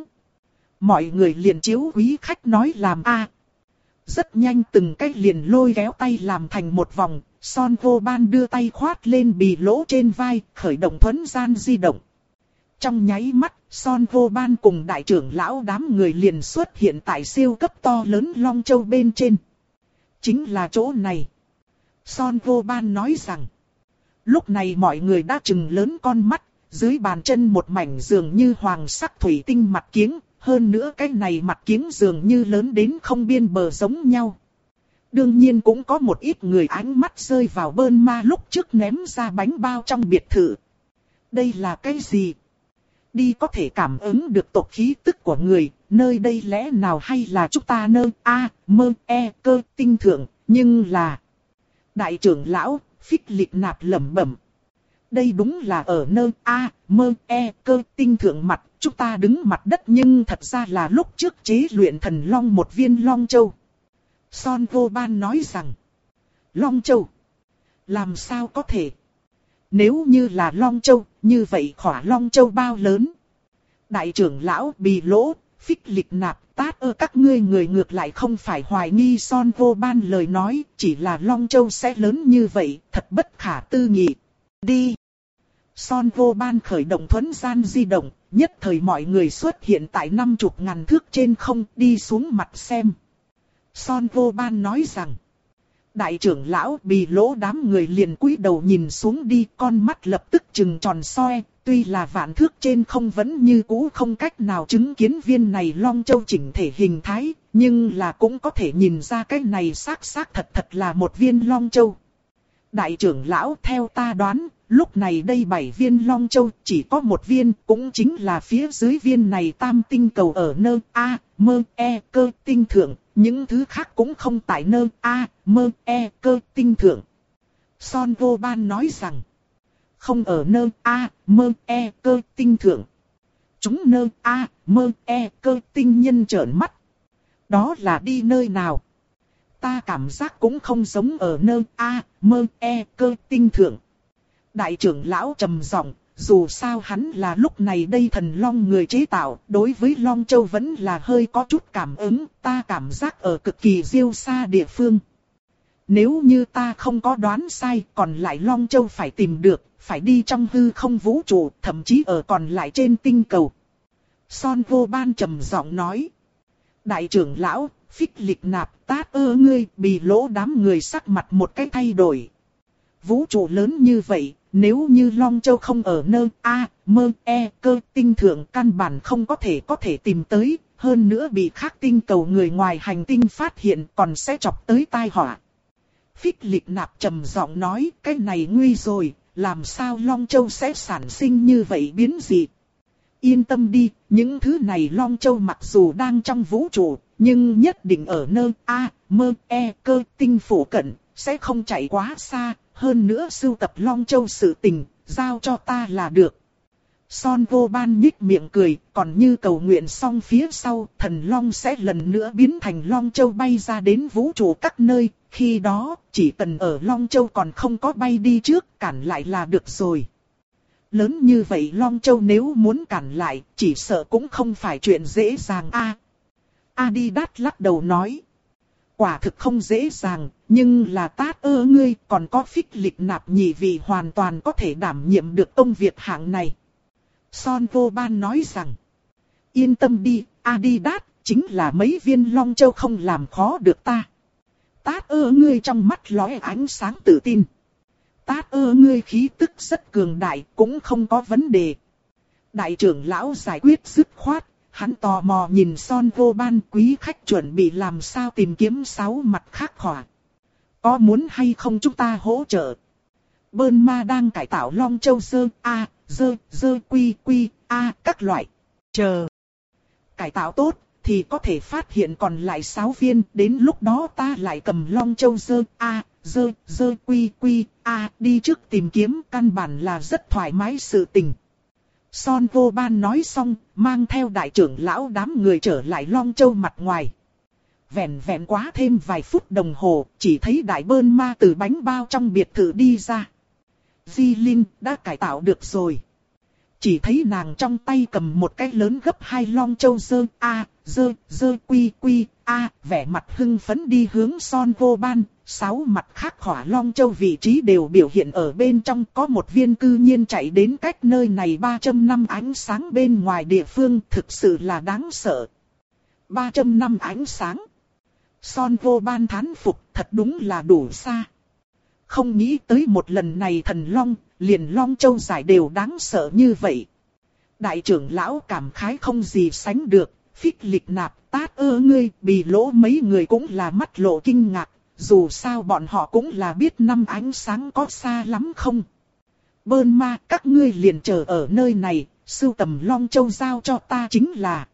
Mọi người liền chiếu quý khách nói làm a. Rất nhanh từng cái liền lôi kéo tay làm thành một vòng, Son vô ban đưa tay khoát lên bì lỗ trên vai, khởi động thuấn gian di động. Trong nháy mắt, Son vô ban cùng đại trưởng lão đám người liền xuất hiện tại siêu cấp to lớn Long Châu bên trên. Chính là chỗ này. Son vô ban nói rằng. Lúc này mọi người đã trừng lớn con mắt, dưới bàn chân một mảnh dường như hoàng sắc thủy tinh mặt kiếng. Hơn nữa cái này mặt kiếng dường như lớn đến không biên bờ giống nhau. Đương nhiên cũng có một ít người ánh mắt rơi vào bơn ma lúc trước ném ra bánh bao trong biệt thự. Đây là cái gì? Đi có thể cảm ứng được tộc khí tức của người, nơi đây lẽ nào hay là chúng ta nơi A, mơ, e, cơ, tinh thượng, nhưng là... Đại trưởng lão, phích lịch nạp lẩm bẩm. Đây đúng là ở nơi A, mơ, e, cơ, tinh thượng mặt, chúng ta đứng mặt đất nhưng thật ra là lúc trước chế luyện thần long một viên Long Châu. Son vô ban nói rằng, Long Châu, làm sao có thể? Nếu như là Long Châu, như vậy khỏa Long Châu bao lớn? Đại trưởng lão bì lỗ, phích lịch nạp, tát ơ các ngươi người ngược lại không phải hoài nghi Son vô ban lời nói, chỉ là Long Châu sẽ lớn như vậy, thật bất khả tư nghị. Đi! Son vô ban khởi động thuấn gian di động, nhất thời mọi người xuất hiện tại năm chục ngàn thước trên không, đi xuống mặt xem. Son vô ban nói rằng, đại trưởng lão bì lỗ đám người liền cúi đầu nhìn xuống đi, con mắt lập tức trừng tròn soi, tuy là vạn thước trên không vẫn như cũ không cách nào chứng kiến viên này Long Châu chỉnh thể hình thái, nhưng là cũng có thể nhìn ra cái này xác xác thật thật là một viên Long Châu. Đại trưởng lão theo ta đoán, lúc này đây bảy viên Long Châu chỉ có một viên, cũng chính là phía dưới viên này tam tinh cầu ở nơi A, mơ, e, cơ, tinh thượng, những thứ khác cũng không tại nơi A, mơ, e, cơ, tinh thượng. Son vô ban nói rằng, không ở nơi A, mơ, e, cơ, tinh thượng. Chúng nơi A, mơ, e, cơ, tinh nhân trợn mắt. Đó là đi nơi nào? Ta cảm giác cũng không giống ở nơi A, mơ, e, cơ, tinh thượng. Đại trưởng lão trầm giọng, dù sao hắn là lúc này đây thần long người chế tạo, đối với Long Châu vẫn là hơi có chút cảm ứng, ta cảm giác ở cực kỳ diêu xa địa phương. Nếu như ta không có đoán sai, còn lại Long Châu phải tìm được, phải đi trong hư không vũ trụ, thậm chí ở còn lại trên tinh cầu. Son vô ban trầm giọng nói. Đại trưởng lão, Phích lịch nạp tát ơ ngươi, Bì lỗ đám người sắc mặt một cái thay đổi. Vũ trụ lớn như vậy, nếu như Long Châu không ở nơi A, mơ, e, cơ tinh thượng căn bản không có thể có thể tìm tới, hơn nữa bị khác tinh cầu người ngoài hành tinh phát hiện còn sẽ chọc tới tai họa. Phích lịch nạp trầm giọng nói, cái này nguy rồi, làm sao Long Châu sẽ sản sinh như vậy biến dị. Yên tâm đi, những thứ này Long Châu mặc dù đang trong vũ trụ, nhưng nhất định ở nơi A, mơ, e, cơ tinh phủ cận, sẽ không chạy quá xa, hơn nữa sưu tập Long Châu sự tình, giao cho ta là được. Son vô ban nhích miệng cười, còn như cầu nguyện xong phía sau, thần Long sẽ lần nữa biến thành Long Châu bay ra đến vũ trụ các nơi, khi đó, chỉ cần ở Long Châu còn không có bay đi trước, cản lại là được rồi. Lớn như vậy Long Châu nếu muốn cản lại, chỉ sợ cũng không phải chuyện dễ dàng a. À, Adidas lắc đầu nói. Quả thực không dễ dàng, nhưng là tát ơ ngươi còn có phích lịch nạp nhị vị hoàn toàn có thể đảm nhiệm được công việc hạng này. Son vô ban nói rằng, yên tâm đi, Adidas, chính là mấy viên Long Châu không làm khó được ta. Tát ơ ngươi trong mắt lóe ánh sáng tự tin. Tát ơ ngươi khí tức rất cường đại, cũng không có vấn đề. Đại trưởng lão giải quyết dứt khoát, hắn tò mò nhìn Son vô ban, quý khách chuẩn bị làm sao tìm kiếm sáu mặt khác hỏa. Có muốn hay không chúng ta hỗ trợ? Bơn ma đang cải tạo Long Châu dơ a, dơ, dơ quy quy, a các loại. Chờ. Cải tạo tốt thì có thể phát hiện còn lại sáu viên, đến lúc đó ta lại cầm Long Châu dơ a, dơ, dơ quy quy, a đi trước tìm kiếm, căn bản là rất thoải mái sự tình. Son vô ban nói xong, mang theo đại trưởng lão đám người trở lại Long Châu mặt ngoài. Vẹn vẹn quá thêm vài phút đồng hồ, chỉ thấy đại bơn ma từ bánh bao trong biệt thự đi ra. Di Linh đã cải tạo được rồi. Chỉ thấy nàng trong tay cầm một cái lớn gấp hai Long Châu dơ a, dơ, dơ quy quy, a, vẻ mặt hưng phấn đi hướng Son vô ban. Sáu mặt khác hỏa Long Châu vị trí đều biểu hiện ở bên trong, có một viên cư nhiên chạy đến cách nơi này ba trăm năm ánh sáng bên ngoài địa phương, thực sự là đáng sợ. ba trăm năm ánh sáng. Son vô ban thán phục, thật đúng là đủ xa. Không nghĩ tới một lần này thần Long, liền Long Châu giải đều đáng sợ như vậy. Đại trưởng lão cảm khái không gì sánh được, phích lịch nạp tát ơ ngươi, Bì lỗ mấy người cũng là mắt lộ kinh ngạc. Dù sao bọn họ cũng là biết năm ánh sáng có xa lắm không. Bơn ma các ngươi liền chờ ở nơi này, sưu tầm Long Châu giao cho ta chính là.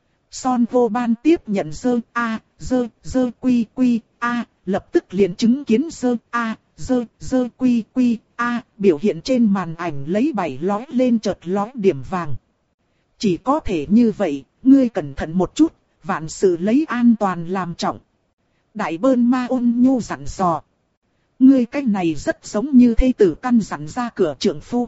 Son vô ban tiếp nhận dơ a, dơ, dơ quy quy, a, lập tức liền chứng kiến dơ a, dơ, dơ quy quy, a, biểu hiện trên màn ảnh lấy bảy lói lên chợt lói điểm vàng. Chỉ có thể như vậy, ngươi cẩn thận một chút, vạn sự lấy an toàn làm trọng. Đại bơn ma ôn nhu dặn dò. Ngươi cái này rất giống như thê tử căn dặn ra cửa trượng phu.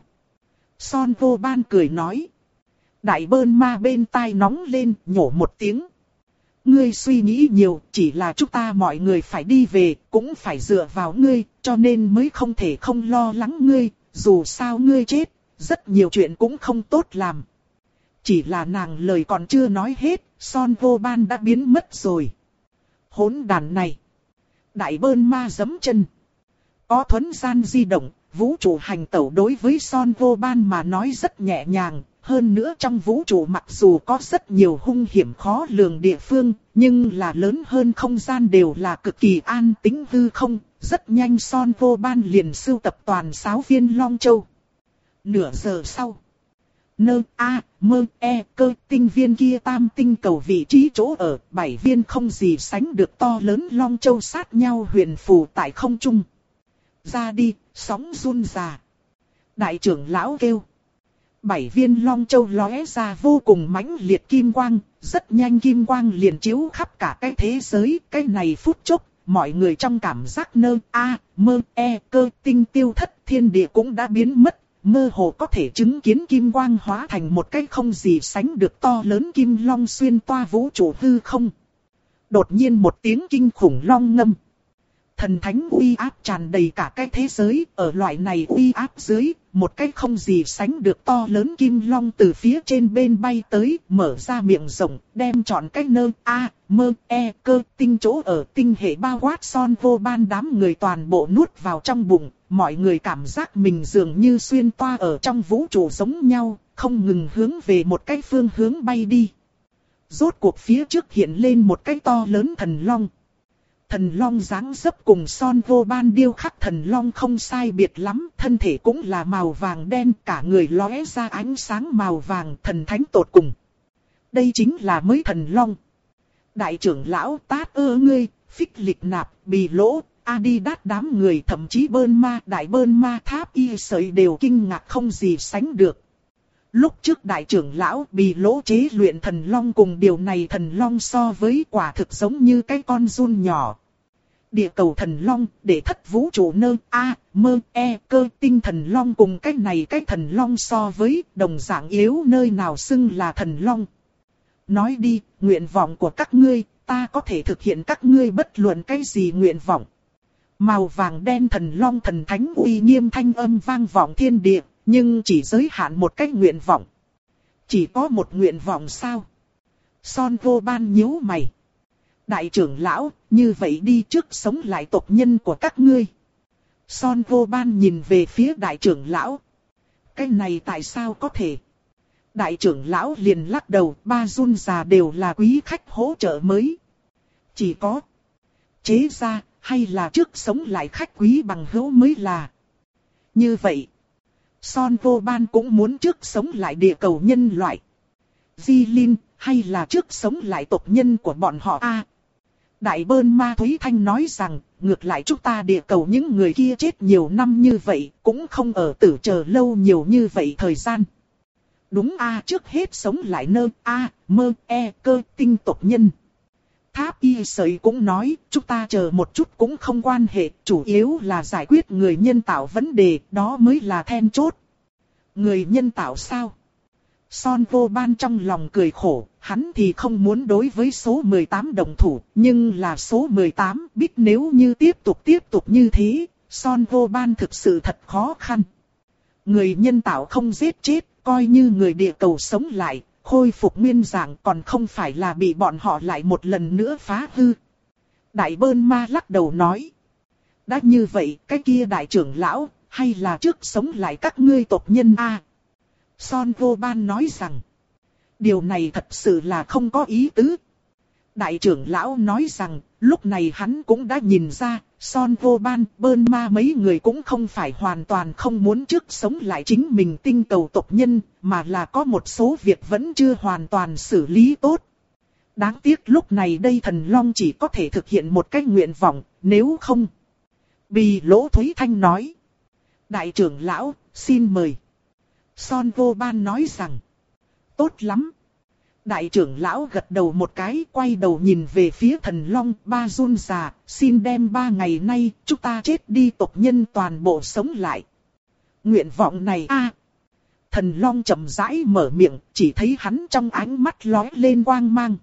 Son vô ban cười nói. Đại bơn ma bên tai nóng lên, nhổ một tiếng. Ngươi suy nghĩ nhiều, chỉ là chúng ta mọi người phải đi về, cũng phải dựa vào ngươi, cho nên mới không thể không lo lắng ngươi, dù sao ngươi chết, rất nhiều chuyện cũng không tốt làm. Chỉ là nàng lời còn chưa nói hết, Son vô ban đã biến mất rồi. Hỗn đàn này. Đại bơn ma giẫm chân. Có thuấn gian di động, vũ trụ hành tẩu đối với Son vô ban mà nói rất nhẹ nhàng. Hơn nữa trong vũ trụ mặc dù có rất nhiều hung hiểm khó lường địa phương, nhưng là lớn hơn không gian đều là cực kỳ an tĩnh hư không. Rất nhanh Son vô ban liền sưu tập toàn sáu viên Long Châu. Nửa giờ sau. Nơ a, mơ e, cơ tinh viên kia tam tinh cầu vị trí chỗ ở, bảy viên không gì sánh được to lớn Long Châu sát nhau huyền phù tại không trung. Ra đi, sóng run già. Đại trưởng lão kêu. Bảy viên Long Châu lóe ra vô cùng mãnh liệt kim quang, rất nhanh kim quang liền chiếu khắp cả cái thế giới, cái này phút chốc, mọi người trong cảm giác nơ a, mơ e, cơ tinh tiêu thất thiên địa cũng đã biến mất. Mơ hồ có thể chứng kiến kim quang hóa thành một cái không gì sánh được to lớn kim long xuyên toa vũ trụ hư không. Đột nhiên một tiếng kinh khủng long ngâm. Thần thánh uy áp tràn đầy cả cái thế giới, ở loại này uy áp dưới, một cái không gì sánh được to lớn kim long từ phía trên bên bay tới, mở ra miệng rộng, đem trọn cái nơ a, mơ, e, cơ, tinh chỗ ở tinh hệ bao quát Son Vô Ban đám người toàn bộ nuốt vào trong bụng, mọi người cảm giác mình dường như xuyên toa ở trong vũ trụ giống nhau, không ngừng hướng về một cái phương hướng bay đi. Rốt cuộc phía trước hiện lên một cái to lớn thần long. Thần long dáng dấp cùng Son Vô Ban điêu khắc thần long không sai biệt lắm, thân thể cũng là màu vàng đen, cả người lóe ra ánh sáng màu vàng, thần thánh tột cùng. Đây chính là mới thần long. Đại trưởng lão Tát ơ ngươi, Phích Lịch Nạp, Bì Lỗ, Adidas đám người, thậm chí Bơn Ma, Đại Bơn Ma Tháp Y Sợi đều kinh ngạc không gì sánh được. Lúc trước đại trưởng lão Bì Lỗ chế luyện thần long cùng điều này thần long so với quả thực giống như cái con giun nhỏ. Địa cầu thần long, để thất vũ trụ nơ, a, mơ, e, cơ, tinh thần long cùng cái này cái thần long so với đồng dạng yếu nơi nào xưng là thần long. Nói đi, nguyện vọng của các ngươi, ta có thể thực hiện các ngươi bất luận cái gì nguyện vọng. Màu vàng đen thần long thần thánh uy nghiêm thanh âm vang vọng thiên địa, nhưng chỉ giới hạn một cái nguyện vọng. Chỉ có một nguyện vọng sao? Son Vô Ban nhíu mày. Đại trưởng lão, như vậy đi trước sống lại tộc nhân của các ngươi. Son Vô Ban nhìn về phía đại trưởng lão. Cái này tại sao có thể? Đại trưởng lão liền lắc đầu, ba run già đều là quý khách hỗ trợ mới. Chỉ có chế ra, hay là trước sống lại khách quý bằng hữu mới là. Như vậy, Son Vô Ban cũng muốn trước sống lại địa cầu nhân loại. Di Linh, hay là trước sống lại tộc nhân của bọn họ a? À, Đại Bơn Ma Thúy Thanh nói rằng, ngược lại chúng ta địa cầu những người kia chết nhiều năm như vậy, cũng không ở tử chờ lâu nhiều như vậy thời gian. Đúng a, à, trước hết sống lại nơ, a, à, mơ, e, cơ, tinh tộc nhân. Tháp Y Sợi cũng nói, chúng ta chờ một chút cũng không quan hệ, chủ yếu là giải quyết người nhân tạo vấn đề, đó mới là then chốt. Người nhân tạo sao? Son Vô Ban trong lòng cười khổ, hắn thì không muốn đối với số mười tám đồng thủ, nhưng là số mười tám biết nếu như tiếp tục tiếp tục như thế, Son Vô Ban thực sự thật khó khăn. Người nhân tạo không giết chết, coi như người địa cầu sống lại, khôi phục nguyên dạng còn không phải là bị bọn họ lại một lần nữa phá hư. Đại Bơn Ma lắc đầu nói. Đã như vậy, cái kia đại trưởng lão, hay là trước sống lại các ngươi tộc nhân a? À, Son Vô Ban nói rằng, điều này thật sự là không có ý tứ. Đại trưởng lão nói rằng, lúc này hắn cũng đã nhìn ra, Son Vô Ban, Bơn Ma mấy người cũng không phải hoàn toàn không muốn trước sống lại chính mình tinh cầu tộc nhân, mà là có một số việc vẫn chưa hoàn toàn xử lý tốt. Đáng tiếc lúc này đây thần long chỉ có thể thực hiện một cái nguyện vọng, nếu không. Bì Lỗ Thúy Thanh nói. Đại trưởng lão, xin mời. Son Vô Ban nói rằng, tốt lắm. Đại trưởng lão gật đầu một cái, quay đầu nhìn về phía thần long, ba run già, xin đem ba ngày nay, chúng ta chết đi tộc nhân toàn bộ sống lại. Nguyện vọng này a, à, thần long chậm rãi mở miệng, chỉ thấy hắn trong ánh mắt lóe lên quang mang.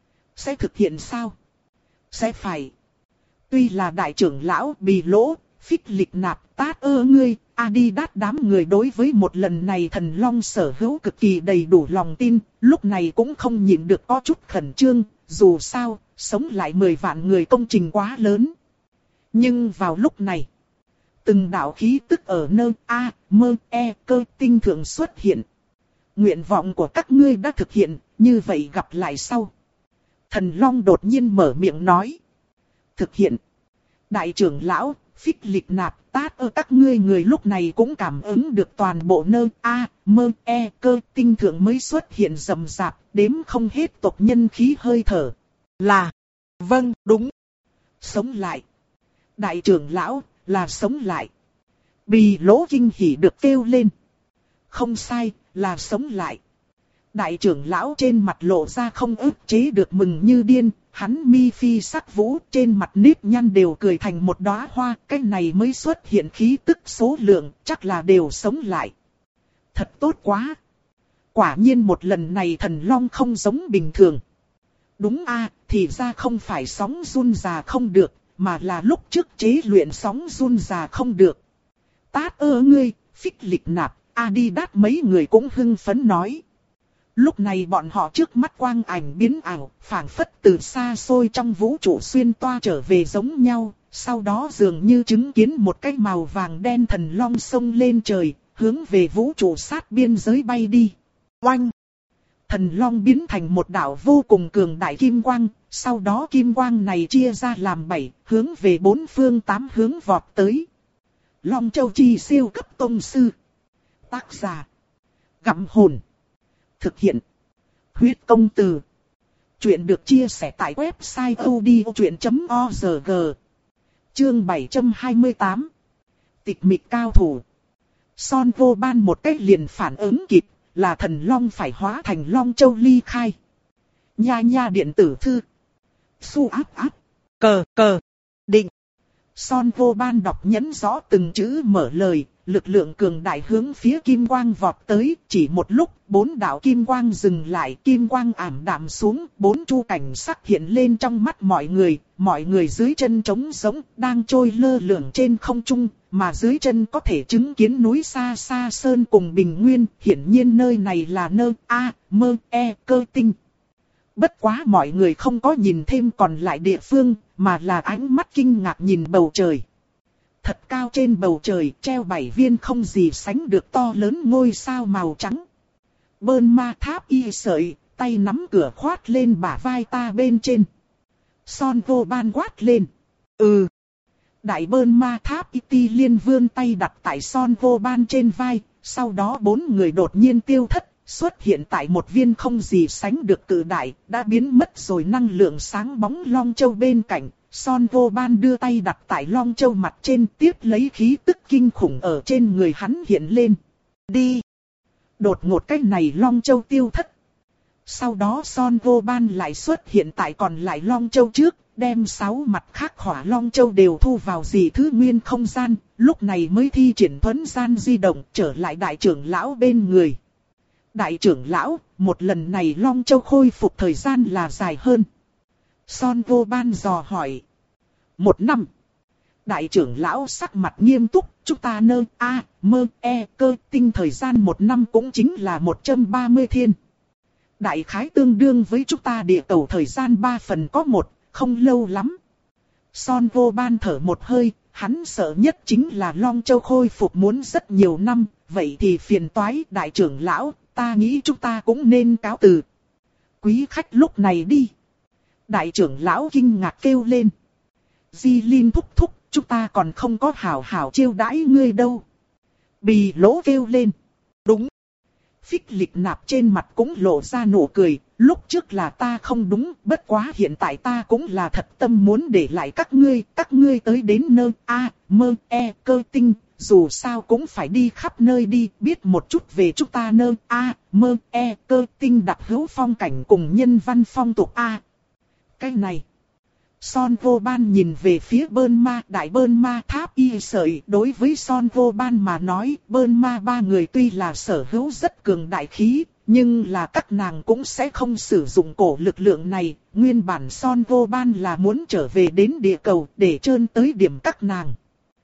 Sẽ thực hiện sao? Sẽ phải. Tuy là đại trưởng lão Bì Lỗ, Phích Lịch Nạp, Tát ơ ngươi, Adidas đám người đối với một lần này thần long sở hữu cực kỳ đầy đủ lòng tin, lúc này cũng không nhịn được có chút khẩn trương, dù sao, sống lại mười vạn người công trình quá lớn. Nhưng vào lúc này, từng đạo khí tức ở nơ, a, mơ, e, cơ, tinh thượng xuất hiện. Nguyện vọng của các ngươi đã thực hiện, như vậy gặp lại sau. Thần long đột nhiên mở miệng nói. Thực hiện. Đại trưởng lão, Phích Lịch Nạp, Tát ơ các ngươi người lúc này cũng cảm ứng được toàn bộ nơ, a, mơ, e, cơ, tinh thượng mới xuất hiện rầm rạp, đếm không hết tộc nhân khí hơi thở. Là, vâng, đúng. Sống lại. Đại trưởng lão, là sống lại. Bì Lỗ kinh hỉ được kêu lên. Không sai, là sống lại. Đại trưởng lão trên mặt lộ ra không ức chế được mừng như điên, hắn mi phi sắc vũ, trên mặt nếp nhăn đều cười thành một đóa hoa, cái này mới xuất hiện khí tức số lượng, chắc là đều sống lại. Thật tốt quá. Quả nhiên một lần này thần long không giống bình thường. Đúng a, thì ra không phải sóng run già không được, mà là lúc trước chế luyện sóng run già không được. Tát ơ ngươi, Phích Lịch Nạp, Adidas mấy người cũng hưng phấn nói. Lúc này bọn họ trước mắt quang ảnh biến ảo, phảng phất từ xa xôi trong vũ trụ xuyên toa trở về giống nhau, sau đó dường như chứng kiến một cái màu vàng đen thần long xông lên trời, hướng về vũ trụ sát biên giới bay đi. Oanh! Thần long biến thành một đạo vô cùng cường đại kim quang, sau đó kim quang này chia ra làm bảy, hướng về bốn phương tám hướng vọt tới. Long Châu Chi siêu cấp tông sư. Tác giả: Gặm Hồn. Thực hiện: Huyết Công Từ. Chuyện được chia sẻ tại website odchuyện chấm org. Chương bảy trăm hai mươi tám. Tịch mịch cao thủ. Son Vô Ban một cách liền phản ứng kịp, là thần long phải hóa thành Long Châu ly khai. Nha nha điện tử thư. Su áp áp. Cờ cờ. Định. Son Vô Ban đọc nhấn rõ từng chữ mở lời, lực lượng cường đại hướng phía kim quang vọt tới, chỉ một lúc, bốn đạo kim quang dừng lại, kim quang ảm đạm xuống, bốn chu cảnh sắc hiện lên trong mắt mọi người, mọi người dưới chân trống rỗng, đang trôi lơ lửng trên không trung, mà dưới chân có thể chứng kiến núi xa xa sơn cùng bình nguyên, hiển nhiên nơi này là nơi A, Mơ, E, Cơ Tinh. Bất quá mọi người không có nhìn thêm còn lại địa phương, mà là ánh mắt kinh ngạc nhìn bầu trời. Thật cao trên bầu trời treo bảy viên không gì sánh được to lớn ngôi sao màu trắng. Bơn Ma Tháp y sợi, tay nắm cửa khoát lên bả vai ta bên trên. Son Vô Ban quát lên. Ừ. Đại Bơn Ma Tháp y ti liên vươn tay đặt tại Son Vô Ban trên vai, sau đó bốn người đột nhiên tiêu thất. Xuất hiện tại một viên không gì sánh được cự đại, đã biến mất rồi năng lượng sáng bóng Long Châu bên cạnh. Son Vô Ban đưa tay đặt tại Long Châu mặt trên, tiếp lấy khí tức kinh khủng ở trên người hắn hiện lên. Đi! Đột ngột cái này Long Châu tiêu thất. Sau đó Son Vô Ban lại xuất hiện tại còn lại Long Châu trước, đem sáu mặt khác hỏa Long Châu đều thu vào dị thứ nguyên không gian, lúc này mới thi triển thuấn gian di động trở lại đại trưởng lão bên người. Đại trưởng lão, một lần này Long Châu khôi phục thời gian là dài hơn. Son Vô Ban dò hỏi. Một năm. Đại trưởng lão sắc mặt nghiêm túc, chúng ta nơ A, Mơ, E, Cơ Tinh thời gian một năm cũng chính là một trăm ba mươi thiên. Đại khái tương đương với chúng ta địa cầu thời gian ba phần có một, không lâu lắm. Son Vô Ban thở một hơi, hắn sợ nhất chính là Long Châu khôi phục muốn rất nhiều năm, vậy thì phiền toái đại trưởng lão. Ta nghĩ chúng ta cũng nên cáo từ. Quý khách lúc này đi. Đại trưởng lão kinh ngạc kêu lên. Di Linh thúc thúc, chúng ta còn không có hảo hảo chiêu đãi ngươi đâu. Bì Lỗ kêu lên. Đúng. Phích Lịch Nạp trên mặt cũng lộ ra nụ cười. Lúc trước là ta không đúng, bất quá hiện tại ta cũng là thật tâm muốn để lại các ngươi. Các ngươi tới đến nơi A, Mơ, E, Cơ Tinh. Dù sao cũng phải đi khắp nơi đi, biết một chút về chúng ta nơ A, Mơ, E, Cơ Tinh đặc hữu phong cảnh cùng nhân văn phong tục A. Cái này. Son Vô Ban nhìn về phía Bơn Ma, đại Bơn Ma Tháp y sợi. Đối với Son Vô Ban mà nói, Bơn Ma ba người tuy là sở hữu rất cường đại khí, nhưng là các nàng cũng sẽ không sử dụng cổ lực lượng này. Nguyên bản Son Vô Ban là muốn trở về đến địa cầu để trơn tới điểm các nàng.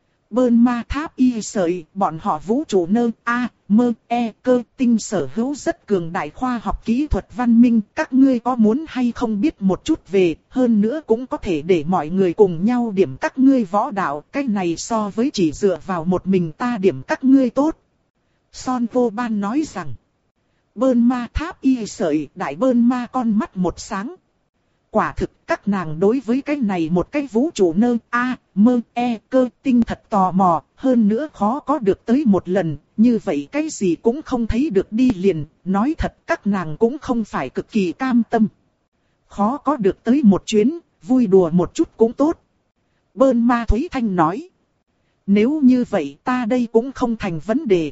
Bơn Ma Tháp y sợi, bọn họ vũ trụ nơ A, Mơ, E, Cơ Tinh sở hữu rất cường đại khoa học kỹ thuật văn minh. Các ngươi có muốn hay không biết một chút về, hơn nữa cũng có thể để mọi người cùng nhau điểm các ngươi võ đạo. Cái này so với chỉ dựa vào một mình ta điểm các ngươi tốt. Son Vô Ban nói rằng. Bơn Ma Tháp y sợi, đại Bơn Ma con mắt một sáng. Quả thực các nàng đối với cái này một cái vũ trụ nơ A, Mơ, E, Cơ Tinh thật tò mò, hơn nữa khó có được tới một lần, như vậy cái gì cũng không thấy được đi liền, nói thật các nàng cũng không phải cực kỳ cam tâm. Khó có được tới một chuyến, vui đùa một chút cũng tốt. Bơn Ma Thúy Thanh nói. Nếu như vậy ta đây cũng không thành vấn đề.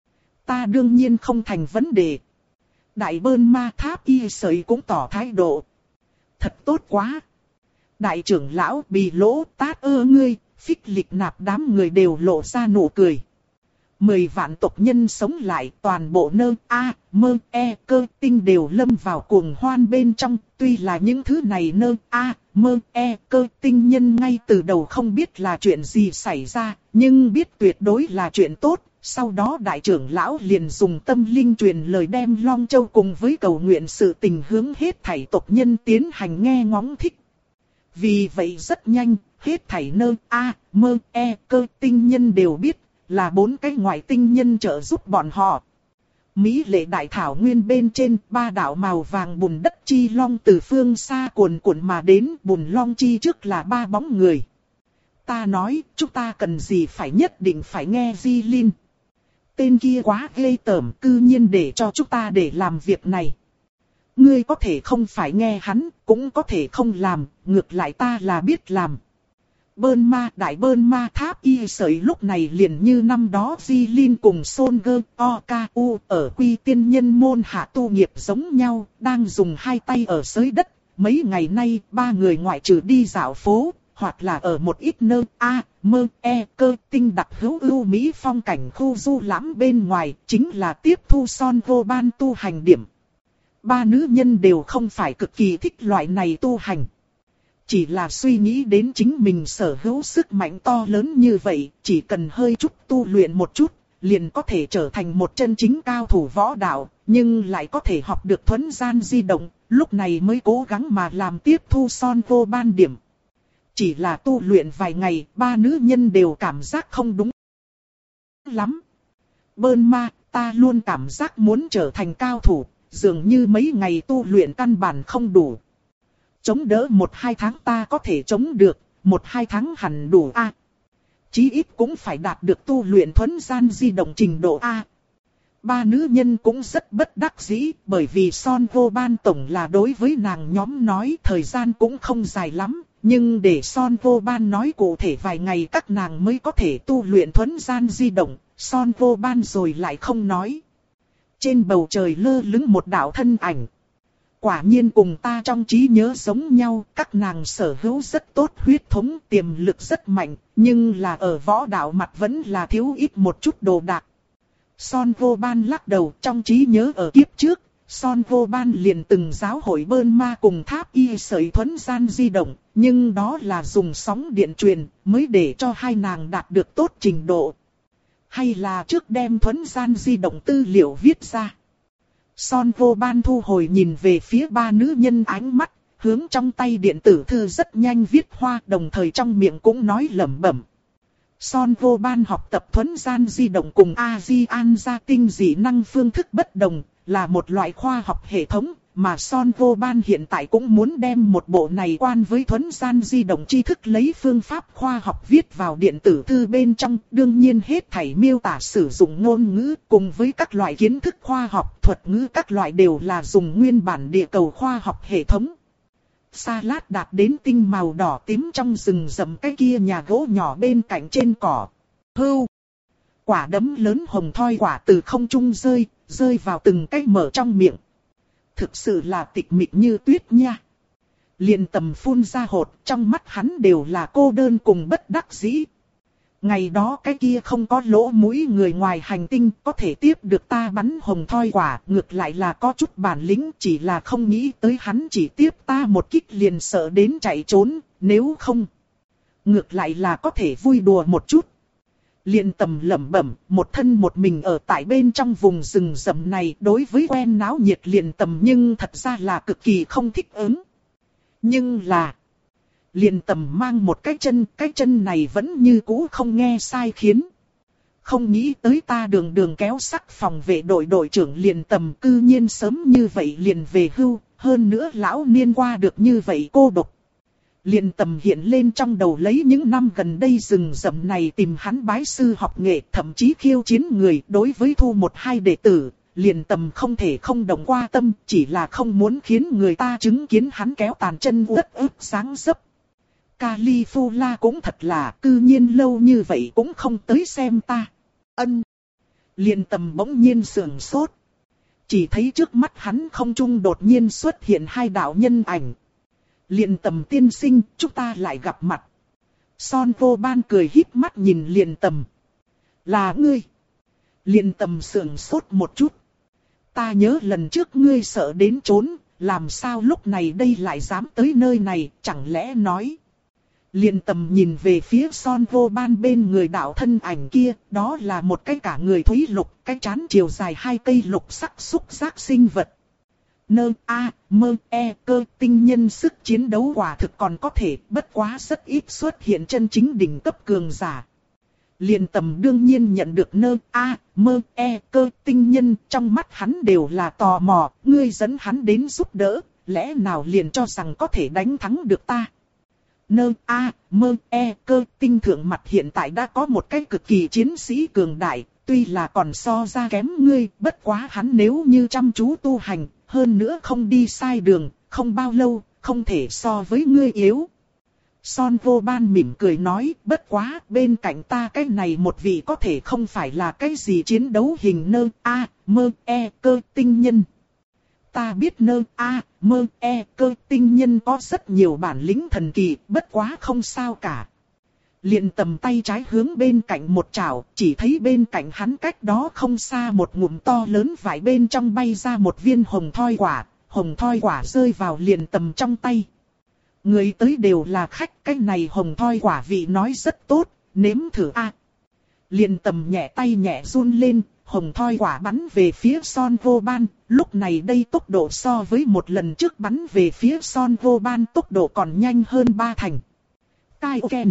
Ta đương nhiên không thành vấn đề. Đại Bơn Ma Tháp y sợi cũng tỏ thái độ. Thật tốt quá. Đại trưởng lão Bì Lỗ tát ơ ngươi, Phích Lịch Nạp đám người đều lộ ra nụ cười. Mười vạn tộc nhân sống lại, toàn bộ nơ A, Mơ, E, Cơ Tinh đều lâm vào cuồng hoan bên trong. Tuy là những thứ này nơ A, Mơ, E, Cơ Tinh nhân ngay từ đầu không biết là chuyện gì xảy ra, nhưng biết tuyệt đối là chuyện tốt. Sau đó đại trưởng lão liền dùng tâm linh truyền lời đem Long Châu cùng với cầu nguyện sự tình hướng hết thảy tộc nhân tiến hành nghe ngóng thích. Vì vậy rất nhanh, hết thảy nơ, a, mơ, e, cơ tinh nhân đều biết, là bốn cái ngoại tinh nhân trợ giúp bọn họ. Mỹ lệ đại thảo nguyên bên trên, ba đạo màu vàng bùn đất chi long từ phương xa cuồn cuộn mà đến, bùn long chi trước là ba bóng người. Ta nói, chúng ta cần gì phải nhất định phải nghe Di Linh. Tên kia quá ghê tởm, cư nhiên để cho chúng ta để làm việc này. Ngươi có thể không phải nghe hắn, cũng có thể không làm, ngược lại ta là biết làm. Bơn ma, đại bơn ma tháp y sợi lúc này liền như năm đó Di Linh cùng Son Gơ, O K U ở quy tiên nhân môn hạ tu nghiệp giống nhau, đang dùng hai tay ở dưới đất. Mấy ngày nay, ba người ngoại trừ đi dạo phố, hoặc là ở một ít nơi A, mơ, e, cơ tinh đặc hữu ưu Mỹ phong cảnh khu du lãm bên ngoài, chính là tiếp thu Son Vô Ban tu hành điểm. Ba nữ nhân đều không phải cực kỳ thích loại này tu hành. Chỉ là suy nghĩ đến chính mình sở hữu sức mạnh to lớn như vậy, chỉ cần hơi chút tu luyện một chút, liền có thể trở thành một chân chính cao thủ võ đạo, nhưng lại có thể học được thuấn gian di động, lúc này mới cố gắng mà làm tiếp thu Son Vô Ban điểm. Chỉ là tu luyện vài ngày, ba nữ nhân đều cảm giác không đúng lắm. Bơn ma, ta luôn cảm giác muốn trở thành cao thủ, dường như mấy ngày tu luyện căn bản không đủ. Chống đỡ một hai tháng ta có thể chống được, một hai tháng hẳn đủ a. Chí ít cũng phải đạt được tu luyện thuấn gian di động trình độ A. Ba nữ nhân cũng rất bất đắc dĩ, bởi vì Son Vô Ban tổng là đối với nàng nhóm nói thời gian cũng không dài lắm, nhưng để Son Vô Ban nói cụ thể vài ngày các nàng mới có thể tu luyện thuấn gian di động, Son Vô Ban rồi lại không nói. Trên bầu trời lơ lửng một đạo thân ảnh. Quả nhiên cùng ta trong trí nhớ giống nhau, các nàng sở hữu rất tốt huyết thống, tiềm lực rất mạnh, nhưng là ở võ đạo mặt vẫn là thiếu ít một chút đồ đạc. Son Vô Ban lắc đầu, trong trí nhớ ở kiếp trước, Son Vô Ban liền từng giáo hội bơn ma cùng tháp y sợi thuấn gian di động, nhưng đó là dùng sóng điện truyền mới để cho hai nàng đạt được tốt trình độ. Hay là trước đem thuấn gian di động tư liệu viết ra. Son Vô Ban thu hồi nhìn về phía ba nữ nhân ánh mắt, hướng trong tay điện tử thư rất nhanh viết hoa, đồng thời trong miệng cũng nói lẩm bẩm. Son Vô Ban học tập thuấn gian di động cùng A-di-an gia tinh dị năng phương thức bất đồng, là một loại khoa học hệ thống, mà Son Vô Ban hiện tại cũng muốn đem một bộ này quan với thuấn gian di động tri thức lấy phương pháp khoa học viết vào điện tử thư bên trong, đương nhiên hết thảy miêu tả sử dụng ngôn ngữ cùng với các loại kiến thức khoa học, thuật ngữ các loại đều là dùng nguyên bản địa cầu khoa học hệ thống. Salad đạt đến tinh màu đỏ tím trong rừng rậm cái kia nhà gỗ nhỏ bên cạnh trên cỏ. Hưu! Quả đấm lớn hồng thoi quả từ không trung rơi, rơi vào từng cái mở trong miệng. Thực sự là tịch mịch như tuyết nha. Liền tầm phun ra hột, trong mắt hắn đều là cô đơn cùng bất đắc dĩ. Ngày đó cái kia không có lỗ mũi người ngoài hành tinh có thể tiếp được ta bắn hồng thoi quả, ngược lại là có chút bản lĩnh, chỉ là không nghĩ tới hắn chỉ tiếp ta một kích liền sợ đến chạy trốn, nếu không. Ngược lại là có thể vui đùa một chút. Liền tầm lẩm bẩm, một thân một mình ở tại bên trong vùng rừng rậm này, đối với quen náo nhiệt liền tầm nhưng thật ra là cực kỳ không thích ứng. Nhưng là, liền tầm mang một cái chân, cái chân này vẫn như cũ không nghe sai khiến. Không nghĩ tới ta đường đường kéo sắc phòng vệ đội đội trưởng liền tầm cư nhiên sớm như vậy liền về hưu, hơn nữa lão niên qua được như vậy cô độc. Liền tầm hiện lên trong đầu lấy những năm gần đây rừng rậm này tìm hắn bái sư học nghệ, thậm chí khiêu chiến người. Đối với thu một hai đệ tử, liền tầm không thể không động qua tâm, chỉ là không muốn khiến người ta chứng kiến hắn kéo tàn chân uất ức sáng dấp. Califula cũng thật là, cư nhiên lâu như vậy cũng không tới xem ta. Ân. Liền tầm bỗng nhiên sườn sốt. Chỉ thấy trước mắt hắn không trung đột nhiên xuất hiện hai đạo nhân ảnh. Liền tầm tiên sinh, chúng ta lại gặp mặt. Son Vô Ban cười híp mắt nhìn liền tầm. Là ngươi. Liền tầm sườn sốt một chút. Ta nhớ lần trước ngươi sợ đến trốn, làm sao lúc này đây lại dám tới nơi này, chẳng lẽ nói. Liền tầm nhìn về phía Son Vô Ban bên người đạo thân ảnh kia, đó là một cái cả người thúy lục, cái trán chiều dài hai cây lục sắc xúc giác sinh vật. Nơ a mơ e cơ tinh nhân sức chiến đấu quả thực còn có thể, bất quá rất ít xuất hiện chân chính đỉnh cấp cường giả. Liền tầm đương nhiên nhận được nơ a mơ e cơ tinh nhân, trong mắt hắn đều là tò mò, ngươi dẫn hắn đến giúp đỡ, lẽ nào liền cho rằng có thể đánh thắng được ta. Nơ a mơ e cơ tinh thượng mặt hiện tại đã có một cái cực kỳ chiến sĩ cường đại, tuy là còn so ra kém ngươi, bất quá hắn nếu như chăm chú tu hành, hơn nữa không đi sai đường, không bao lâu, không thể so với ngươi yếu. Son Vô Ban mỉm cười nói, bất quá, bên cạnh ta cái này một vị có thể không phải là cái gì chiến đấu hình nơ a mơ e cơ tinh nhân. Ta biết nơ a mơ e cơ tinh nhân có rất nhiều bản lĩnh thần kỳ, bất quá không sao cả. Liền tầm tay trái hướng bên cạnh một chảo, chỉ thấy bên cạnh hắn cách đó không xa một ngụm to lớn vải bên trong bay ra một viên hồng thoi quả, hồng thoi quả rơi vào liền tầm trong tay. Người tới đều là khách, cái này hồng thoi quả vị nói rất tốt, nếm thử a. Liền tầm nhẹ tay nhẹ run lên, hồng thoi quả bắn về phía Son Vô Ban, lúc này đây tốc độ so với một lần trước bắn về phía Son Vô Ban tốc độ còn nhanh hơn ba thành. Tai Ken.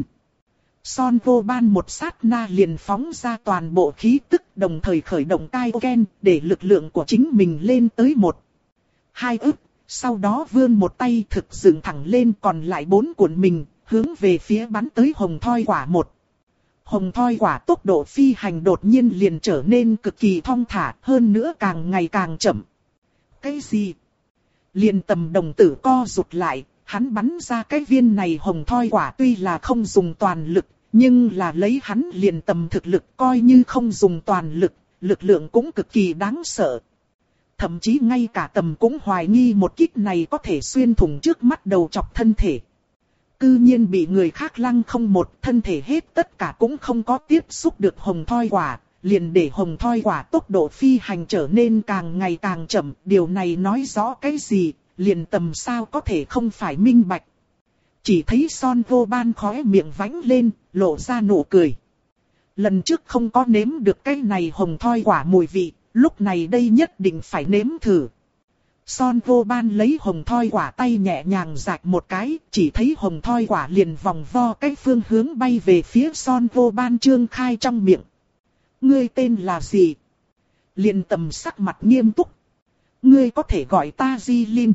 Son Vô Ban một sát na liền phóng ra toàn bộ khí tức, đồng thời khởi động Tai Ken để lực lượng của chính mình lên tới một, hai ức. Sau đó vươn một tay thực dựng thẳng lên, còn lại bốn cuộn mình, hướng về phía bắn tới hồng thoi quả một. Hồng thoi quả tốc độ phi hành đột nhiên liền trở nên cực kỳ thong thả, hơn nữa càng ngày càng chậm. Cái gì? Liền tầm đồng tử co rụt lại, hắn bắn ra cái viên này hồng thoi quả tuy là không dùng toàn lực, nhưng là lấy hắn liền tầm thực lực coi như không dùng toàn lực, lực lượng cũng cực kỳ đáng sợ. Thậm chí ngay cả tầm cũng hoài nghi một kích này có thể xuyên thủng trước mắt đầu chọc thân thể. Cư nhiên bị người khác lăng không một thân thể hết tất cả cũng không có tiếp xúc được hồng thoi quả, liền để hồng thoi quả tốc độ phi hành trở nên càng ngày càng chậm. Điều này nói rõ cái gì, liền tầm sao có thể không phải minh bạch. Chỉ thấy Son Vô Ban khóe miệng vánh lên, lộ ra nụ cười. Lần trước không có nếm được cái này hồng thoi quả mùi vị, lúc này đây nhất định phải nếm thử. Son Vô Ban lấy hồng thoi quả tay nhẹ nhàng rạch một cái, chỉ thấy hồng thoi quả liền vòng vo cái phương hướng bay về phía Son Vô Ban trương khai trong miệng. Ngươi tên là gì? Liền tầm sắc mặt nghiêm túc. Ngươi có thể gọi ta Di Linh.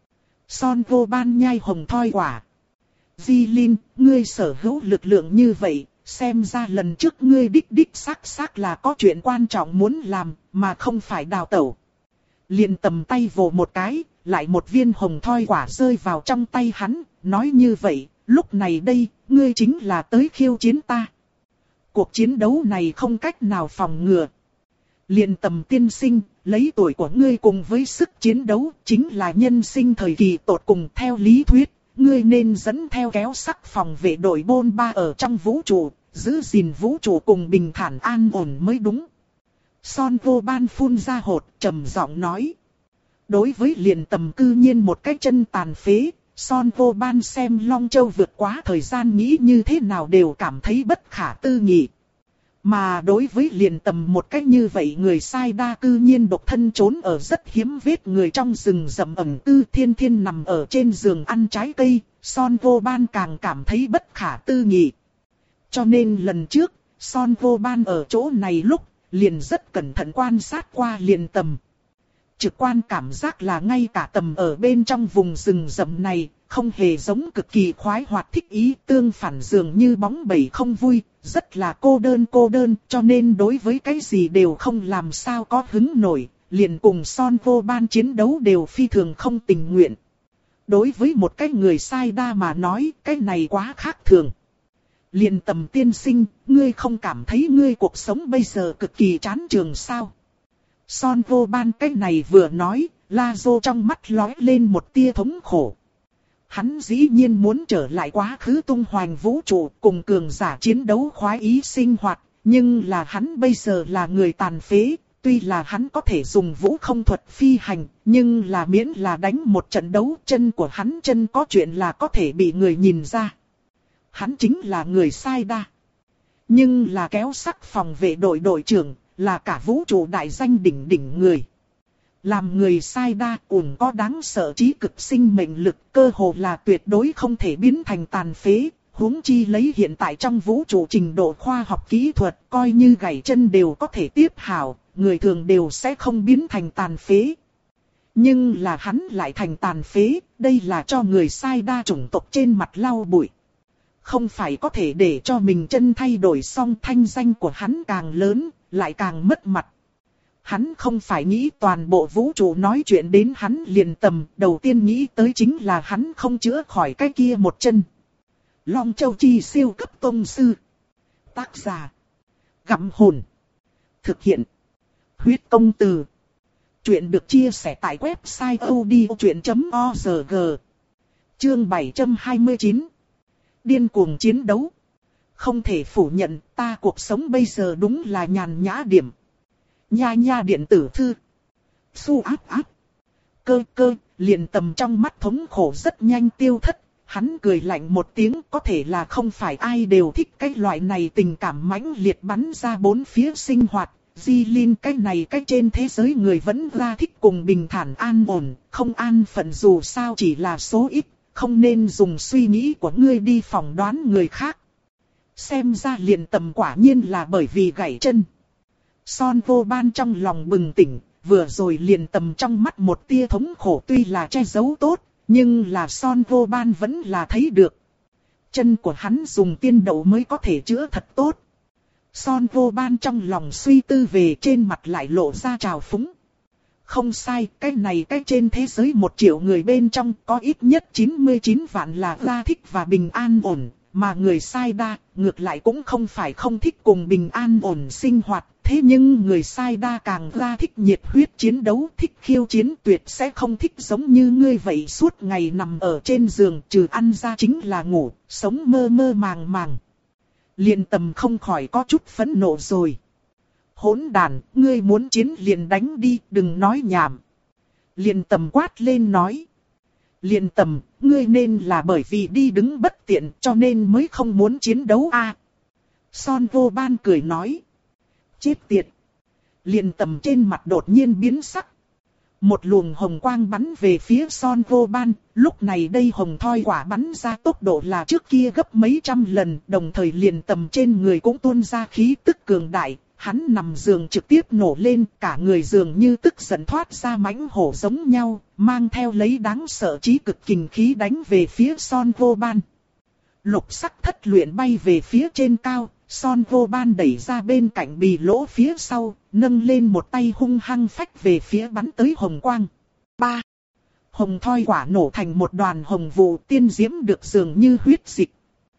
Son Vô Ban nhai hồng thoi quả. Di Linh, ngươi sở hữu lực lượng như vậy, xem ra lần trước ngươi đích đích xác xác là có chuyện quan trọng muốn làm, mà không phải đào tẩu. Liền tầm tay vồ một cái, lại một viên hồng thoi quả rơi vào trong tay hắn, nói như vậy, lúc này đây, ngươi chính là tới khiêu chiến ta. Cuộc chiến đấu này không cách nào phòng ngừa. Liền tầm tiên sinh, lấy tuổi của ngươi cùng với sức chiến đấu, chính là nhân sinh thời kỳ tột cùng theo lý thuyết. Ngươi nên dẫn theo kéo sắc phòng vệ đội bôn ba ở trong vũ trụ, giữ gìn vũ trụ cùng bình thản an ổn mới đúng. Son Vô Ban phun ra hột, trầm giọng nói. Đối với liền tầm cư nhiên một cái chân tàn phế, Son Vô Ban xem Long Châu vượt quá thời gian nghĩ như thế nào đều cảm thấy bất khả tư nghị. Mà đối với liền tầm một cách như vậy người sai đa cư nhiên độc thân trốn ở rất hiếm vết người trong rừng rậm ẩm cư thiên thiên nằm ở trên giường ăn trái cây, Son Vô Ban càng cảm thấy bất khả tư nghị. Cho nên lần trước, Son Vô Ban ở chỗ này lúc, liền rất cẩn thận quan sát qua liền tầm. Trực quan cảm giác là ngay cả tầm ở bên trong vùng rừng rậm này, không hề giống cực kỳ khoái hoạt thích ý, tương phản dường như bóng bẩy không vui, rất là cô đơn cô đơn, cho nên đối với cái gì đều không làm sao có hứng nổi, liền cùng Son Vô Ban chiến đấu đều phi thường không tình nguyện. Đối với một cái người sai đa mà nói, cái này quá khác thường. Liền tầm tiên sinh, ngươi không cảm thấy ngươi cuộc sống bây giờ cực kỳ chán trường sao? Son Vô Ban cái này vừa nói, La Dô trong mắt lóe lên một tia thống khổ. Hắn dĩ nhiên muốn trở lại quá khứ tung hoành vũ trụ cùng cường giả chiến đấu khoái ý sinh hoạt, nhưng là hắn bây giờ là người tàn phế, tuy là hắn có thể dùng vũ không thuật phi hành, nhưng là miễn là đánh một trận đấu chân của hắn chân có chuyện là có thể bị người nhìn ra. hắn chính là người sai đa. Nhưng là kéo sắc phòng vệ đội đội trưởng, là cả vũ trụ đại danh đỉnh đỉnh người. Làm người sai đa ủng có đáng sợ trí cực sinh mệnh lực, cơ hồ là tuyệt đối không thể biến thành tàn phế. Huống chi lấy hiện tại trong vũ trụ trình độ khoa học kỹ thuật, coi như gãy chân đều có thể tiếp hảo, người thường đều sẽ không biến thành tàn phế. Nhưng là hắn lại thành tàn phế, đây là cho người sai đa chủng tộc trên mặt lau bụi. Không phải có thể để cho mình chân thay đổi xong thanh danh của hắn càng lớn, lại càng mất mặt. Hắn không phải nghĩ toàn bộ vũ trụ nói chuyện đến hắn liền tầm, đầu tiên nghĩ tới chính là hắn không chữa khỏi cái kia một chân. Long Châu Chi siêu cấp tông sư. Tác giả. Gặm hồn. Thực hiện. Huyết công từ. Chuyện được chia sẻ tại website odchuyện chấm org. Chương bảy trăm hai mươi chín. Điên cuồng chiến đấu. Không thể phủ nhận ta cuộc sống bây giờ đúng là nhàn nhã điểm. Nha nha điện tử thư. Su áp áp. Cơ cơ, liền tầm trong mắt thống khổ rất nhanh tiêu thất. Hắn cười lạnh một tiếng, có thể là không phải ai đều thích cái loại này tình cảm mãnh liệt bắn ra bốn phía sinh hoạt. Di Linh cái này cái trên thế giới người vẫn ra thích cùng bình thản an ổn, không an phận dù sao chỉ là số ít, không nên dùng suy nghĩ của ngươi đi phỏng đoán người khác. Xem ra liền tầm quả nhiên là bởi vì gãy chân. Son Vô Ban trong lòng bừng tỉnh, vừa rồi liền tầm trong mắt một tia thống khổ tuy là che giấu tốt, nhưng là Son Vô Ban vẫn là thấy được. Chân của hắn dùng tiên đậu mới có thể chữa thật tốt. Son Vô Ban trong lòng suy tư về trên mặt lại lộ ra trào phúng. Không sai, cái này cái trên thế giới một triệu người bên trong có ít nhất chín mươi chín vạn là ra thích và bình an ổn. Mà người sai đa, ngược lại cũng không phải không thích cùng bình an ổn sinh hoạt. Thế nhưng người sai đa càng ra thích nhiệt huyết chiến đấu, thích khiêu chiến tuyệt sẽ không thích giống như ngươi vậy suốt ngày nằm ở trên giường trừ ăn ra chính là ngủ, sống mơ mơ màng màng. Liền tầm không khỏi có chút phẫn nộ rồi. Hỗn đàn, ngươi muốn chiến liền đánh đi, đừng nói nhảm. Liền tầm quát lên nói. Liền tầm, ngươi nên là bởi vì đi đứng bất tiện cho nên mới không muốn chiến đấu a. À, Son Vô Ban cười nói. Chết tiệt. Liền tầm trên mặt đột nhiên biến sắc. Một luồng hồng quang bắn về phía Son Vô Ban, lúc này đây hồng thoi quả bắn ra tốc độ là trước kia gấp mấy trăm lần, đồng thời liền tầm trên người cũng tuôn ra khí tức cường đại, hắn nằm giường trực tiếp nổ lên, cả người dường như tức giận thoát ra mãnh hổ giống nhau, mang theo lấy đáng sợ chí cực kình khí đánh về phía Son Vô Ban. Lục sắc thất luyện bay về phía trên cao. Son Vô Ban đẩy ra bên cạnh bì lỗ phía sau, nâng lên một tay hung hăng phách về phía bắn tới hồng quang. Ba. Hồng thoi quả nổ thành một đoàn hồng vụ tiên diễm được dường như huyết dịch.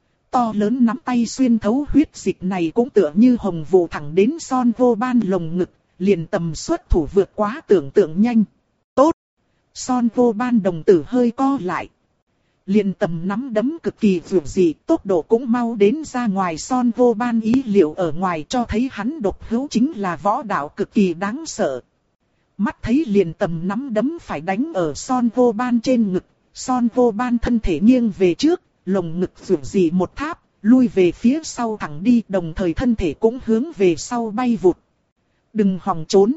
To lớn nắm tay xuyên thấu huyết dịch này cũng tựa như hồng vụ thẳng đến Son Vô Ban lồng ngực, liền tầm xuất thủ vượt quá tưởng tượng nhanh. Tốt. Son Vô Ban đồng tử hơi co lại. Liền tầm nắm đấm cực kỳ vượt dị, tốc độ cũng mau đến ra ngoài Son Vô Ban ý liệu ở ngoài cho thấy hắn độc hữu chính là võ đạo cực kỳ đáng sợ. Mắt thấy liền tầm nắm đấm phải đánh ở Son Vô Ban trên ngực, Son Vô Ban thân thể nghiêng về trước, lồng ngực vượt dị một tháp, lui về phía sau thẳng đi đồng thời thân thể cũng hướng về sau bay vụt. Đừng hòng trốn.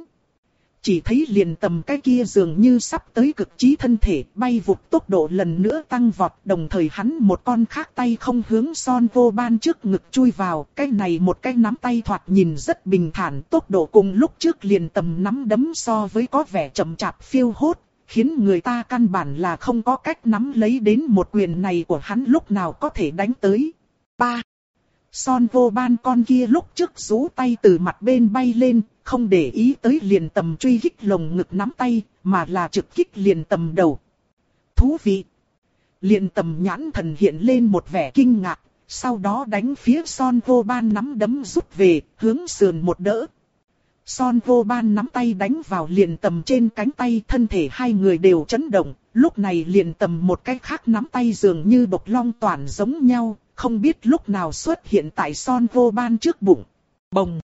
Chỉ thấy liền tầm cái kia dường như sắp tới cực trí thân thể bay vụt tốc độ lần nữa tăng vọt, đồng thời hắn một con khác tay không hướng Son Vô Ban trước ngực chui vào, cái này một cái nắm tay thoạt nhìn rất bình thản, tốc độ cùng lúc trước liền tầm nắm đấm so với có vẻ chậm chạp phiêu hốt, khiến người ta căn bản là không có cách nắm lấy đến một quyền này của hắn lúc nào có thể đánh tới. Ba. Son Vô Ban con kia lúc trước rú tay từ mặt bên bay lên, không để ý tới liền tầm truy kích lồng ngực nắm tay, mà là trực kích liền tầm đầu. Thú vị! Liền tầm nhãn thần hiện lên một vẻ kinh ngạc, sau đó đánh phía Son Vô Ban nắm đấm rút về, hướng sườn một đỡ. Son Vô Ban nắm tay đánh vào liền tầm trên cánh tay, thân thể hai người đều chấn động, lúc này liền tầm một cái khác nắm tay dường như độc long toàn giống nhau, không biết lúc nào xuất hiện tại Son Vô Ban trước bụng. Bồng!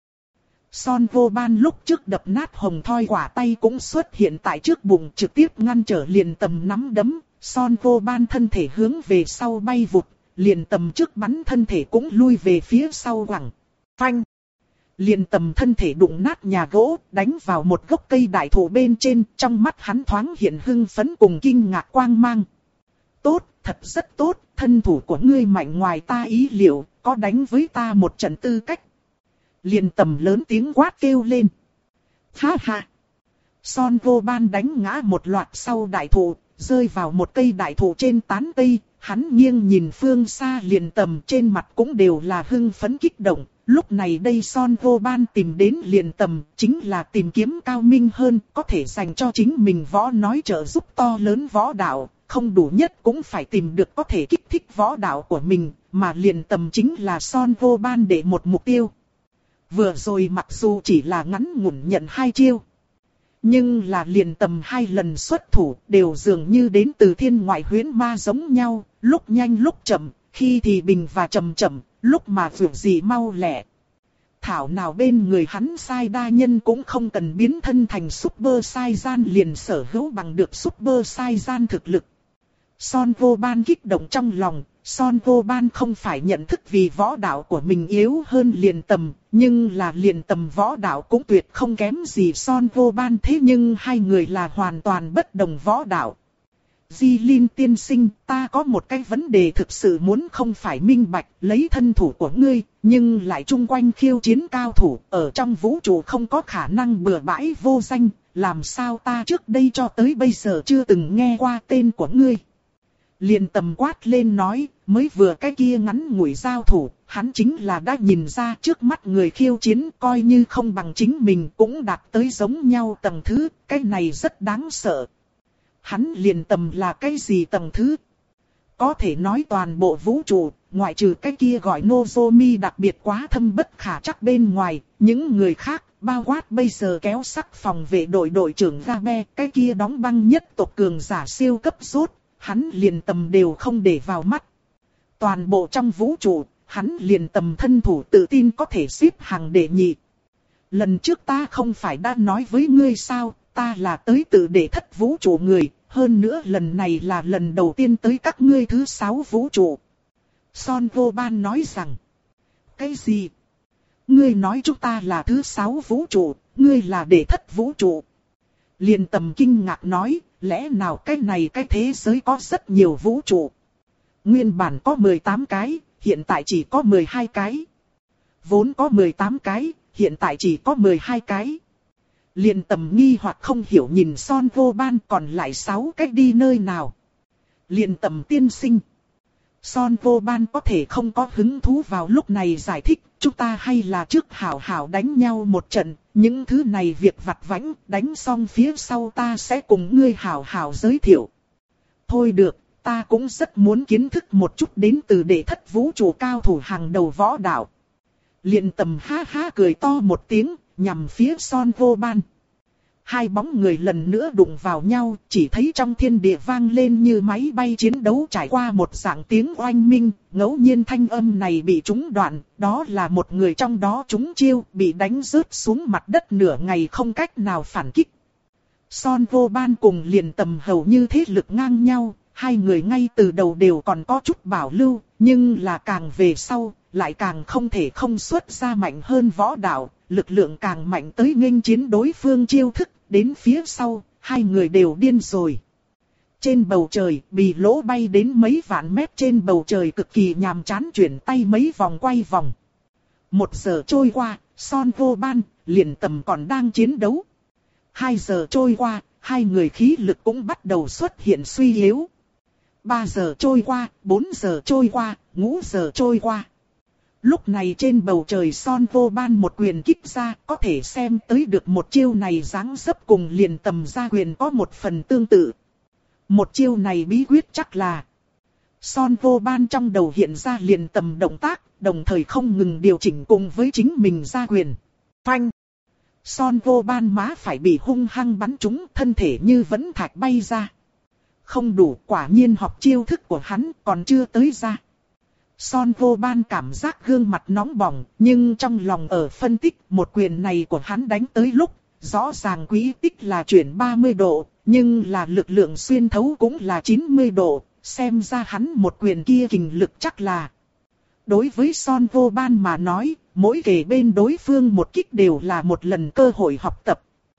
Son Vô Ban lúc trước đập nát hồng thoi quả tay cũng xuất hiện tại trước bụng trực tiếp ngăn trở liền tầm nắm đấm. Son Vô Ban thân thể hướng về sau bay vụt, liền tầm trước bắn thân thể cũng lui về phía sau quẳng. Phanh! Liền tầm thân thể đụng nát nhà gỗ, đánh vào một gốc cây đại thụ bên trên, trong mắt hắn thoáng hiện hưng phấn cùng kinh ngạc quang mang. Tốt, thật rất tốt, thân thủ của ngươi mạnh ngoài ta ý liệu, có đánh với ta một trận tư cách. Liền tầm lớn tiếng quát kêu lên. Ha ha! Son Goban đánh ngã một loạt sau đại thụ, rơi vào một cây đại thụ trên tán cây, hắn nghiêng nhìn phương xa liền tầm trên mặt cũng đều là hưng phấn kích động. Lúc này đây Son Goban tìm đến liền tầm, chính là tìm kiếm cao minh hơn, có thể dành cho chính mình võ nói trợ giúp to lớn võ đạo, không đủ nhất cũng phải tìm được có thể kích thích võ đạo của mình, mà liền tầm chính là Son Goban để một mục tiêu. Vừa rồi mặc dù chỉ là ngắn ngủn nhận hai chiêu, nhưng là liền tầm hai lần xuất thủ đều dường như đến từ thiên ngoại huyễn ma giống nhau, lúc nhanh lúc chậm, khi thì bình và chậm chậm, lúc mà vượt gì mau lẹ. Thảo nào bên người hắn sai đa nhân cũng không cần biến thân thành Super Saiyan liền sở hữu bằng được Super Saiyan thực lực. Son Goban kích động trong lòng, Son Goban không phải nhận thức vì võ đạo của mình yếu hơn liền tầm, nhưng là liền tầm võ đạo cũng tuyệt không kém gì Son Goban, thế nhưng hai người là hoàn toàn bất đồng võ đạo. Di Linh tiên sinh, ta có một cái vấn đề thực sự muốn không phải minh bạch, lấy thân thủ của ngươi, nhưng lại chung quanh khiêu chiến cao thủ, ở trong vũ trụ không có khả năng bừa bãi vô danh, làm sao ta trước đây cho tới bây giờ chưa từng nghe qua tên của ngươi. Liền tầm quát lên nói, mới vừa cái kia ngắn ngủi giao thủ, hắn chính là đã nhìn ra trước mắt người khiêu chiến coi như không bằng chính mình cũng đạt tới giống nhau tầng thứ, cái này rất đáng sợ. Hắn liền tầm là cái gì tầng thứ? Có thể nói toàn bộ vũ trụ, ngoại trừ cái kia gọi Nozomi đặc biệt quá thâm bất khả trắc bên ngoài, những người khác, bao quát bây giờ kéo sắc phòng vệ đội đội trưởng Gabe, cái kia đóng băng nhất tộc cường giả siêu cấp rốt, hắn liền tầm đều không để vào mắt. Toàn bộ trong vũ trụ, hắn liền tầm thân thủ tự tin có thể xếp hàng đệ nhị. Lần trước ta không phải đã nói với ngươi sao, ta là tới tự để thất vũ trụ người, hơn nữa lần này là lần đầu tiên tới các ngươi thứ sáu vũ trụ. Son Goban nói rằng, cái gì? Ngươi nói chúng ta là thứ sáu vũ trụ, ngươi là để thất vũ trụ. Liền tầm kinh ngạc nói, lẽ nào cái này cái thế giới có rất nhiều vũ trụ? Nguyên bản có mười tám cái, hiện tại chỉ có mười hai cái. Vốn có mười tám cái, hiện tại chỉ có mười hai cái. Liền tầm nghi hoặc không hiểu nhìn Son Goban còn lại sáu cách đi nơi nào. Liền tầm tiên sinh. Son Goban có thể không có hứng thú vào lúc này giải thích, chúng ta hay là trước hảo hảo đánh nhau một trận, những thứ này việc vặt vãnh, đánh xong phía sau ta sẽ cùng ngươi hảo hảo giới thiệu. Thôi được, ta cũng rất muốn kiến thức một chút đến từ đệ thất vũ trụ cao thủ hàng đầu võ đạo. Liền tầm ha ha cười to một tiếng, nhằm phía Son Goban. Hai bóng người lần nữa đụng vào nhau, chỉ thấy trong thiên địa vang lên như máy bay chiến đấu trải qua một dạng tiếng oanh minh, ngẫu nhiên thanh âm này bị trúng đoạn, đó là một người trong đó trúng chiêu, bị đánh rớt xuống mặt đất nửa ngày không cách nào phản kích. Son Goban cùng liền tầm hầu như thế lực ngang nhau, hai người ngay từ đầu đều còn có chút bảo lưu, nhưng là càng về sau, lại càng không thể không xuất ra mạnh hơn võ đạo, lực lượng càng mạnh tới nghênh chiến đối phương chiêu thức, đến phía sau, hai người đều điên rồi. Trên bầu trời, bì lỗ bay đến mấy vạn mét trên bầu trời cực kỳ nhàm chán chuyển tay mấy vòng quay vòng. Một giờ trôi qua, Son Goban, liền tầm còn đang chiến đấu. Hai giờ trôi qua, hai người khí lực cũng bắt đầu xuất hiện suy yếu. Ba giờ trôi qua, bốn giờ trôi qua, ngũ giờ trôi qua. Lúc này trên bầu trời Son Goban một quyền kích ra, có thể xem tới được một chiêu này dáng dấp cùng liền tầm ra quyền có một phần tương tự. Một chiêu này bí quyết chắc là Son Goban trong đầu hiện ra liền tầm động tác, đồng thời không ngừng điều chỉnh cùng với chính mình ra quyền. Phanh! Son Goban má phải bị hung hăng bắn trúng, thân thể như vẫn thạch bay ra. Không đủ, quả nhiên học chiêu thức của hắn còn chưa tới ra. Son Goban cảm giác gương mặt nóng bỏng, nhưng trong lòng ở phân tích một quyền này của hắn đánh tới lúc, rõ ràng quỹ tích là chuyển ba mươi độ, nhưng là lực lượng xuyên thấu cũng là chín mươi độ, xem ra hắn một quyền kia kình lực chắc là. Đối với Son Vô Ban mà nói, mỗi kề bên đối phương một kích đều là một lần cơ hội học tập.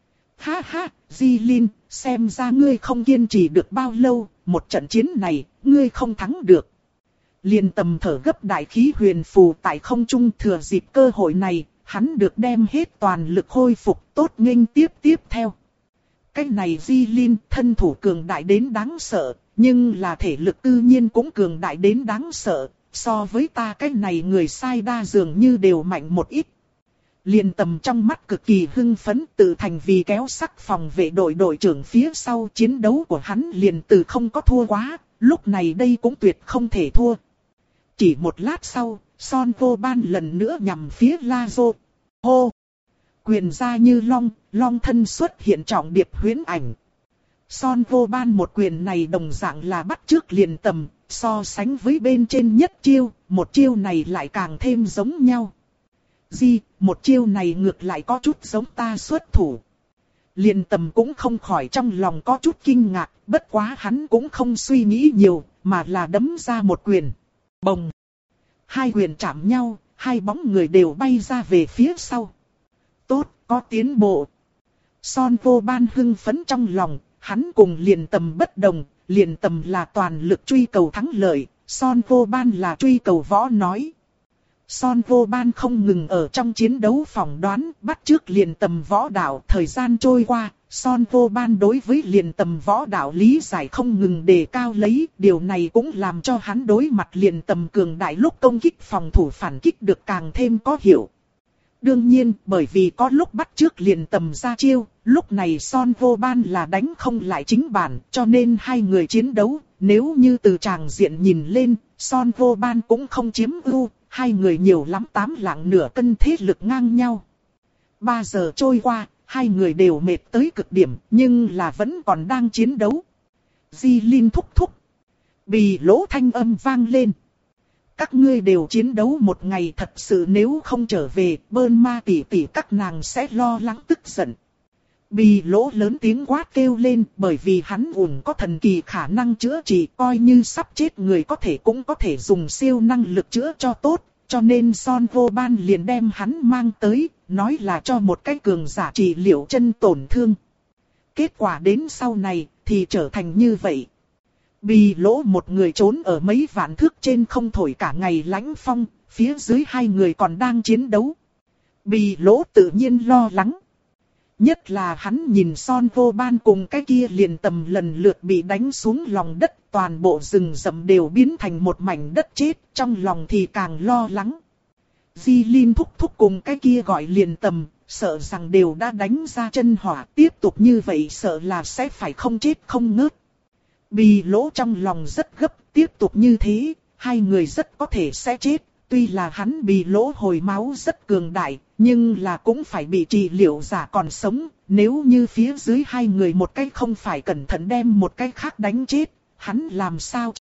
Ha ha, Di Linh, xem ra ngươi không kiên trì được bao lâu, một trận chiến này, ngươi không thắng được. Liền tầm thở gấp đại khí huyền phù tại không trung, thừa dịp cơ hội này, hắn được đem hết toàn lực khôi phục tốt nghênh tiếp tiếp theo. Cái này Di Linh thân thủ cường đại đến đáng sợ, nhưng là thể lực tự nhiên cũng cường đại đến đáng sợ, so với ta cái này người sai đa dường như đều mạnh một ít. Liền tầm trong mắt cực kỳ hưng phấn, tự thành vì kéo sắc phòng vệ đội đội trưởng phía sau, chiến đấu của hắn liền từ không có thua quá, lúc này đây cũng tuyệt không thể thua. Chỉ một lát sau, Son Vô Ban lần nữa nhằm phía La Dô. Hô! Quyền ra như long, long thân xuất hiện trọng điệp huyễn ảnh. Son Vô Ban một quyền này đồng dạng là bắt chước liền tầm, so sánh với bên trên nhất chiêu, một chiêu này lại càng thêm giống nhau. Di, một chiêu này ngược lại có chút giống ta xuất thủ. Liền tầm cũng không khỏi trong lòng có chút kinh ngạc, bất quá hắn cũng không suy nghĩ nhiều, mà là đấm ra một quyền. Bồng! Hai quyền chạm nhau, hai bóng người đều bay ra về phía sau. Tốt, có tiến bộ. Son Vô Ban hưng phấn trong lòng, hắn cùng liền tầm bất đồng, liền tầm là toàn lực truy cầu thắng lợi, Son Vô Ban là truy cầu võ nói. Son Vô Ban không ngừng ở trong chiến đấu phỏng đoán, bắt chước liền tầm võ đạo. Thời gian trôi qua, Son Vô Ban đối với liền tầm võ đạo lý giải không ngừng đề cao lấy. Điều này cũng làm cho hắn đối mặt liền tầm cường đại lúc công kích phòng thủ phản kích được càng thêm có hiệu. Đương nhiên, bởi vì có lúc bắt chước liền tầm ra chiêu, lúc này Son Vô Ban là đánh không lại chính bản, cho nên hai người chiến đấu, nếu như từ tràng diện nhìn lên, Son Vô Ban cũng không chiếm ưu, hai người nhiều lắm tám lạng nửa cân thế lực ngang nhau. Ba giờ trôi qua, hai người đều mệt tới cực điểm, nhưng là vẫn còn đang chiến đấu. Di Linh thúc thúc. Bì lỗ thanh âm vang lên. Các ngươi đều chiến đấu một ngày, thật sự nếu không trở về, Bơn Ma tỷ tỷ các nàng sẽ lo lắng tức giận. Bì lỗ lớn tiếng quát kêu lên, bởi vì hắn ủng có thần kỳ khả năng chữa trị, coi như sắp chết người có thể cũng có thể dùng siêu năng lực chữa cho tốt, cho nên Son Vô Ban liền đem hắn mang tới, nói là cho một cái cường giả trị liệu chân tổn thương. Kết quả đến sau này, thì trở thành như vậy. Bì lỗ một người trốn ở mấy vạn thước trên không thổi cả ngày lãnh phong, phía dưới hai người còn đang chiến đấu. Bì lỗ tự nhiên lo lắng. Nhất là hắn nhìn Son Vô Ban cùng cái kia liền tầm lần lượt bị đánh xuống lòng đất, toàn bộ rừng rậm đều biến thành một mảnh đất chết, trong lòng thì càng lo lắng. Di Linh thúc thúc cùng cái kia gọi liền tầm, sợ rằng đều đã đánh ra chân hỏa, tiếp tục như vậy sợ là sẽ phải không chết không ngớt. Bì lỗ trong lòng rất gấp, tiếp tục như thế, hai người rất có thể sẽ chết. Tuy là hắn bì lỗ hồi máu rất cường đại, nhưng là cũng phải bị trị liệu giả còn sống. Nếu như phía dưới hai người một cách không phải cẩn thận đem một cách khác đánh chết, hắn làm sao